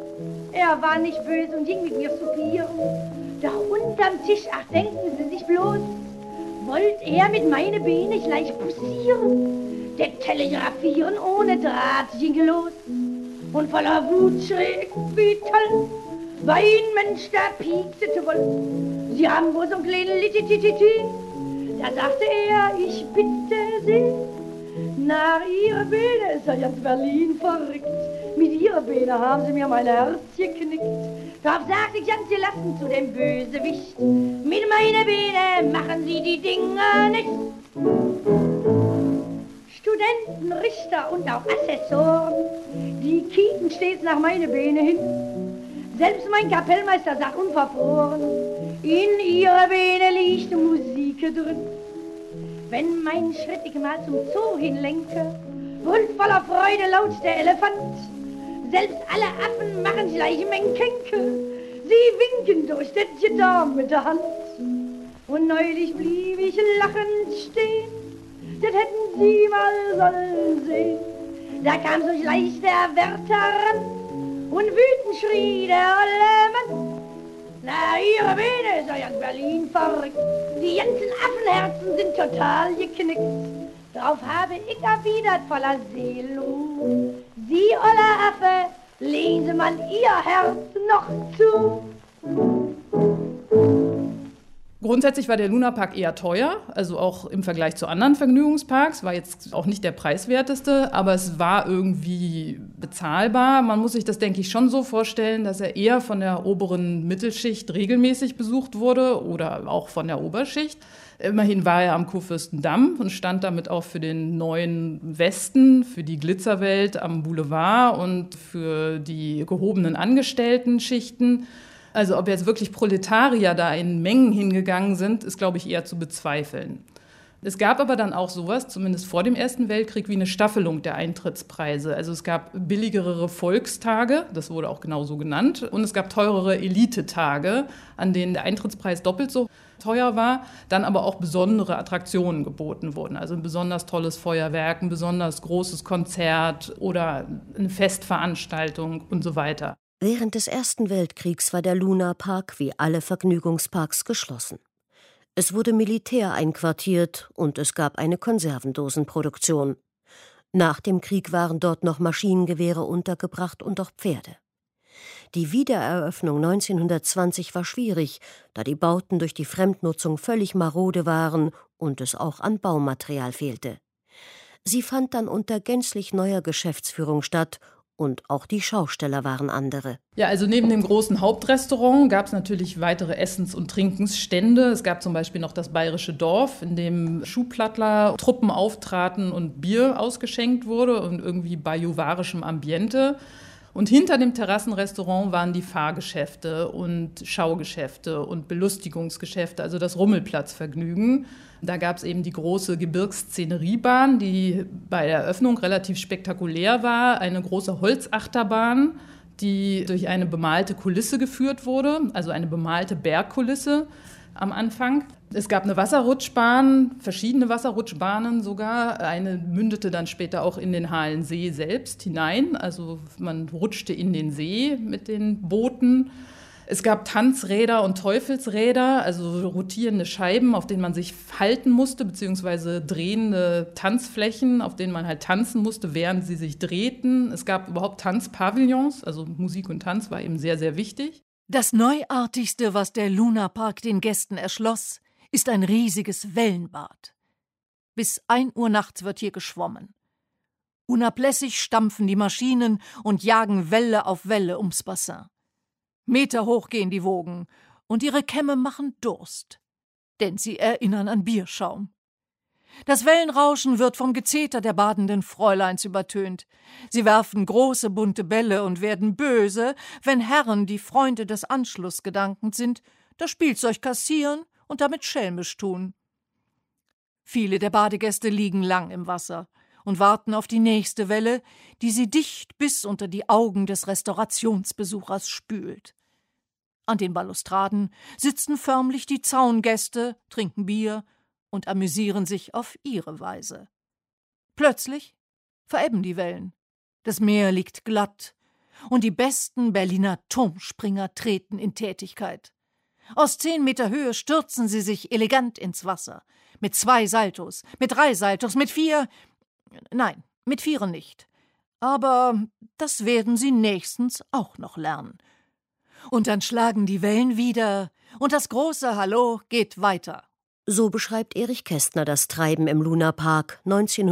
Er war nicht böse und ging mit mir soupieren. Da unterm Tisch, ach denken Sie sich bloß, wollt er mit meine Beine gleich poussieren. Der telegrafieren ohne Draht ging los. Und voller Wut schrie ich, wie toll, war ein Mensch, der piekste zu wollen. Sie haben wohl so ein kleines Lititititi. Da sagte er, ich bitte Sie, nach ihrer Beine ist ja ganz Berlin verrückt. Mit ihrer Beine haben sie mir mein Herz geknickt. Darauf sagte ich ganz gelassen zu dem Bösewicht, mit meiner Beine machen sie die Dinger nicht. Studenten, Richter und auch Assessoren, die kieken stets nach meine Beine hin. Selbst mein Kapellmeister sagt unverfroren, in ihrer Beine liegt Musik drin. Wenn mein Schritt ich mal zum Zoo hinlenke, brüllt voller Freude laut der Elefant. Selbst alle Affen machen gleich Menkenke, sie winken durch das Gitter mit der Hand. Und neulich blieb ich lachend stehen, das hätten Sie mal sollen sehen. Da kam so gleich der Wärter ran und wütend schrie der olle Mann. Na, ihre Beine ist ja ganz Berlin verrückt. Die ganzen Affenherzen sind total geknickt. Darauf habe ich erwidert voller Seelenruhe. Sie, oller Affe, lese man ihr Herz noch zu. Grundsätzlich war der Lunapark eher teuer, also auch im Vergleich zu anderen Vergnügungsparks, war jetzt auch nicht der preiswerteste, aber es war irgendwie bezahlbar. Man muss sich das, denke ich, schon so vorstellen, dass er eher von der oberen Mittelschicht regelmäßig besucht wurde oder auch von der Oberschicht. Immerhin war er am Kurfürstendamm und stand damit auch für den neuen Westen, für die Glitzerwelt am Boulevard und für die gehobenen Angestellten-Schichten. Also ob jetzt wirklich Proletarier da in Mengen hingegangen sind, ist, glaube ich, eher zu bezweifeln. Es gab aber dann auch sowas, zumindest vor dem Ersten Weltkrieg, wie eine Staffelung der Eintrittspreise. Also es gab billigere Volkstage, das wurde auch genauso genannt, und es gab teurere Elitetage, an denen der Eintrittspreis doppelt so teuer war, dann aber auch besondere Attraktionen geboten wurden. Also ein besonders tolles Feuerwerk, ein besonders großes Konzert oder eine Festveranstaltung und so weiter. Während des Ersten Weltkriegs war der Lunapark wie alle Vergnügungsparks geschlossen. Es wurde Militär einquartiert und es gab eine Konservendosenproduktion. Nach dem Krieg waren dort noch Maschinengewehre untergebracht und auch Pferde. Die Wiedereröffnung 1920 war schwierig, da die Bauten durch die Fremdnutzung völlig marode waren und es auch an Baumaterial fehlte. Sie fand dann unter gänzlich neuer Geschäftsführung statt und auch die Schausteller waren andere. Ja, also neben dem großen Hauptrestaurant gab es natürlich weitere Essens- und Trinkensstände. Es gab zum Beispiel noch das Bayerische Dorf, in dem Schuhplattler Truppen auftraten und Bier ausgeschenkt wurde und irgendwie bajuwarischem Ambiente. Und hinter dem Terrassenrestaurant waren die Fahrgeschäfte und Schaugeschäfte und Belustigungsgeschäfte, also das Rummelplatzvergnügen. Da gab es eben die große Gebirgsszeneriebahn, die bei der Eröffnung relativ spektakulär war. Eine große Holzachterbahn, die durch eine bemalte Kulisse geführt wurde, also eine bemalte Bergkulisse am Anfang. Es gab eine Wasserrutschbahn, verschiedene Wasserrutschbahnen sogar. Eine mündete dann später auch in den Halensee selbst hinein. Also man rutschte in den See mit den Booten. Es gab Tanzräder und Teufelsräder, also rotierende Scheiben, auf denen man sich halten musste, beziehungsweise drehende Tanzflächen, auf denen man halt tanzen musste, während sie sich drehten. Es gab überhaupt Tanzpavillons, also Musik und Tanz war eben sehr, sehr wichtig. Das Neuartigste, was der Lunapark den Gästen erschloss, ist ein riesiges Wellenbad. Bis 1 Uhr nachts wird hier geschwommen. Unablässig stampfen die Maschinen und jagen Welle auf Welle ums Bassin. Meterhoch gehen die Wogen, und ihre Kämme machen Durst, denn sie erinnern an Bierschaum. Das Wellenrauschen wird vom Gezeter der badenden Fräuleins übertönt. Sie werfen große bunte Bälle und werden böse, wenn Herren, die Freunde des Anschlussgedankens sind, das Spielzeug kassieren und damit schelmisch tun. Viele der Badegäste liegen lang im Wasser und warten auf die nächste Welle, die sie dicht bis unter die Augen des Restaurationsbesuchers spült. An den Balustraden sitzen förmlich die Zaungäste, trinken Bier und amüsieren sich auf ihre Weise. Plötzlich verebben die Wellen. Das Meer liegt glatt und die besten Berliner Turmspringer treten in Tätigkeit. Aus 10 Meter Höhe stürzen sie sich elegant ins Wasser. Mit 2 Saltos, mit 3 Saltos, mit 4... Nein, mit 4 nicht. Aber das werden sie nächstens auch noch lernen. Und dann schlagen die Wellen wieder und das große Hallo geht weiter. So beschreibt Erich Kästner das Treiben im Lunapark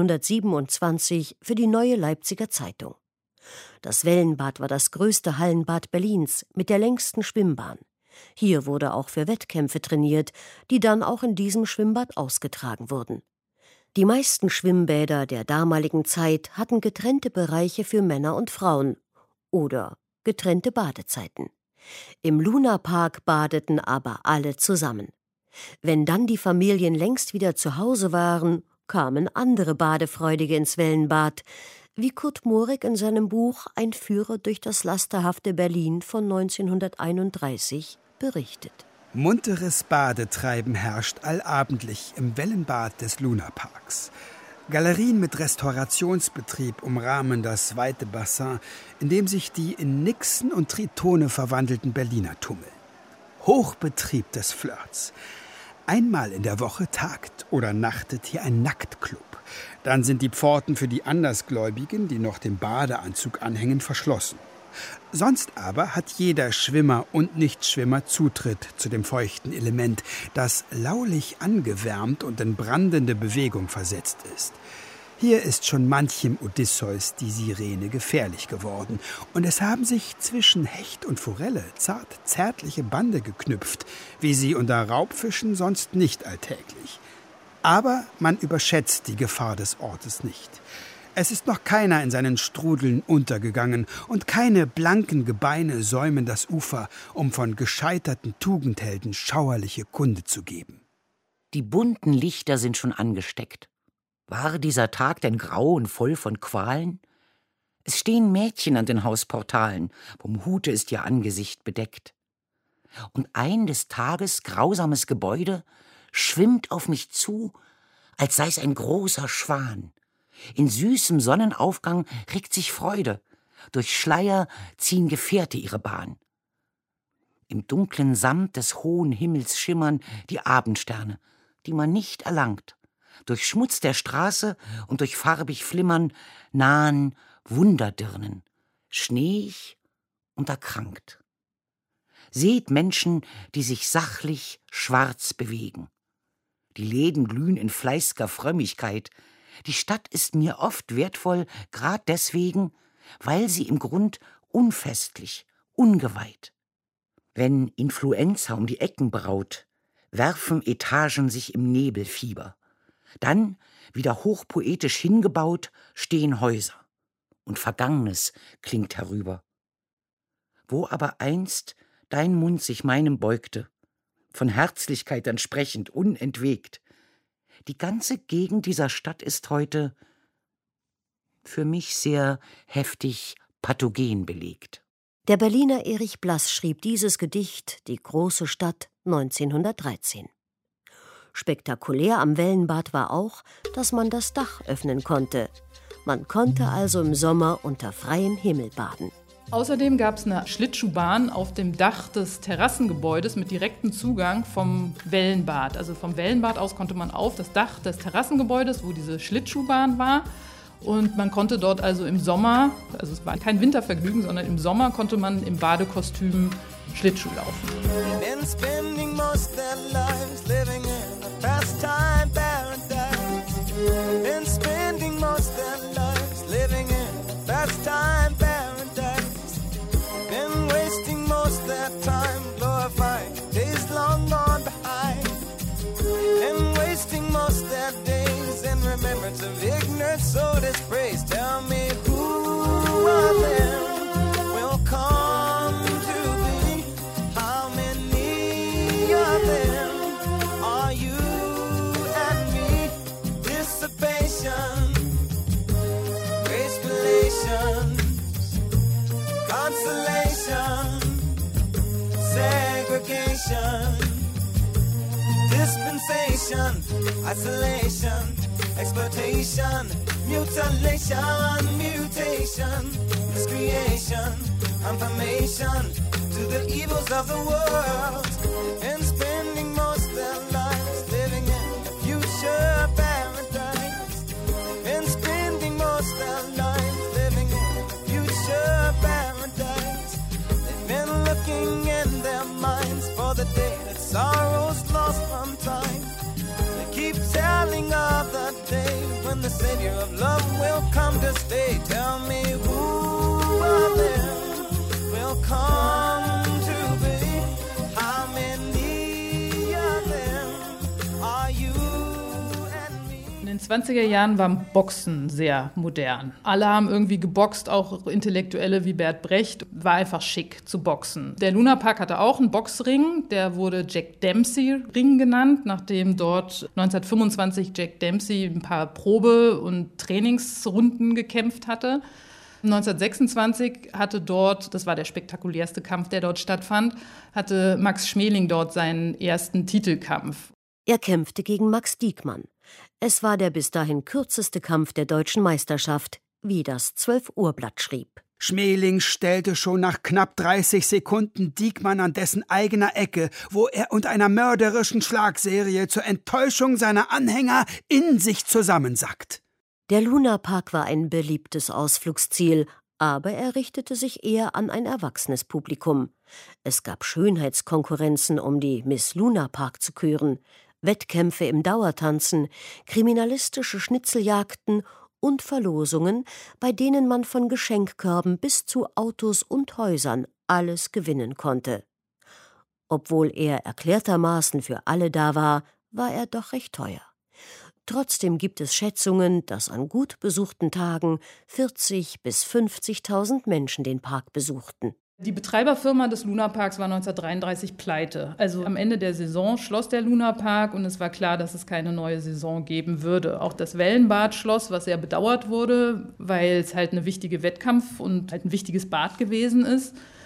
1927 für die Neue Leipziger Zeitung. Das Wellenbad war das größte Hallenbad Berlins mit der längsten Schwimmbahn. Hier wurde auch für Wettkämpfe trainiert, die dann auch in diesem Schwimmbad ausgetragen wurden. Die meisten Schwimmbäder der damaligen Zeit hatten getrennte Bereiche für Männer und Frauen oder getrennte Badezeiten. Im Lunapark badeten aber alle zusammen. Wenn dann die Familien längst wieder zu Hause waren, kamen andere Badefreudige ins Wellenbad, wie Kurt Mohrig in seinem Buch »Ein Führer durch das lasterhafte Berlin« von 1931 berichtet. Munteres Badetreiben herrscht allabendlich im Wellenbad des Lunaparks. Galerien mit Restaurationsbetrieb umrahmen das weite Bassin, in dem sich die in Nixen und Tritone verwandelten Berliner tummeln. Hochbetrieb des Flirts. Einmal in der Woche tagt oder nachtet hier ein Nacktclub. Dann sind die Pforten für die Andersgläubigen, die noch den Badeanzug anhängen, verschlossen. Sonst aber hat jeder Schwimmer und Nichtschwimmer Zutritt zu dem feuchten Element, das laulich angewärmt und in brandende Bewegung versetzt ist. Hier ist schon manchem Odysseus die Sirene gefährlich geworden, und es haben sich zwischen Hecht und Forelle zärtliche Bande geknüpft, wie sie unter Raubfischen sonst nicht alltäglich. Aber man überschätzt die Gefahr des Ortes nicht. Es ist noch keiner in seinen Strudeln untergegangen, und keine blanken Gebeine säumen das Ufer, um von gescheiterten Tugendhelden schauerliche Kunde zu geben. Die bunten Lichter sind schon angesteckt. War dieser Tag denn grau und voll von Qualen? Es stehen Mädchen an den Hausportalen, vom Hute ist ihr Angesicht bedeckt. Und ein des Tages grausames Gebäude schwimmt auf mich zu, als sei es ein großer Schwan. In süßem Sonnenaufgang regt sich Freude, durch Schleier ziehen Gefährte ihre Bahn. Im dunklen Samt des hohen Himmels schimmern die Abendsterne, die man nicht erlangt. Durch Schmutz der Straße und durch farbig Flimmern nahen Wunderdirnen, schneeig und erkrankt. Seht Menschen, die sich sachlich schwarz bewegen. Die Läden glühen in fleißiger Frömmigkeit. Die Stadt ist mir oft wertvoll, grad deswegen, weil sie im Grund unfestlich, ungeweiht. Wenn Influenza um die Ecken braut, werfen Etagen sich im Nebelfieber. Dann, wieder hochpoetisch hingebaut, stehen Häuser. Und Vergangenes klingt herüber. Wo aber einst dein Mund sich meinem beugte, von Herzlichkeit dann sprechend, unentwegt. Die ganze Gegend dieser Stadt ist heute für mich sehr heftig pathogen belegt. Der Berliner Erich Blass schrieb dieses Gedicht, Die große Stadt, 1913. Spektakulär am Wellenbad war auch, dass man das Dach öffnen konnte. Man konnte also im Sommer unter freiem Himmel baden. Außerdem gab es eine Schlittschuhbahn auf dem Dach des Terrassengebäudes mit direktem Zugang vom Wellenbad. Also vom Wellenbad aus konnte man auf das Dach des Terrassengebäudes, wo diese Schlittschuhbahn war. Und man konnte dort also im Sommer, also es war kein Wintervergnügen, sondern im Sommer konnte man im Badekostüm Schlittschuh laufen. Of ignorance, so dispraise. Tell me who of them will come to be? How many of them are you and me? Dissipation, gracefulation, consolation, segregation, dispensation, isolation, exploitation, mutilation, mutation, miscreation, confirmation to the evils of the world, and spending most of their lives living in a future paradise, and spending most of their lives living in a future paradise. They've been looking in their minds for the day that sorrow's lost from time. Keep telling of the day when the Savior of love will come to stay. Tell me who of them will come to be? How many of them are you and me? In den 20er Jahren war Boxen sehr modern. Alle haben irgendwie geboxt, auch Intellektuelle wie Bert Brecht. War einfach schick zu boxen. Der Lunapark hatte auch einen Boxring, der wurde Jack Dempsey Ring genannt, nachdem dort 1925 Jack Dempsey ein paar Probe- und Trainingsrunden gekämpft hatte. 1926 hatte dort, das war der spektakulärste Kampf, der dort stattfand, hatte Max Schmeling dort seinen ersten Titelkampf. Er kämpfte gegen Max Diekmann. Es war der bis dahin kürzeste Kampf der deutschen Meisterschaft, wie das 12-Uhr-Blatt schrieb. Schmeling stellte schon nach knapp 30 Sekunden Diekmann an dessen eigener Ecke, wo er unter einer mörderischen Schlagserie zur Enttäuschung seiner Anhänger in sich zusammensackt. Der Lunapark war ein beliebtes Ausflugsziel, aber er richtete sich eher an ein erwachsenes Publikum. Es gab Schönheitskonkurrenzen, um die Miss Lunapark zu küren, Wettkämpfe im Dauertanzen, kriminalistische Schnitzeljagden und Verlosungen, bei denen man von Geschenkkörben bis zu Autos und Häusern alles gewinnen konnte. Obwohl er erklärtermaßen für alle da war, war er doch recht teuer. Trotzdem gibt es Schätzungen, dass an gut besuchten Tagen 40.000 bis 50.000 Menschen den Park besuchten. Die Betreiberfirma des Lunaparks war 1933 pleite. Also am Ende der Saison schloss der Lunapark und es war klar, dass es keine neue Saison geben würde. Auch das Wellenbad schloss, was sehr bedauert wurde, weil es halt eine wichtige Wettkampf und halt ein wichtiges Bad gewesen ist.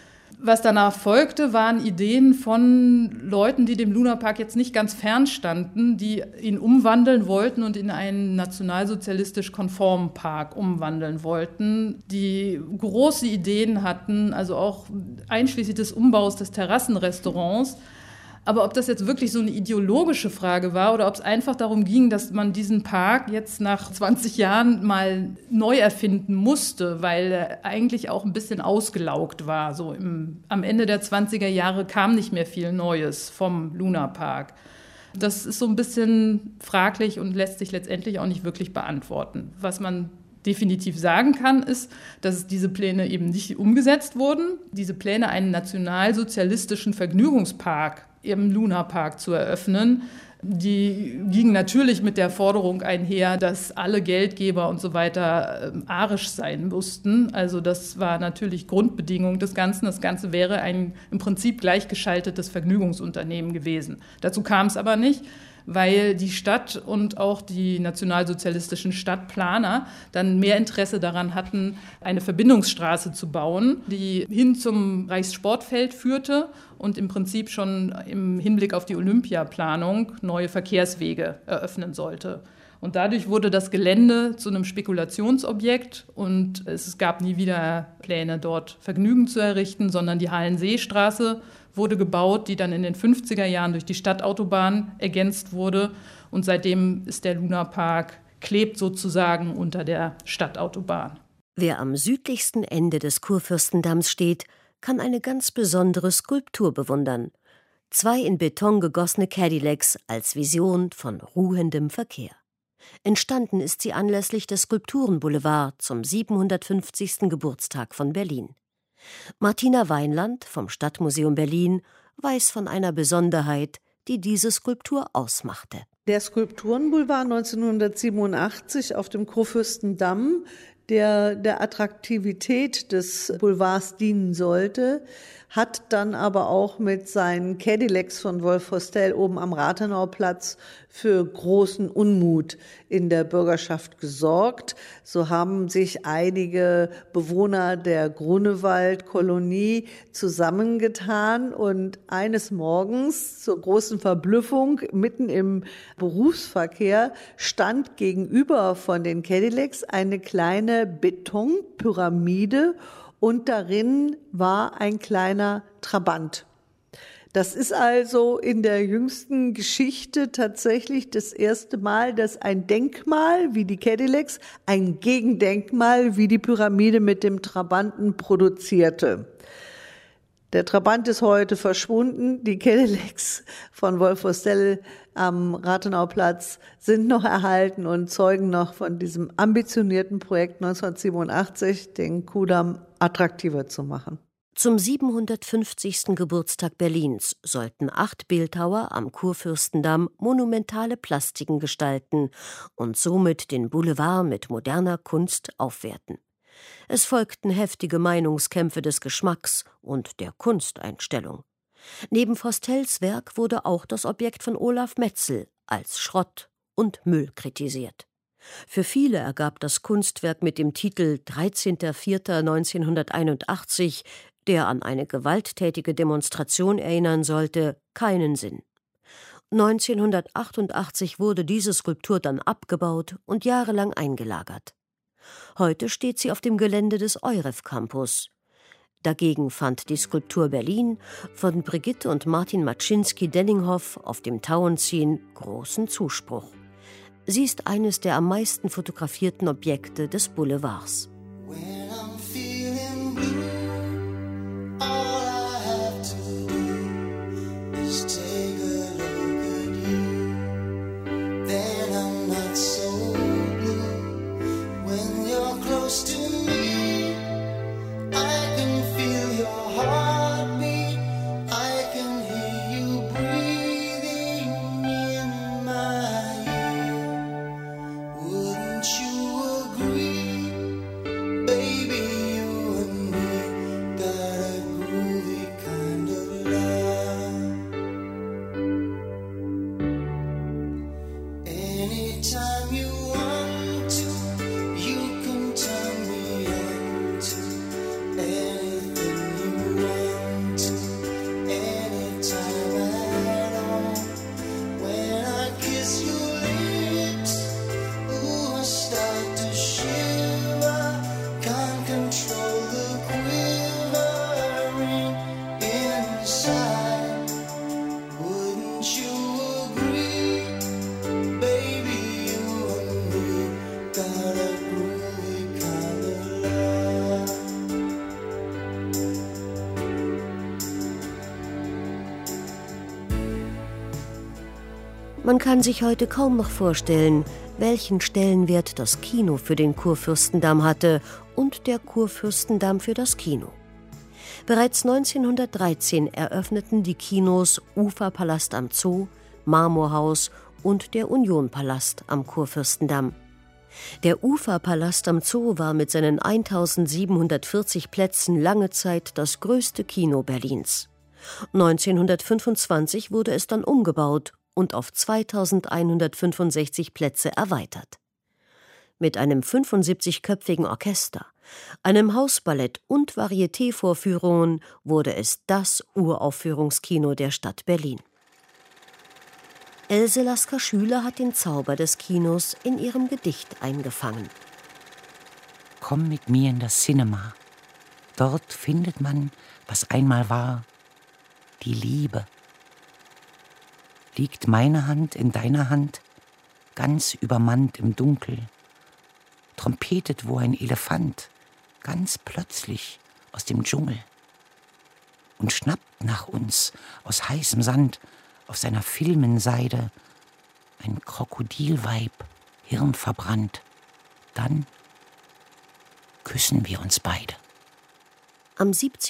Was danach folgte, waren Ideen von Leuten, die dem Lunapark jetzt nicht ganz fern standen, die ihn umwandeln wollten und in einen nationalsozialistisch konformen Park umwandeln wollten, die große Ideen hatten, also auch einschließlich des Umbaus des Terrassenrestaurants. Aber ob das jetzt wirklich so eine ideologische Frage war oder ob es einfach darum ging, dass man diesen Park jetzt nach 20 Jahren mal neu erfinden musste, weil er eigentlich auch ein bisschen ausgelaugt war. So am Ende der 20er Jahre kam nicht mehr viel Neues vom Lunapark. Das ist so ein bisschen fraglich und lässt sich letztendlich auch nicht wirklich beantworten. Was man definitiv sagen kann, ist, dass diese Pläne eben nicht umgesetzt wurden. Diese Pläne, einen nationalsozialistischen Vergnügungspark im Lunapark zu eröffnen, die gingen natürlich mit der Forderung einher, dass alle Geldgeber und so weiter arisch sein mussten. Also das war natürlich Grundbedingung des Ganzen. Das Ganze wäre ein im Prinzip gleichgeschaltetes Vergnügungsunternehmen gewesen. Dazu kam es aber nicht, weil die Stadt und auch die nationalsozialistischen Stadtplaner dann mehr Interesse daran hatten, eine Verbindungsstraße zu bauen, die hin zum Reichssportfeld führte und im Prinzip schon im Hinblick auf die Olympiaplanung neue Verkehrswege eröffnen sollte. Und dadurch wurde das Gelände zu einem Spekulationsobjekt und es gab nie wieder Pläne, dort Vergnügen zu errichten, sondern die Hallenseestraße wurde gebaut, die dann in den 50er Jahren durch die Stadtautobahn ergänzt wurde. Und seitdem ist der Lunapark, klebt sozusagen unter der Stadtautobahn. Wer am südlichsten Ende des Kurfürstendamms steht, kann eine ganz besondere Skulptur bewundern. 2 in Beton gegossene Cadillacs als Vision von ruhendem Verkehr. Entstanden ist sie anlässlich des Skulpturenboulevard zum 750. Geburtstag von Berlin. Martina Weinland vom Stadtmuseum Berlin weiß von einer Besonderheit, die diese Skulptur ausmachte. Der Skulpturenboulevard 1987 auf dem Kurfürstendamm, der der Attraktivität des Boulevards dienen sollte, hat dann aber auch mit seinen Cadillacs von Wolf Hostel oben am Rathenauplatz für großen Unmut in der Bürgerschaft gesorgt. So haben sich einige Bewohner der Grunewald-Kolonie zusammengetan und eines Morgens zur großen Verblüffung mitten im Berufsverkehr stand gegenüber von den Cadillacs eine kleine Betonpyramide und darin war ein kleiner Trabant. Das ist also in der jüngsten Geschichte tatsächlich das erste Mal, dass ein Denkmal wie die Cadillacs ein Gegendenkmal wie die Pyramide mit dem Trabanten produzierte. Der Trabant ist heute verschwunden. Die Cadillacs von Wolf Hostel am Rathenauplatz sind noch erhalten und zeugen noch von diesem ambitionierten Projekt 1987, den Kudamm attraktiver zu machen. Zum 750. Geburtstag Berlins sollten 8 Bildhauer am Kurfürstendamm monumentale Plastiken gestalten und somit den Boulevard mit moderner Kunst aufwerten. Es folgten heftige Meinungskämpfe des Geschmacks und der Kunsteinstellung. Neben Hostels Werk wurde auch das Objekt von Olaf Metzel als Schrott und Müll kritisiert. Für viele ergab das Kunstwerk mit dem Titel 13.04.1981, der an eine gewalttätige Demonstration erinnern sollte, keinen Sinn. 1988 wurde diese Skulptur dann abgebaut und jahrelang eingelagert. Heute steht sie auf dem Gelände des Euref Campus. Dagegen fand die Skulptur Berlin von Brigitte und Martin Maczynski-Denninghoff auf dem Tauentzien großen Zuspruch. Sie ist eines der am meisten fotografierten Objekte des Boulevards. Baby, Man kann sich heute kaum noch vorstellen, welchen Stellenwert das Kino für den Kurfürstendamm hatte und der Kurfürstendamm für das Kino. Bereits 1913 eröffneten die Kinos Uferpalast am Zoo, Marmorhaus und der Unionpalast am Kurfürstendamm. Der Uferpalast am Zoo war mit seinen 1740 Plätzen lange Zeit das größte Kino Berlins. 1925 wurde es dann umgebaut und auf 2165 Plätze erweitert. Mit einem 75-köpfigen Orchester, einem Hausballett und Varieté-Vorführungen wurde es das Uraufführungskino der Stadt Berlin. Else Lasker-Schüler hat den Zauber des Kinos in ihrem Gedicht eingefangen. Komm mit mir in das Cinema. Dort findet man, was einmal war, die Liebe. Liegt meine Hand in deiner Hand, ganz übermannt im Dunkel, trompetet wo ein Elefant, ganz plötzlich aus dem Dschungel und schnappt nach uns aus heißem Sand auf seiner Filmenseide ein Krokodilweib, hirnverbrannt. Dann küssen wir uns beide. Am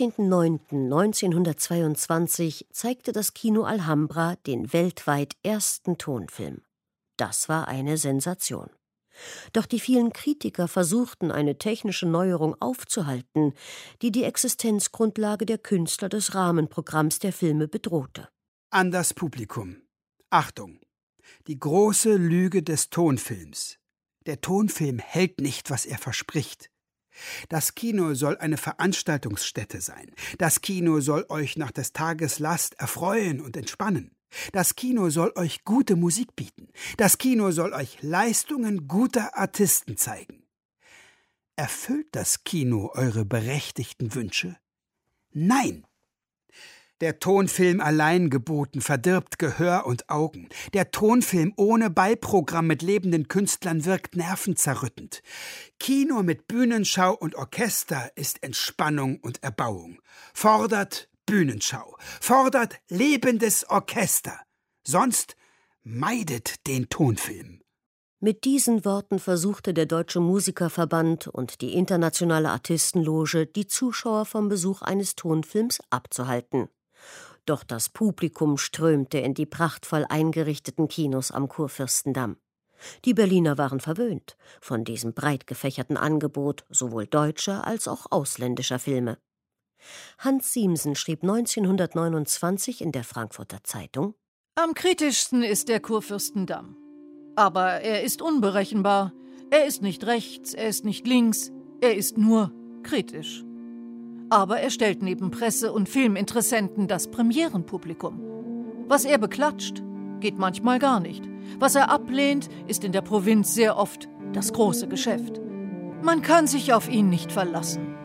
17.09.1922 zeigte das Kino Alhambra den weltweit ersten Tonfilm. Das war eine Sensation. Doch die vielen Kritiker versuchten, eine technische Neuerung aufzuhalten, die die Existenzgrundlage der Künstler des Rahmenprogramms der Filme bedrohte. An das Publikum. Achtung! Die große Lüge des Tonfilms. Der Tonfilm hält nicht, was er verspricht. Das Kino soll eine Veranstaltungsstätte sein. Das Kino soll euch nach des Tages Last erfreuen und entspannen. Das Kino soll euch gute Musik bieten. Das Kino soll euch Leistungen guter Artisten zeigen. Erfüllt das Kino eure berechtigten Wünsche? Nein! Der Tonfilm allein geboten verdirbt Gehör und Augen. Der Tonfilm ohne Beiprogramm mit lebenden Künstlern wirkt nervenzerrüttend. Kino mit Bühnenschau und Orchester ist Entspannung und Erbauung. Fordert Bühnenschau, fordert lebendes Orchester. Sonst meidet den Tonfilm. Mit diesen Worten versuchte der Deutsche Musikerverband und die Internationale Artistenloge, die Zuschauer vom Besuch eines Tonfilms abzuhalten. Doch das Publikum strömte in die prachtvoll eingerichteten Kinos am Kurfürstendamm. Die Berliner waren verwöhnt von diesem breit gefächerten Angebot sowohl deutscher als auch ausländischer Filme. Hans Siemsen schrieb 1929 in der Frankfurter Zeitung: Am kritischsten ist der Kurfürstendamm. Aber er ist unberechenbar. Er ist nicht rechts, er ist nicht links, er ist nur kritisch. Aber er stellt neben Presse- und Filminteressenten das Premierenpublikum. Was er beklatscht, geht manchmal gar nicht. Was er ablehnt, ist in der Provinz sehr oft das große Geschäft. Man kann sich auf ihn nicht verlassen.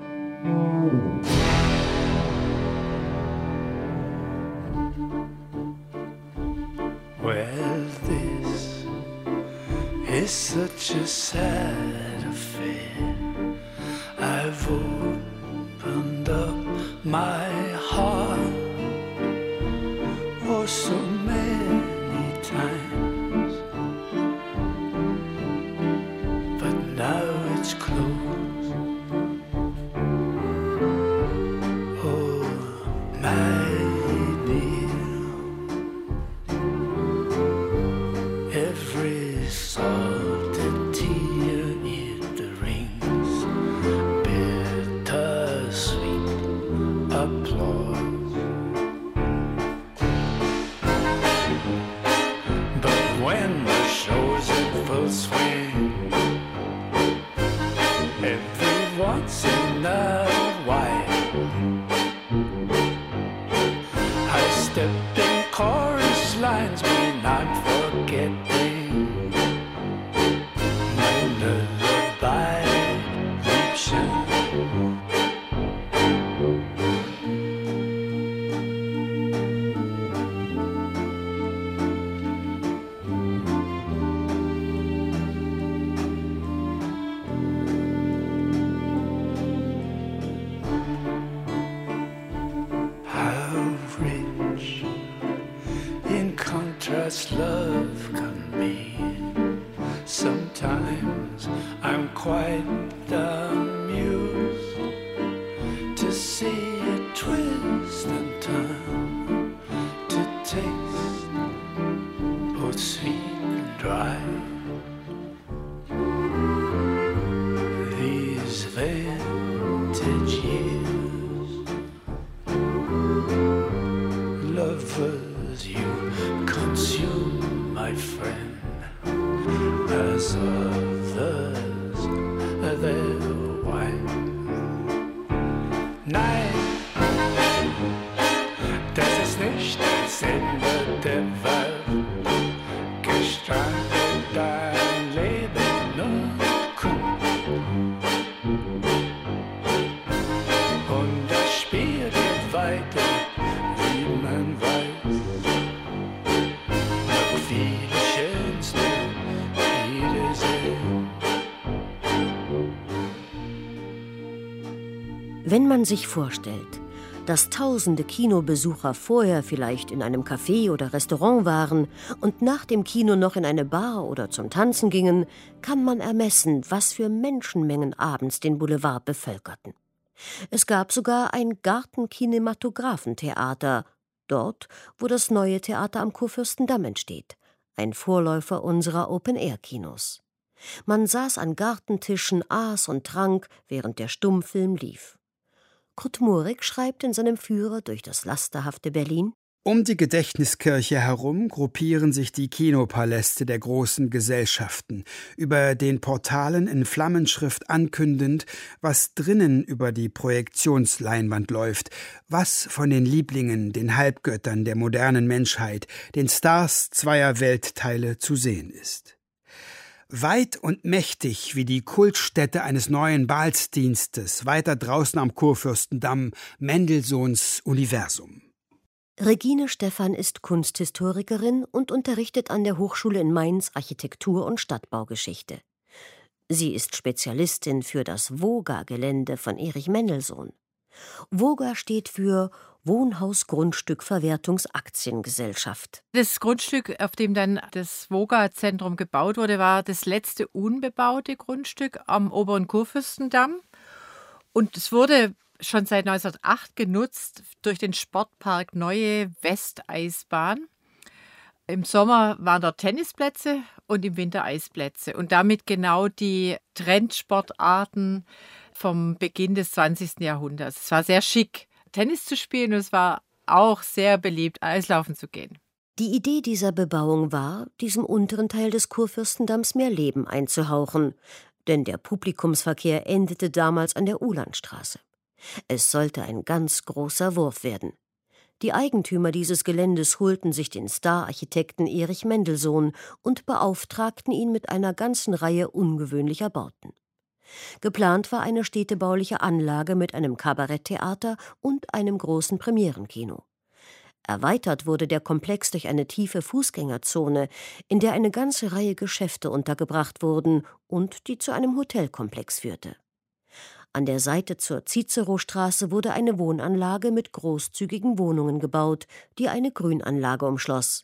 Well, this is such a sad affair. I've opened up my heart oh so many times, but now it's closed. Oh, my dear, every salted tear it rings bittersweet applause. But when the show's in full swing, every once in a while I step in chorus lines when I'm forgetting my lullaby Liebchen. as love can be. Sometimes I'm quite amused to see it twist and turn, to taste both sweet and dry. These vintage years, lovers, you consume, my friend, as others their wine. Nein, das ist nicht das Ende der Welt. Gestrandet dein Leben nur und das Spiel geht weiter, wie man weiß. Noch viele schönste Wiedersehen. Wenn man sich vorstellt, dass tausende Kinobesucher vorher vielleicht in einem Café oder Restaurant waren und nach dem Kino noch in eine Bar oder zum Tanzen gingen, kann man ermessen, was für Menschenmengen abends den Boulevard bevölkerten. Es gab sogar ein Gartenkinematographentheater, dort, wo das neue Theater am Kurfürstendamm entsteht, ein Vorläufer unserer Open-Air-Kinos. Man saß an Gartentischen, aß und trank, während der Stummfilm lief. Kurt Murik schreibt in seinem Führer durch das lasterhafte Berlin: Um die Gedächtniskirche herum gruppieren sich die Kinopaläste der großen Gesellschaften, über den Portalen in Flammenschrift ankündend, was drinnen über die Projektionsleinwand läuft, was von den Lieblingen, den Halbgöttern der modernen Menschheit, den Stars zweier Weltteile zu sehen ist. Weit und mächtig wie die Kultstätte eines neuen Balsdienstes, weiter draußen am Kurfürstendamm, Mendelssohns Universum. Regine Stephan ist Kunsthistorikerin und unterrichtet an der Hochschule in Mainz Architektur- und Stadtbaugeschichte. Sie ist Spezialistin für das Voga-Gelände von Erich Mendelssohn. Voga steht für Wohnhaus-Grundstück-Verwertungs-Aktiengesellschaft. Das Grundstück, auf dem dann das Voga-Zentrum gebaut wurde, war das letzte unbebaute Grundstück am oberen Kurfürstendamm. Und es wurde schon seit 1908 genutzt durch den Sportpark Neue Westeisbahn. Im Sommer waren dort Tennisplätze und im Winter Eisplätze. Und damit genau die Trendsportarten vom Beginn des 20. Jahrhunderts. Es war sehr schick, Tennis zu spielen, und es war auch sehr beliebt, Eislaufen zu gehen. Die Idee dieser Bebauung war, diesem unteren Teil des Kurfürstendamms mehr Leben einzuhauchen, denn der Publikumsverkehr endete damals an der Uhlandstraße. Es sollte ein ganz großer Wurf werden. Die Eigentümer dieses Geländes holten sich den Star-Architekten Erich Mendelssohn und beauftragten ihn mit einer ganzen Reihe ungewöhnlicher Bauten. Geplant war eine städtebauliche Anlage mit einem Kabaretttheater und einem großen Premierenkino. Erweitert wurde der Komplex durch eine tiefe Fußgängerzone, in der eine ganze Reihe Geschäfte untergebracht wurden und die zu einem Hotelkomplex führte. An der Seite zur Cicerostraße wurde eine Wohnanlage mit großzügigen Wohnungen gebaut, die eine Grünanlage umschloss.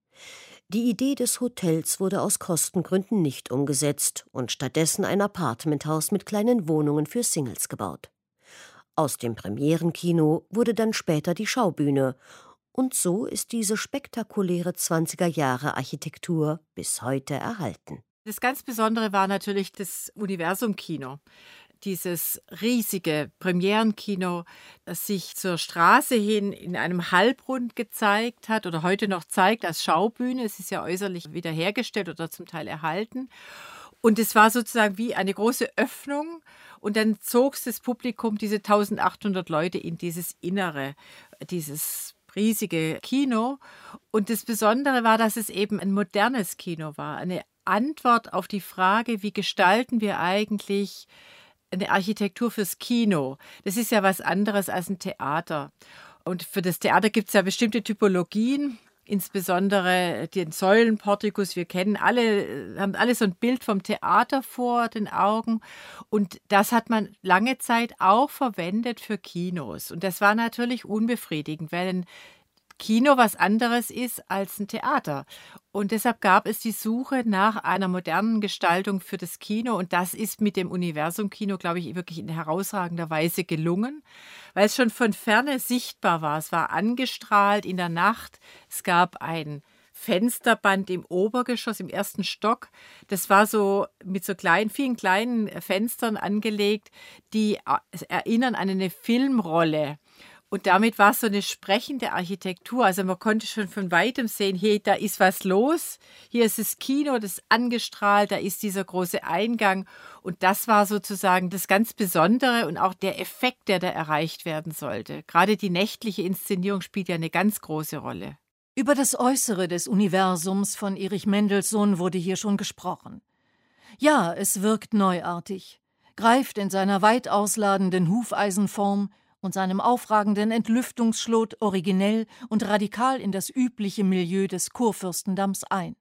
Die Idee des Hotels wurde aus Kostengründen nicht umgesetzt und stattdessen ein Appartementhaus mit kleinen Wohnungen für Singles gebaut. Aus dem Premierenkino wurde dann später die Schaubühne, und so ist diese spektakuläre 20er-Jahre-Architektur bis heute erhalten. Das ganz Besondere war natürlich das Universum-Kino. Dieses riesige Premierenkino, das sich zur Straße hin in einem Halbrund gezeigt hat oder heute noch zeigt als Schaubühne. Es ist ja äußerlich wiederhergestellt oder zum Teil erhalten. Und es war sozusagen wie eine große Öffnung. Und dann zog das Publikum, diese 1800 Leute, in dieses Innere, dieses riesige Kino. Und das Besondere war, dass es eben ein modernes Kino war. Eine Antwort auf die Frage, wie gestalten wir eigentlich eine Architektur fürs Kino. Das ist ja was anderes als ein Theater. Und für das Theater gibt es ja bestimmte Typologien, insbesondere den Säulenportikus. Wir kennen alle, haben alle so ein Bild vom Theater vor den Augen. Und das hat man lange Zeit auch verwendet für Kinos. Und das war natürlich unbefriedigend, weil ein Kino was anderes ist als ein Theater. Und deshalb gab es die Suche nach einer modernen Gestaltung für das Kino. Und das ist mit dem Universum-Kino, glaube ich, wirklich in herausragender Weise gelungen, weil es schon von Ferne sichtbar war. Es war angestrahlt in der Nacht. Es gab ein Fensterband im Obergeschoss, im ersten Stock. Das war so mit so vielen kleinen Fenstern angelegt, die erinnern an eine Filmrolle. Und damit war es so eine sprechende Architektur. Also man konnte schon von Weitem sehen, hey, da ist was los. Hier ist das Kino, das ist angestrahlt, da ist dieser große Eingang. Und das war sozusagen das ganz Besondere und auch der Effekt, der da erreicht werden sollte. Gerade die nächtliche Inszenierung spielt ja eine ganz große Rolle. Über das Äußere des Universums von Erich Mendelssohn wurde hier schon gesprochen. Ja, es wirkt neuartig, greift in seiner weit ausladenden Hufeisenform und seinem aufragenden Entlüftungsschlot originell und radikal in das übliche Milieu des Kurfürstendamms ein.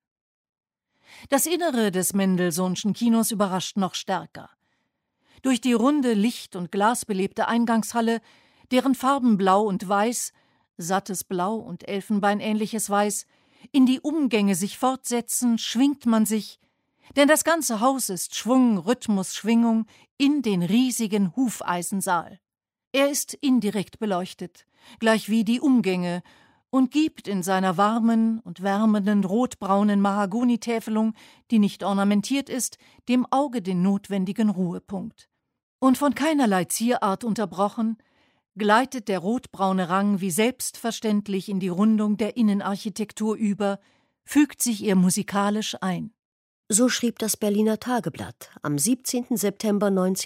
Das Innere des Mendelssohnschen Kinos überrascht noch stärker. Durch die runde, licht- und glasbelebte Eingangshalle, deren Farben Blau und Weiß, sattes Blau und elfenbeinähnliches Weiß, in die Umgänge sich fortsetzen, schwingt man sich, denn das ganze Haus ist Schwung, Rhythmus, Schwingung in den riesigen Hufeisensaal. Er ist indirekt beleuchtet, gleichwie die Umgänge, und gibt in seiner warmen und wärmenden rotbraunen Mahagonitäfelung, die nicht ornamentiert ist, dem Auge den notwendigen Ruhepunkt. Und von keinerlei Zierart unterbrochen, gleitet der rotbraune Rang wie selbstverständlich in die Rundung der Innenarchitektur über, fügt sich ihr musikalisch ein. So schrieb das Berliner Tageblatt am 17. September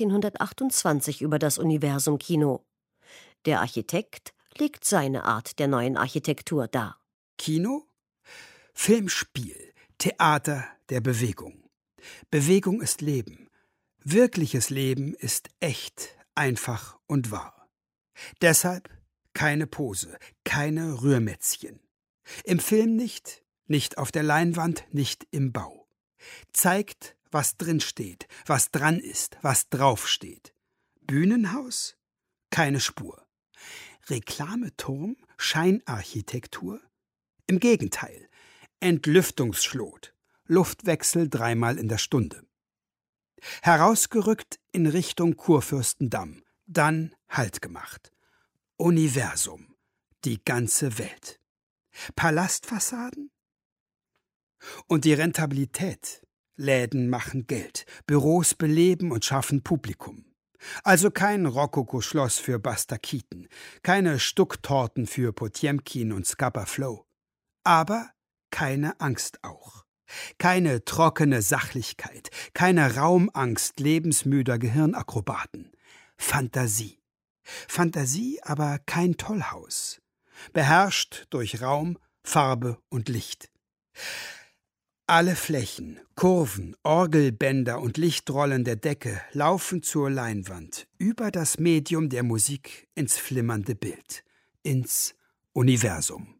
1928 über das Universum-Kino. Der Architekt legt seine Art der neuen Architektur dar. Kino? Filmspiel, Theater der Bewegung. Bewegung ist Leben. Wirkliches Leben ist echt, einfach und wahr. Deshalb keine Pose, keine Rührmätzchen. Im Film nicht, nicht auf der Leinwand, nicht im Bau. Zeigt, was drin steht, was dran ist, was draufsteht. Bühnenhaus? Keine Spur. Reklameturm? Scheinarchitektur? Im Gegenteil. Entlüftungsschlot. Luftwechsel 3-mal in der Stunde. Herausgerückt in Richtung Kurfürstendamm. Dann Halt gemacht. Universum. Die ganze Welt. Palastfassaden? Und die Rentabilität. Läden machen Geld, Büros beleben und schaffen Publikum. Also kein Rokoko-Schloss für Bastakiten, keine Stucktorten für Potemkin und Scapa Flow. Aber keine Angst auch. Keine trockene Sachlichkeit, keine Raumangst lebensmüder Gehirnakrobaten. Fantasie. Fantasie, aber kein Tollhaus. Beherrscht durch Raum, Farbe und Licht. Alle Flächen, Kurven, Orgelbänder und Lichtrollen der Decke laufen zur Leinwand, über das Medium der Musik ins flimmernde Bild, ins Universum.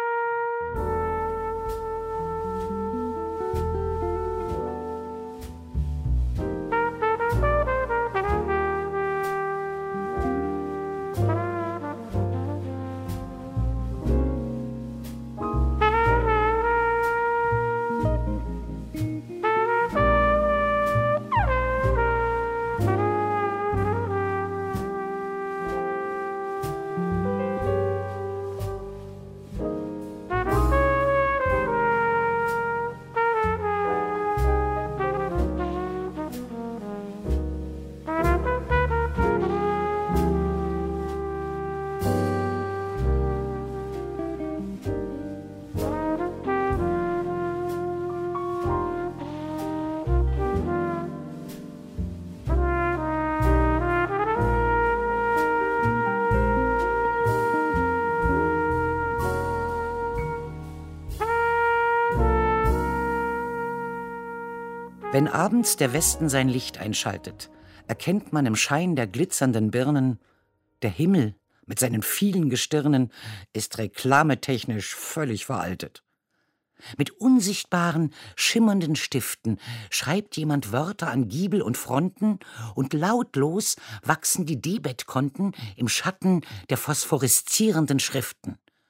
Wenn abends der Westen sein Licht einschaltet, erkennt man im Schein der glitzernden Birnen, der Himmel mit seinen vielen Gestirnen ist reklametechnisch völlig veraltet. Mit unsichtbaren, schimmernden Stiften schreibt jemand Wörter an Giebel und Fronten und lautlos wachsen die Debetkonten im Schatten der phosphoreszierenden Schriften.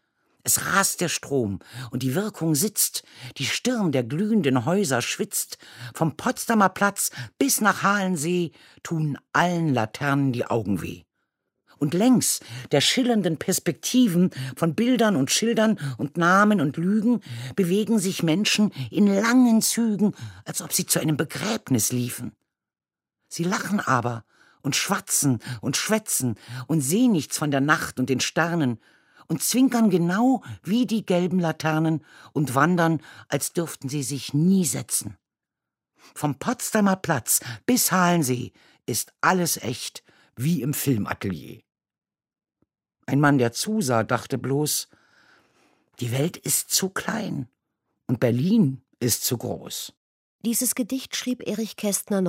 Es rast der Strom und die Wirkung sitzt, die Stirn der glühenden Häuser schwitzt. Vom Potsdamer Platz bis nach Halensee tun allen Laternen die Augen weh. Und längs der schillernden Perspektiven von Bildern und Schildern und Namen und Lügen bewegen sich Menschen in langen Zügen, als ob sie zu einem Begräbnis liefen. Sie lachen aber und schwatzen und schwätzen und sehen nichts von der Nacht und den Sternen und zwinkern genau wie die gelben Laternen und wandern, als dürften sie sich nie setzen. Vom Potsdamer Platz bis Halensee ist alles echt, wie im Filmatelier. Ein Mann, der zusah, dachte bloß, die Welt ist zu klein und Berlin ist zu groß. Dieses Gedicht schrieb Erich Kästner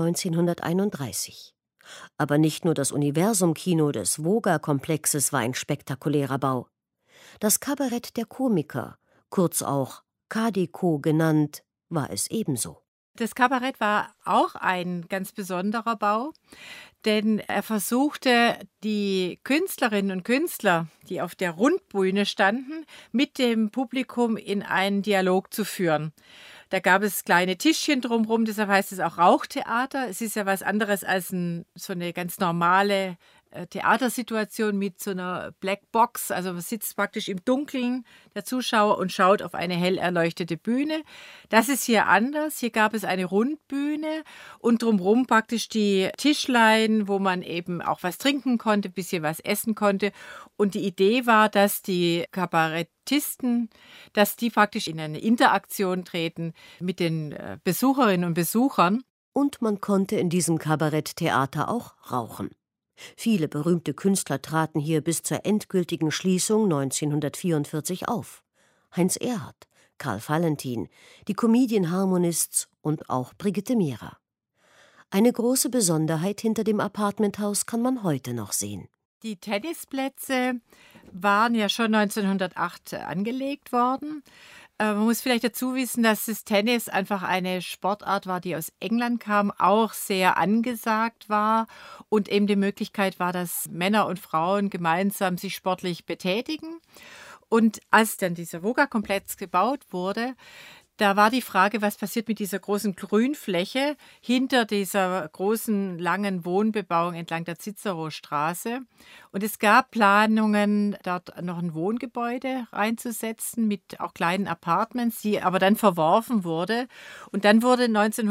1931. Aber nicht nur das Universum-Kino des Voga-Komplexes war ein spektakulärer Bau. Das Kabarett der Komiker, kurz auch KDK genannt, war es ebenso. Das Kabarett war auch ein ganz besonderer Bau, denn er versuchte, die Künstlerinnen und Künstler, die auf der Rundbühne standen, mit dem Publikum in einen Dialog zu führen. Da gab es kleine Tischchen drumherum, deshalb heißt es auch Rauchtheater. Es ist ja was anderes als so eine ganz normale Theatersituation mit so einer Blackbox. Also man sitzt praktisch im Dunkeln, der Zuschauer, und schaut auf eine hell erleuchtete Bühne. Das ist hier anders. Hier gab es eine Rundbühne und drumherum praktisch die Tischlein, wo man eben auch was trinken konnte, ein bisschen was essen konnte. Und die Idee war, dass die Kabarettisten, dass die praktisch in eine Interaktion treten mit den Besucherinnen und Besuchern. Und man konnte in diesem Kabaretttheater auch rauchen. Viele berühmte Künstler traten hier bis zur endgültigen Schließung 1944 auf. Heinz Erhardt, Karl Valentin, die Comedian Harmonists und auch Brigitte Mehrer. Eine große Besonderheit hinter dem Apartmenthaus kann man heute noch sehen. Die Tennisplätze waren ja schon 1908 angelegt worden. Man muss vielleicht dazu wissen, dass das Tennis einfach eine Sportart war, die aus England kam, auch sehr angesagt war und eben die Möglichkeit war, dass Männer und Frauen gemeinsam sich sportlich betätigen. Und als dann dieser Voga-Komplex gebaut wurde, da war die Frage, was passiert mit dieser großen Grünfläche hinter dieser großen, langen Wohnbebauung entlang der Cicero-Straße. Und es gab Planungen, dort noch ein Wohngebäude reinzusetzen mit auch kleinen Apartments, die aber dann verworfen wurde. Und dann wurde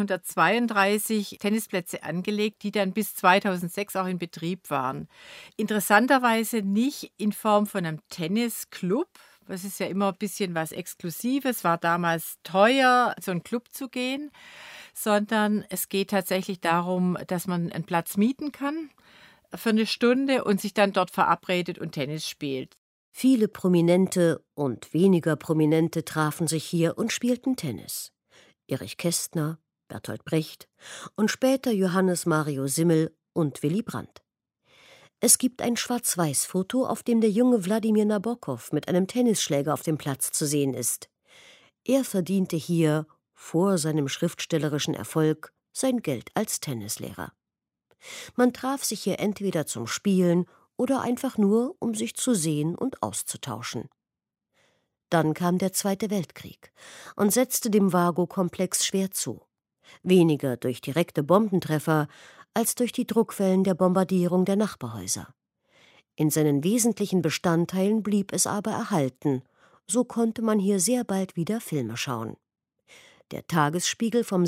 1932 Tennisplätze angelegt, die dann bis 2006 auch in Betrieb waren. Interessanterweise nicht in Form von einem Tennisclub. Das ist ja immer ein bisschen was Exklusives, war damals teuer, so einen Club zu gehen, sondern es geht tatsächlich darum, dass man einen Platz mieten kann für eine Stunde und sich dann dort verabredet und Tennis spielt. Viele Prominente und weniger Prominente trafen sich hier und spielten Tennis. Erich Kästner, Bertolt Brecht und später Johannes Mario Simmel und Willy Brandt. Es gibt ein Schwarz-Weiß-Foto, auf dem der junge Wladimir Nabokov mit einem Tennisschläger auf dem Platz zu sehen ist. Er verdiente hier, vor seinem schriftstellerischen Erfolg, sein Geld als Tennislehrer. Man traf sich hier entweder zum Spielen oder einfach nur, um sich zu sehen und auszutauschen. Dann kam der Zweite Weltkrieg und setzte dem Vago-Komplex schwer zu. Weniger durch direkte Bombentreffer, als durch die Druckwellen der Bombardierung der Nachbarhäuser. In seinen wesentlichen Bestandteilen blieb es aber erhalten, so konnte man hier sehr bald wieder Filme schauen. Der Tagesspiegel vom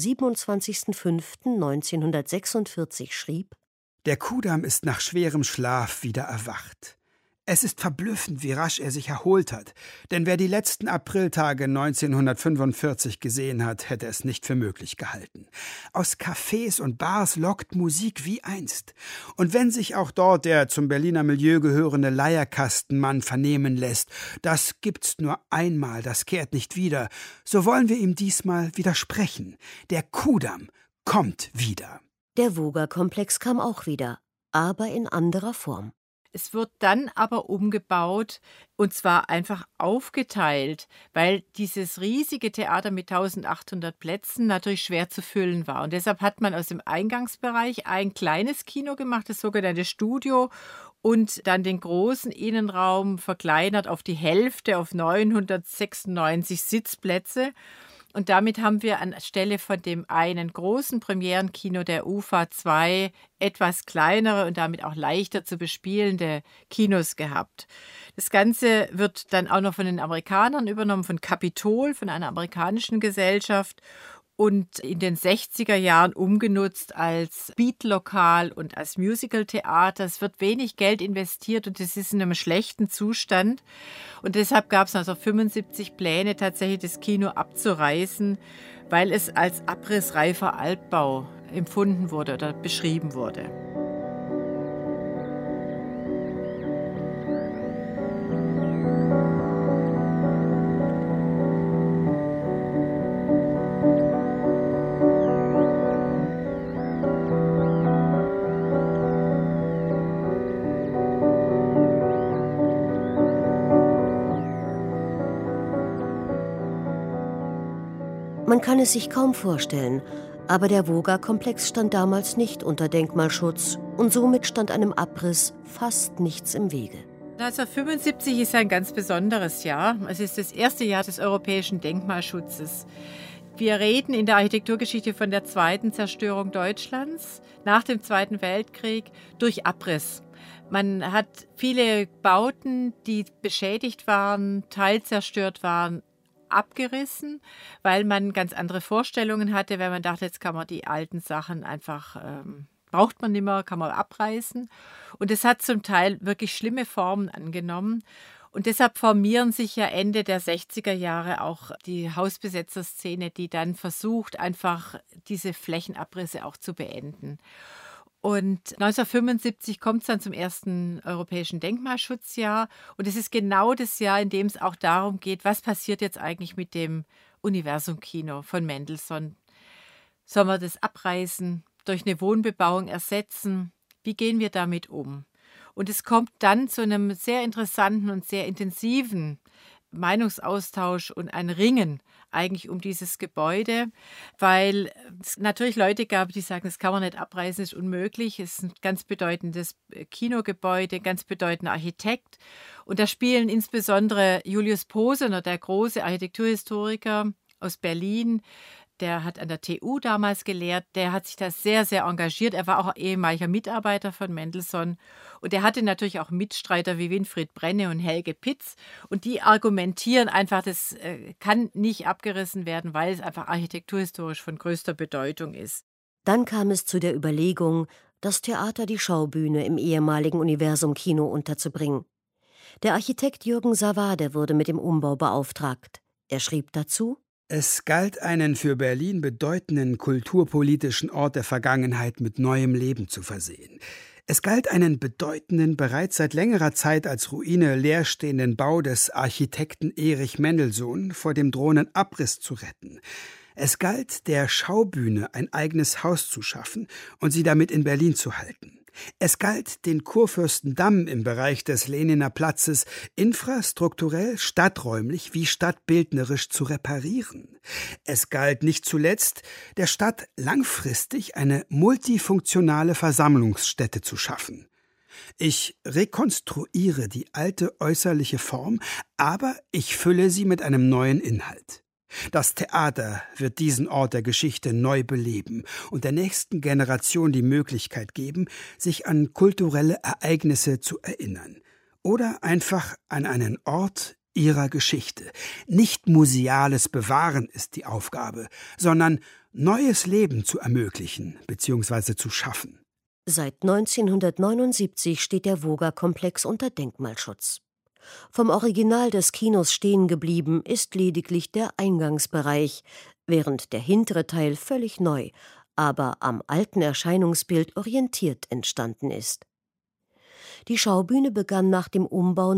27.05.1946 schrieb: Der Kudamm ist nach schwerem Schlaf wieder erwacht. Es ist verblüffend, wie rasch er sich erholt hat, denn wer die letzten Apriltage 1945 gesehen hat, hätte es nicht für möglich gehalten. Aus Cafés und Bars lockt Musik wie einst. Und wenn sich auch dort der zum Berliner Milieu gehörende Leierkastenmann vernehmen lässt, das gibt's nur einmal, das kehrt nicht wieder, so wollen wir ihm diesmal widersprechen. Der Kudamm kommt wieder. Der Voga-Komplex kam auch wieder, aber in anderer Form. Es wird dann aber umgebaut und zwar einfach aufgeteilt, weil dieses riesige Theater mit 1800 Plätzen natürlich schwer zu füllen war. Und deshalb hat man aus dem Eingangsbereich ein kleines Kino gemacht, das sogenannte Studio. und dann den großen Innenraum verkleinert auf die Hälfte, auf 996 Sitzplätze. Und damit haben wir anstelle von dem einen großen Premierenkino der UFA 2 etwas kleinere und damit auch leichter zu bespielende Kinos gehabt. Das Ganze wird dann auch noch von den Amerikanern übernommen, von Capitol, von einer amerikanischen Gesellschaft, und in den 60er Jahren umgenutzt als Beatlokal und als Musicaltheater. Es wird wenig Geld investiert und es ist in einem schlechten Zustand. Und deshalb gab es 1975 Pläne, tatsächlich das Kino abzureißen, weil es als abrissreifer Altbau empfunden wurde oder beschrieben wurde. Man kann es sich kaum vorstellen, aber der Voga-Komplex stand damals nicht unter Denkmalschutz und somit stand einem Abriss fast nichts im Wege. 1975 ist ein ganz besonderes Jahr. Es ist das erste Jahr des europäischen Denkmalschutzes. Wir reden in der Architekturgeschichte von der zweiten Zerstörung Deutschlands nach dem Zweiten Weltkrieg durch Abriss. Man hat viele Bauten, die beschädigt waren, teilzerstört waren, abgerissen, weil man ganz andere Vorstellungen hatte, weil man dachte, jetzt kann man die alten Sachen einfach, braucht man nicht mehr, kann man abreißen. Und es hat zum Teil wirklich schlimme Formen angenommen. Und deshalb formieren sich ja Ende der 60er Jahre auch die Hausbesetzerszene, die dann versucht, einfach diese Flächenabrisse auch zu beenden. Und 1975 kommt es dann zum ersten europäischen Denkmalschutzjahr. Und es ist genau das Jahr, in dem es auch darum geht, was passiert jetzt eigentlich mit dem Universum-Kino von Mendelssohn? Sollen wir das abreißen, durch eine Wohnbebauung ersetzen? Wie gehen wir damit um? Und es kommt dann zu einem sehr interessanten und sehr intensiven Meinungsaustausch und ein Ringen eigentlich um dieses Gebäude, weil es natürlich Leute gab, die sagen, das kann man nicht abreißen, ist unmöglich. Es ist ein ganz bedeutendes Kinogebäude, ganz bedeutender Architekt. Und da spielen insbesondere Julius Posener, der große Architekturhistoriker aus Berlin, der hat an der TU damals gelehrt, der hat sich da sehr, sehr engagiert. Er war auch ehemaliger Mitarbeiter von Mendelssohn. Und er hatte natürlich auch Mitstreiter wie Winfried Brenne und Helge Pitz. Und die argumentieren einfach, das kann nicht abgerissen werden, weil es einfach architekturhistorisch von größter Bedeutung ist. Dann kam es zu der Überlegung, das Theater die Schaubühne im ehemaligen Universum-Kino unterzubringen. Der Architekt Jürgen Savade wurde mit dem Umbau beauftragt. Er schrieb dazu: Es galt, einen für Berlin bedeutenden kulturpolitischen Ort der Vergangenheit mit neuem Leben zu versehen. Es galt, einen bedeutenden, bereits seit längerer Zeit als Ruine leerstehenden Bau des Architekten Erich Mendelssohn vor dem drohenden Abriss zu retten. Es galt, der Schaubühne ein eigenes Haus zu schaffen und sie damit in Berlin zu halten. Es galt, den Kurfürstendamm im Bereich des Leniner Platzes infrastrukturell, stadträumlich wie stadtbildnerisch zu reparieren. Es galt nicht zuletzt, der Stadt langfristig eine multifunktionale Versammlungsstätte zu schaffen. Ich rekonstruiere die alte äußerliche Form, aber ich fülle sie mit einem neuen Inhalt. Das Theater wird diesen Ort der Geschichte neu beleben und der nächsten Generation die Möglichkeit geben, sich an kulturelle Ereignisse zu erinnern. Oder einfach an einen Ort ihrer Geschichte. Nicht museales Bewahren ist die Aufgabe, sondern neues Leben zu ermöglichen bzw. zu schaffen. Seit 1979 steht der Voga-Komplex unter Denkmalschutz. Vom Original des Kinos stehen geblieben ist lediglich der Eingangsbereich, während der hintere Teil völlig neu, aber am alten Erscheinungsbild orientiert entstanden ist. Die Schaubühne begann nach dem Umbau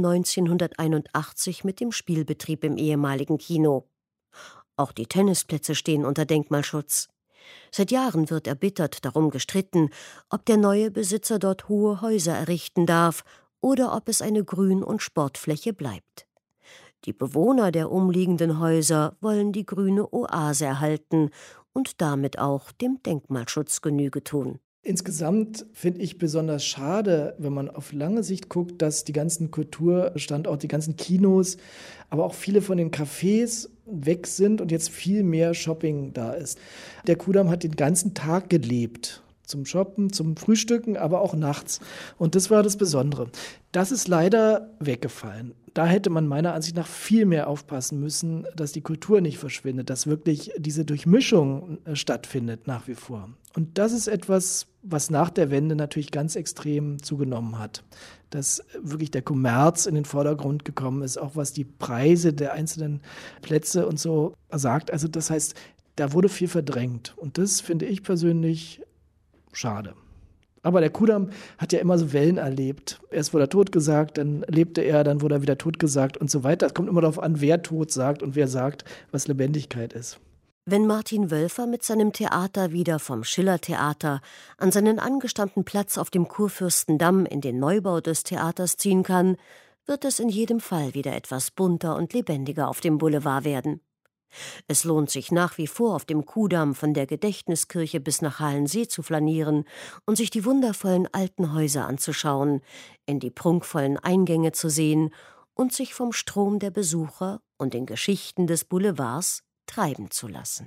1981 mit dem Spielbetrieb im ehemaligen Kino. Auch die Tennisplätze stehen unter Denkmalschutz. Seit Jahren wird erbittert darum gestritten, ob der neue Besitzer dort hohe Häuser errichten darf oder ob es eine Grün- und Sportfläche bleibt. Die Bewohner der umliegenden Häuser wollen die grüne Oase erhalten und damit auch dem Denkmalschutz Genüge tun. Insgesamt finde ich besonders schade, wenn man auf lange Sicht guckt, dass die ganzen Kulturstandorte, die ganzen Kinos, aber auch viele von den Cafés weg sind und jetzt viel mehr Shopping da ist. Der Kudamm hat den ganzen Tag gelebt. Zum Shoppen, zum Frühstücken, aber auch nachts. Und das war das Besondere. Das ist leider weggefallen. Da hätte man meiner Ansicht nach viel mehr aufpassen müssen, dass die Kultur nicht verschwindet, dass wirklich diese Durchmischung stattfindet nach wie vor. Und das ist etwas, was nach der Wende natürlich ganz extrem zugenommen hat. Dass wirklich der Kommerz in den Vordergrund gekommen ist, auch was die Preise der einzelnen Plätze und so sagt. Also das heißt, da wurde viel verdrängt. Und das finde ich persönlich schade. Aber der Kudamm hat ja immer so Wellen erlebt. Erst wurde er totgesagt, dann lebte er, dann wurde er wieder totgesagt und so weiter. Es kommt immer darauf an, wer tot sagt und wer sagt, was Lebendigkeit ist. Wenn Martin Wölfer mit seinem Theater wieder vom Schillertheater an seinen angestammten Platz auf dem Kurfürstendamm in den Neubau des Theaters ziehen kann, wird es in jedem Fall wieder etwas bunter und lebendiger auf dem Boulevard werden. Es lohnt sich nach wie vor, auf dem Kudamm von der Gedächtniskirche bis nach Halensee zu flanieren und sich die wundervollen alten Häuser anzuschauen, in die prunkvollen Eingänge zu sehen und sich vom Strom der Besucher und den Geschichten des Boulevards treiben zu lassen.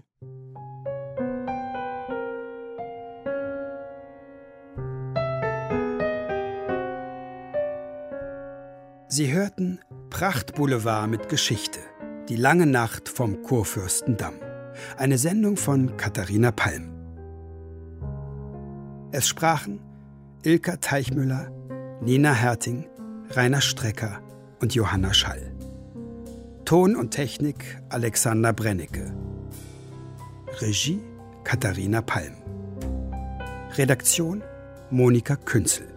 Sie hörten Prachtboulevard mit Geschichte. Die lange Nacht vom Kurfürstendamm. Eine Sendung von Katharina Palm. Es sprachen Ilka Teichmüller, Nina Herting, Rainer Strecker und Johanna Schall. Ton und Technik Alexander Brennecke. Regie Katharina Palm. Redaktion Monika Künzel.